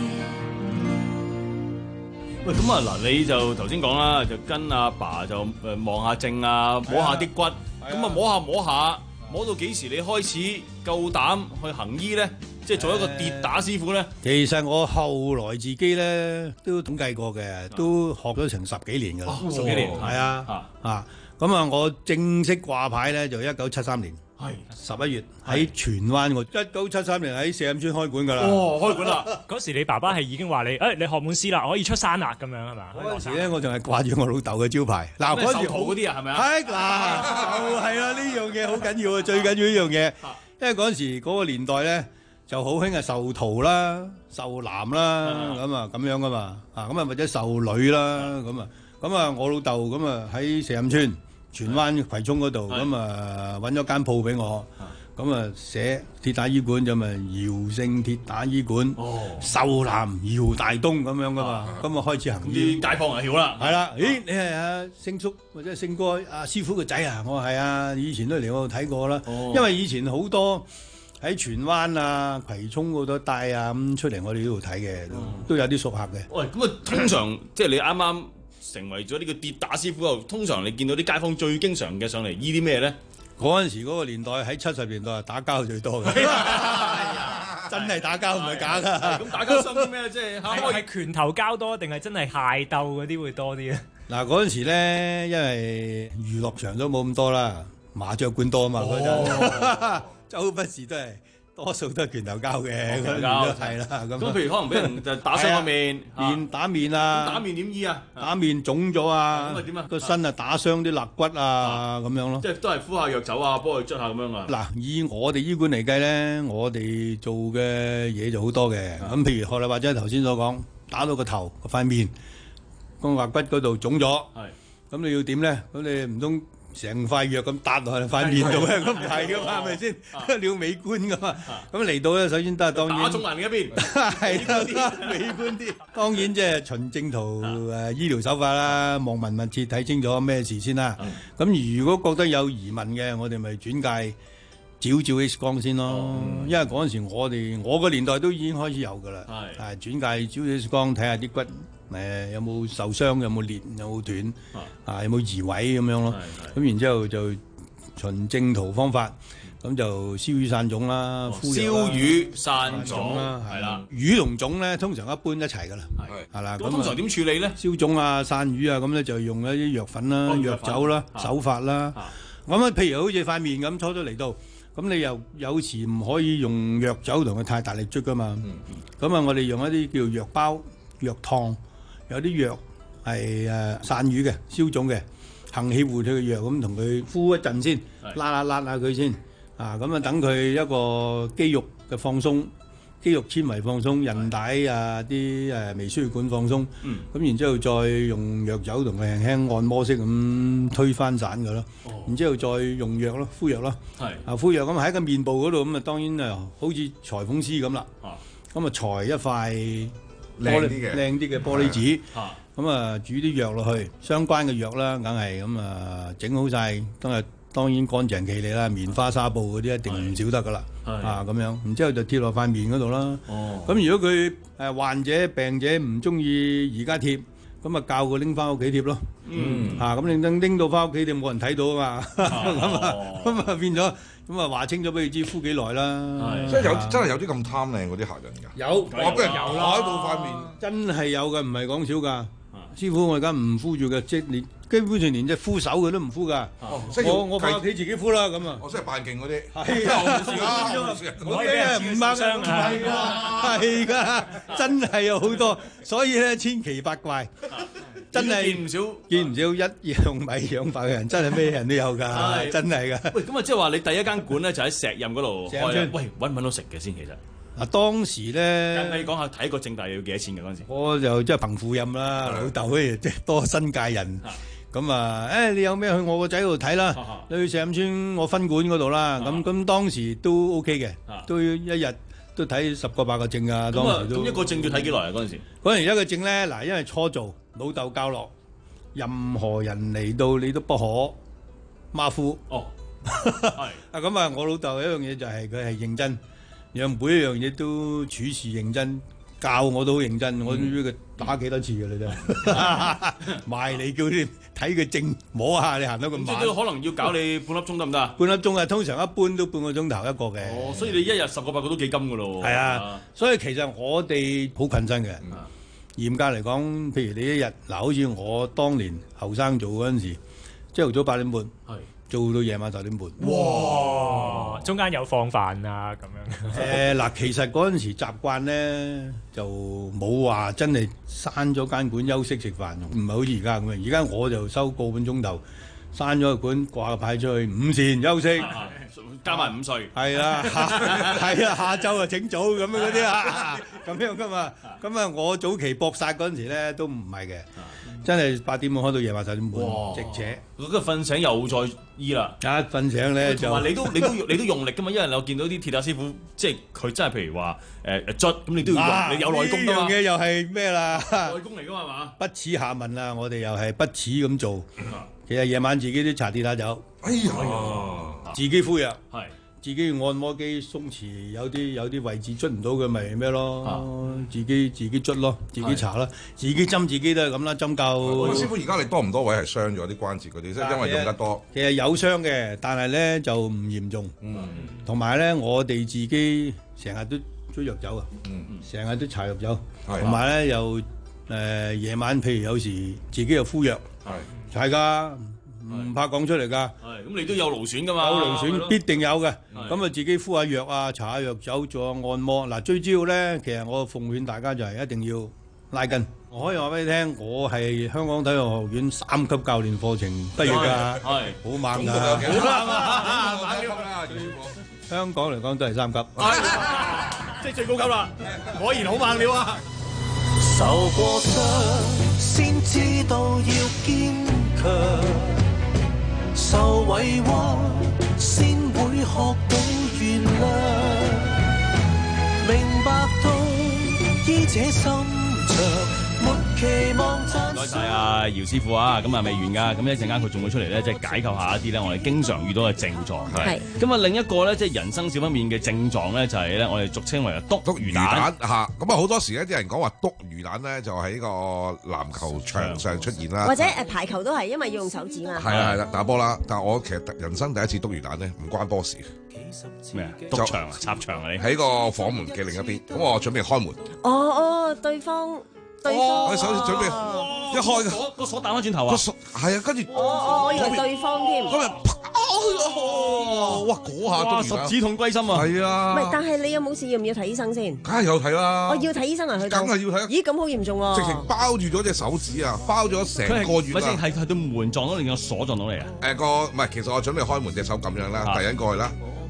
喂，咁啊嗱，你就頭先講啦，就跟阿爸就誒望下症啊，摸下啲骨，咁啊摸下摸下，摸到幾時你開始夠膽去行醫咧？即係做一個跌打師傅咧？ 其實我後來自己咧都統計過嘅，都學咗成十幾年㗎啦， 十幾年係啊啊！咁啊，我正式掛牌咧就一九七三年。係十一月喺荃灣，我一九七三年喺四蔭村開館㗎啦。 哦，開館啦！嗰時你爸爸係已經話你，誒你學滿師啦，可以出山啦，咁樣係嘛？ 嗰陣時咧，我仲係掛住我老豆嘅招牌。嗱，嗰陣時好嗰啲啊，係咪啊？ 係嗱，就係啦，呢樣嘢好緊要啊，最緊要呢樣嘢。因為嗰陣時嗰個年代咧，就好興係授徒啦、授男啦，咁啊咁樣噶嘛，啊咁啊或者授女啦，咁啊咁啊我老豆咁啊喺四蔭村。荃灣葵涌嗰度，咁啊揾咗間鋪俾我，咁啊寫鐵打醫館就咪姚姓鐵打醫館，授男姚大東咁樣噶嘛，咁啊開始行醫， 啲街坊就曉啦， 係啦，咦你係阿星叔或者星哥阿師傅個仔啊？我話係啊，以前都嚟我度睇過啦，因為以前好多喺荃灣啊、葵涌嗰度帶啊咁出嚟我哋呢度睇嘅，都有啲熟客嘅。 喂，咁啊通常即係你啱啱成為咗呢個跌打師傅後，通常你見到啲街坊最經常嘅上嚟醫啲咩咧？ 嗰陣時嗰個年代喺七十年代打交最多嘅，真係打交唔係假㗎。 咁打交傷啲咩？即係係係拳頭交多定係真係械鬥嗰啲會多啲咧？ 嗱嗰陣時咧，因為娛樂場都冇咁多啦，麻雀館多啊嘛嗰陣，周不時都係。多數都係拳頭交嘅，拳頭交係啦。咁咁譬如可能俾人就打傷個面， 面打面啊， 打面點醫啊？ 打面腫咗啊， 咁啊點啊？ 個身啊打傷啲肋骨啊咁樣咯。 即係都係敷下藥酒啊，幫佢捽下咁樣啊。 嗱，以我哋醫館嚟計咧，我哋做嘅嘢就好多嘅。咁譬如學你或者頭先所講，打到個頭個塊面，個肋骨嗰度腫咗，係咁你要點咧？咁你唔通？成塊藥咁搭落去塊面度咧，咁唔係噶嘛，係咪先？你要美觀噶嘛。咁嚟到咧，首先都係當然打中人另一邊， 係啦，美觀啲。當然即係循正途誒醫療手法啦，望聞問切睇清楚咩事先啦。咁如果覺得有疑問嘅，我哋咪轉介照照 X 光先咯。因為嗰陣時我哋我個年代都已經開始有噶啦，係轉介照 X 光睇下啲骨。誒有冇受傷？有冇裂？有冇斷？啊有冇移位咁樣咯？咁然之後就循正途方法，咁就燒瘀散腫啦， 燒瘀散腫啦， 係啦。 瘀同腫咧通常一般一齊噶啦，係啦。 咁通常點處理咧？ 燒腫啊、散瘀啊，咁咧就用一啲藥粉啦、藥酒啦、手法啦。咁啊，譬如好似塊面咁初初嚟到，咁你又有時唔可以用藥酒同佢太大力捽噶嘛。咁啊，我哋用一啲叫藥包、藥燙。有啲藥係誒散瘀嘅、消腫嘅、行氣活血嘅藥，咁同佢敷一陣先，拉下拉下佢先，啊咁啊等佢一個肌肉嘅放鬆， 肌肉纖維放鬆，韌帶啊啲誒微輸血管放鬆，咁、 嗯、 然之後再用藥酒同佢輕輕按摩式咁推翻散佢咯，哦、然之後再用藥咯，敷藥咯，啊敷藥咁喺個面部嗰度咁啊，當然啊好似裁縫師咁啦，咁啊裁一塊靚啲嘅靚啲嘅玻璃紙，咁啊煮啲藥落去，相關嘅藥啦，梗係咁啊整好晒，當日當然乾淨企理啦，棉花紗布嗰啲一定唔少得噶啦。啊咁樣，然之後就貼落塊面嗰度啦。哦，咁如果佢誒患者病者唔中意而家貼，咁啊教佢拎翻屋企貼咯。嗯，嚇咁你拎拎到翻屋企，你冇人睇到啊嘛。咁啊咁啊變咗，咁啊話清咗俾佢知敷幾耐啦。 即係有真係有啲咁貪靚嗰啲客人㗎。 有， 我俾人咬到塊面， 真係有嘅，唔係講少㗎。師傅，我而家唔敷住嘅，即係連基本上連隻敷手佢都唔敷㗎。我我翻屋企自己敷啦咁啊。 我真係扮勁嗰啲。 係啊，嗰啲啊唔啱嘅，係㗎，係㗎，真係有好多，所以咧千奇百怪，真係見唔少， 見唔少一樣米養百嘅人，真係咩人都有㗎，真係㗎。 喂，咁啊，即係話你第一間館咧就喺石蔭嗰度開，喂，揾唔揾到食嘅先其實？ 嗱當時咧， 跟你講下睇個證大要幾多錢嘅嗰陣時？ 我就即係憑父蔭啦，老豆咧即係多新界人，咁啊，誒你有咩去我個仔嗰度睇啦？你去石蔭村我分館嗰度啦，咁咁當時都 OK 嘅，都一日都睇十個八個證啊。當時都咁一個證要睇幾耐啊？嗰陣時？ 嗰陣時一個證咧，嗱因為初做，老豆教落，任何人嚟到你都不可馬虎。哦，係啊咁啊，我老豆有一樣嘢就係佢係認真。讓每一樣嘢都處事認真，教我都好認真，嗯、我都知佢打幾多次嘅你真係，賣你叫你睇佢正摸下你行得咁慢， 即係都可能要搞你半粒鐘得唔得啊？ 半粒鐘啊，通常一般都半個鐘頭一個嘅。 哦，所以你一日十個八個都幾金㗎咯喎。 係啊，所以其實我哋好勤真嘅。嗯、嚴格嚟講，譬如你一日嗱，好似我當年後生做嗰陣時，朝頭早八點半。係。做到夜晚十點半， 哇！中間有放飯啊咁樣。 誒嗱，其實嗰陣時習慣咧就冇話真係閂咗間館休息食飯，唔係好似而家咁樣。而家我就收個半鐘頭，閂咗個館掛個牌出去，午膳休息， 加埋午睡。 係啦，係啊，下晝啊整早咁樣嗰啲啊，咁樣噶嘛。咁啊，我早期搏殺嗰陣時咧都唔係嘅。真係八點半開到夜晚十點半，直扯。 嗰個瞓醒又再醫啦。 一瞓醒咧就， 同埋你都你都你都用力噶嘛，因為我見到啲鐵打師傅，即係佢真係譬如話誒誒捽，咁你都要用，你有內功噶嘛。 呢樣嘢又係咩啦？ 內功嚟噶嘛嘛？ 不恥下問啦，我哋又係不恥咁做。其實夜晚自己都搽跌打酒， 哎呀， 自己敷藥。 係。 自己按摩機鬆弛，有啲有啲位置捽唔到嘅咪咩咯？啊、自己自己捽咯，自己搽啦，自己針自己都係咁啦，針灸。 喂，師傅，而家你多唔多位係傷咗啲關節嗰啲？即係因為用得多。 其實有傷嘅，但係咧就唔嚴重。嗯。同埋咧，我哋自己成日都追藥酒啊。嗯嗯。成日都搽藥酒。係。同埋咧又誒夜晚，譬如有時自己又敷藥。係。係㗎。唔怕講出嚟㗎， 係咁你都有勞損㗎嘛？ 有勞損必定有嘅，咁啊自己敷下藥啊，搽下藥酒，做下按摩。嗱，最主要咧，其實我奉勸大家就係一定要拉筋。我可以話俾你聽，我係香港體育學院三級教練課程畢業㗎，係好猛㗎，好猛啊！香港嚟講都係三級， 即係最高級啦，果然好猛料啊！ 受過傷先知道要堅強。受委屈先會學到原諒，明白到醫者心腸。期望唔該晒啊姚師傅啊，咁啊未完㗎，咁一陣間佢仲會出嚟咧，即係解構下一啲咧我哋經常遇到嘅症狀。係。咁啊另一個咧，即係人生少不免嘅症狀咧，就係咧我哋俗稱為篤篤魚蛋嚇。咁啊好多時咧，啲人講話篤魚蛋咧，就喺個籃球場上出現啦。 或者誒排球都係，因為要用手指嘛。 係啊係啦，打波啦。但係我其實人生第一次篤魚蛋咧，唔關波事。 咩啊？篤牆啊？插牆啊？你喺個房門嘅另一邊，咁我準備開門。 哦哦，對方。對方， 我首先準備一開嘅，個鎖打翻轉頭啊！ 個鎖係啊，跟住我我以為對方添。 咁啊！哇！嗰下哇，十指痛歸心啊！ 係啊！ 唔係，但係你有冇事？要唔要睇醫生先？ 梗係有睇啦！ 我要睇醫生啊！去到梗係要睇。 咦？咁好嚴重喎！ 直情包住咗隻手指啊！包咗成個月啊！ 咪先係係對門撞到你個鎖撞到你啊？ 誒個唔係，其實我準備開門隻手咁樣啦，第一個去啦。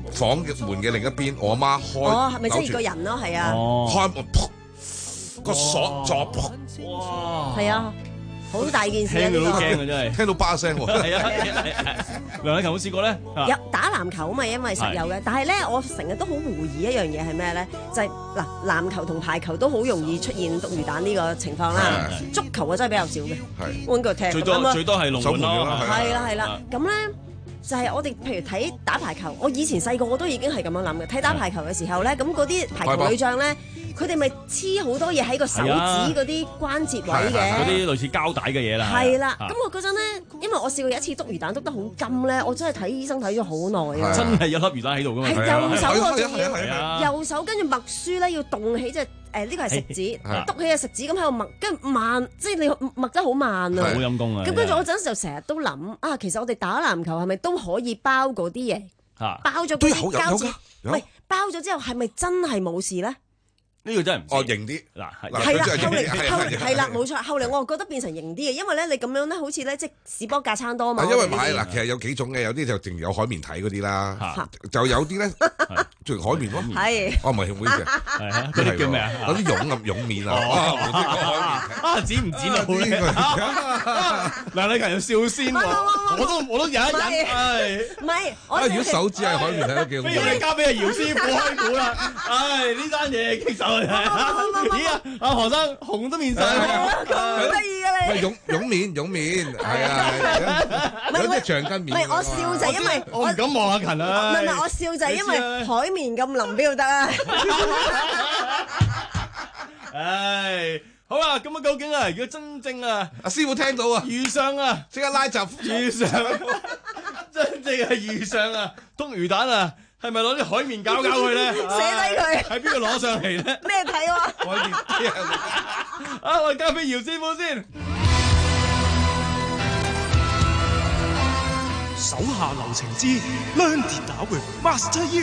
房嘅門嘅另一邊，我阿媽開， 哦，係咪即係個人咯？係啊， 開門噗個鎖作噗， 哇， 係啊。好大件事啊！ 聽到都驚啊，真係聽到巴聲喎。 係啊係啊！梁禮勤有冇試過咧？ 有打籃球啊嘛，因為實有嘅。但係咧，我成日都好懷疑一樣嘢係咩咧？就係嗱，籃球同排球都好容易出現篤魚蛋呢個情況啦。足球啊真係比較少嘅，揾個踢。 最多最多係龍門咯。 係啦係啦，咁咧就係我哋譬如睇打排球，我以前細個我都已經係咁樣諗嘅。睇打排球嘅時候咧，咁嗰啲排球女將咧。佢哋咪黐好多嘢喺個手指嗰啲關節位嘅， 嗰啲類似膠帶嘅嘢啦。 係啦，咁我嗰陣咧，因為我試過有一次篤魚蛋篤得好金咧，我真係睇醫生睇咗好耐啊！ 真係有粒魚蛋喺度㗎嘛？ 係右手喎，仲要右手跟住默書咧，要動起即係誒呢個係食指，篤起隻食指咁喺度默，跟住慢，即係你默得好慢啊！ 好陰功啊！ 咁跟住我嗰陣就成日都諗啊，其實我哋打籃球係咪都可以包嗰啲嘢？包咗嗰啲膠紙，唔係包咗之後係咪真係冇事咧？ 呢個真係唔哦，型啲嗱， 係啦，後嚟後嚟係啦，冇錯。後嚟我覺得變成型啲嘅，因為咧你咁樣咧，好似咧即係士波架撐多嘛。 因為買嗱，其實有幾種嘅，有啲就淨有海綿體嗰啲啦，就有啲咧做海綿咯。 係， 哦唔係，唔好意思， 嗰啲叫咩啊？ 嗰啲絨啊絨面啊， 啊剪唔剪到咧？梁禮勤有笑先喎，我都我都忍一忍。 唔係，我如果手指係海綿體都幾好。 不如你交俾阿姚師傅開估啦。唉，呢單嘢棘手啊！咦啊，阿何生紅都面晒， 咁得意嘅你。 絨絨面絨面係啊，有隻橡筋面。 唔係我笑就係因為我唔敢望阿勤啊。 唔係唔係，我笑就係因為海綿咁腍邊度得啊？ 唉，好啦，咁啊，究竟啊，如果真正啊， 阿師傅聽到啊， 遇上啊， 即刻拉閘， 遇上真正係遇上啊，篤魚蛋啊！係咪攞啲海綿搞搞佢咧？ 寫低佢喺邊度攞上嚟咧？ 咩睇喎？ 海綿啊！我交俾姚師傅先。 手下留情之 Learn 跌打 with Master You。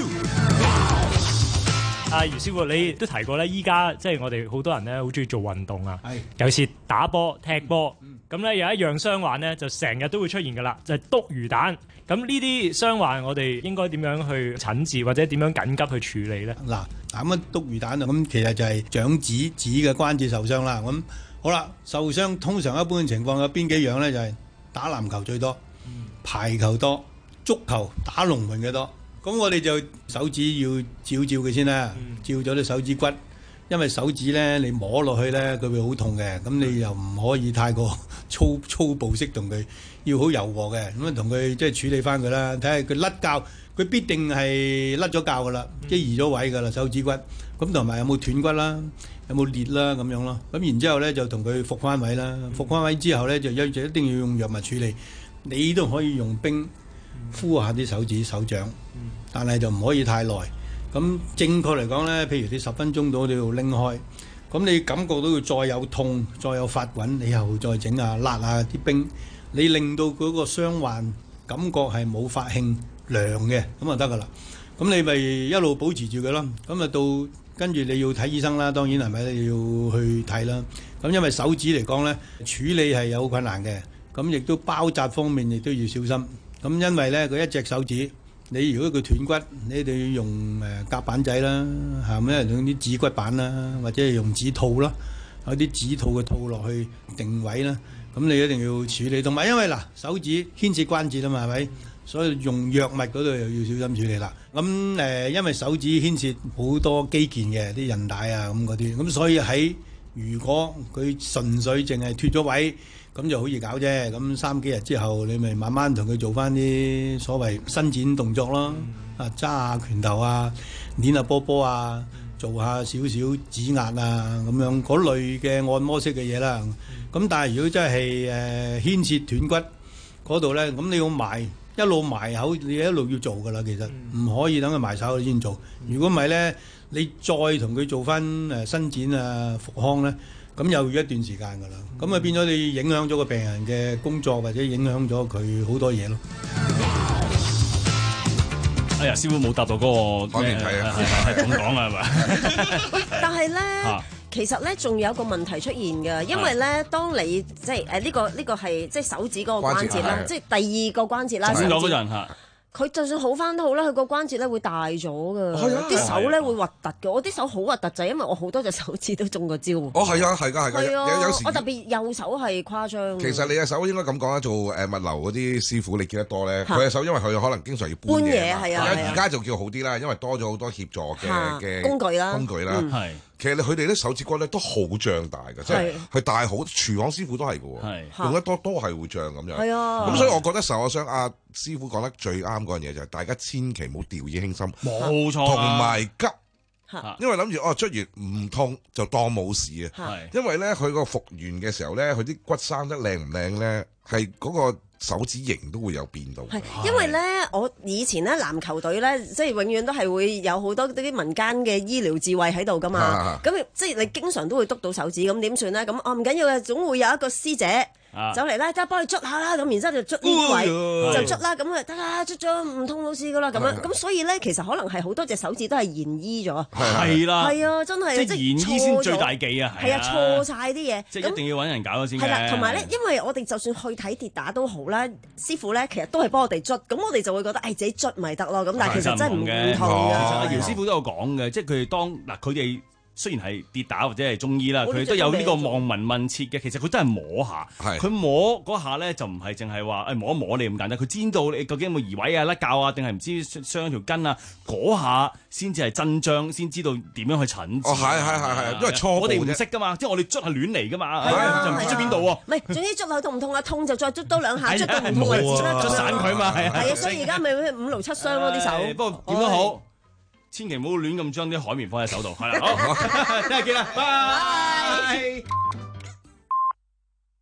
阿姚師傅，你都提過咧，依家即係我哋好多人咧，好中意做運動啊，尤其是打波、踢波。咁咧有一樣傷患咧，就成日都會出現噶啦，就係篤魚蛋。咁呢啲傷患，我哋應該點樣去診治，或者點樣緊急去處理咧？ 嗱，咁樣篤魚蛋啊，咁其實就係掌指指嘅關節受傷啦。咁好啦，受傷通常一般情況有邊幾樣咧？就係打籃球最多，排球多，足球打龍門嘅多。咁我哋就手指要照照佢先啦，照咗啲手指骨。因為手指咧，你摸落去咧，佢會好痛嘅。咁你又唔可以太過粗粗暴式同佢，要好柔和嘅。咁啊，同佢即係處理翻佢啦。睇下佢甩臼，佢必定係甩咗臼噶啦，即係移咗位噶啦手指骨。咁同埋有冇斷骨啦，有冇裂啦咁樣咯。咁然之後咧就同佢復翻位啦。復翻位之後咧就一就一定要用藥物處理。你都可以用冰敷下啲手指手掌，但係就唔可以太耐。咁正確嚟講咧，譬如你十分鐘到你要拎開，咁你感覺到佢再有痛、再有發滾，你又再整下辣下啲冰，你令到嗰個傷患感覺係冇發興涼嘅，咁就得噶啦。咁你咪一路保持住佢咯。咁啊到跟住你要睇醫生啦，當然係咪你要去睇啦。咁因為手指嚟講咧，處理係有困難嘅，咁亦都包紮方面亦都要小心。咁因為咧佢一隻手指。你如果佢斷骨，你哋要用誒夾板仔啦，係咪？用啲指骨板啦，或者係用指套啦，有啲指套嘅套落去定位啦。咁你一定要處理。同埋因為嗱手指牽涉關節啊嘛，係咪？所以用藥物嗰度又要小心處理啦。咁誒、呃，因為手指牽涉好多肌腱嘅啲韌帶啊咁嗰啲，咁所以喺如果佢純粹淨係脫咗位。咁就好易搞啫，咁三幾日之後，你咪慢慢同佢做翻啲所謂伸展動作咯，啊揸下拳頭啊，捏下波波啊，做下少少指壓啊，咁樣嗰類嘅按摩式嘅嘢啦。咁但係如果真係誒牽涉斷骨嗰度咧，咁你要埋一路埋口，你一路要做噶啦。其實唔可以等佢埋手先做。如果唔係咧，你再同佢做翻誒伸展啊復康咧。咁又要一段時間㗎啦，咁啊變咗你影響咗個病人嘅工作，或者影響咗佢好多嘢咯。 哎呀，師傅冇答到嗰個海綿體啊， 係咁講啊，係咪？ 但係咧，其實咧仲有個問題出現㗎，因為咧，當你即係誒呢個呢個係即係手指嗰個關節啦，即係第二個關節啦。 先講嗰陣嚇。 佢就算好翻都好啦，佢個關節咧會大咗㗎， 係啊啲手咧會核突嘅。我啲手好核突就係因為我好多隻手指都中過招。 哦，係啊，係㗎，係㗎，有有時我特別右手係誇張。 其實你嘅手應該咁講啦，做誒物流嗰啲師傅，你見得多咧，佢嘅手因為佢可能經常要搬嘢， 係啊， 而家就叫好啲啦，因為多咗好多協助嘅嘅工具啦， 工具啦， 係。 其實佢哋啲手指骨咧都好脹大嘅，即係佢大好，廚房師傅都係嘅喎，用得多都係會脹咁樣。係啊，咁所以我覺得受咗傷，阿師傅講得最啱嗰樣嘢就係大家千祈唔好掉以輕心， 冇錯， 同埋急，因為諗住哦捽完唔痛就當冇事啊。因為咧佢個復原嘅時候咧，佢啲骨生得靚唔靚咧，係嗰個手指型都會有變到。 係，因為咧，我以前咧籃球隊咧，即係永遠都係會有好多啲民間嘅醫療智慧喺度噶嘛。咁即係你經常都會督到手指，咁點算咧？咁哦唔緊要嘅，總會有一個師姐走嚟咧，得幫你捽下啦。咁然之後就捽呢位，就捽啦。咁啊得啦，捽咗唔痛老師噶啦。咁樣咁所以咧，其實可能係好多隻手指都係延醫咗。 係啦， 係啊，真係即係延醫先最大忌啊。 係啊，錯晒啲嘢。 即係一定要揾人搞咗先嘅。 係啦，同埋咧，因為我哋就算去睇跌打都好啦，師傅咧其實都係幫我哋捽，咁我哋就會覺得誒自己捽咪得咯。咁但係其實真係唔同嘅。 其實阿姚師傅都有講嘅，即係佢哋當嗱佢哋。雖然係跌打或者係中醫啦，佢都有呢個望聞問切嘅。其實佢真係摸下，佢摸嗰下咧就唔係淨係話誒摸一摸你咁簡單。佢知道你究竟有冇移位啊、甩臼啊，定係唔知傷條筋啊，嗰下先至係真章，先知道點樣去診治。 哦，係係係係，因為初我哋唔識噶嘛，即係我哋捽係亂嚟噶嘛，就唔知捽邊度喎。 唔係，總之捽落痛唔痛啊？痛就再捽多兩下，捽到唔痛為止啦。 捽散佢嘛，係啊，所以而家咪五勞七傷咯啲手。 不過點都好。千祈唔好亂咁將啲海綿放喺手度，係啦，好，聽日見啦，拜拜。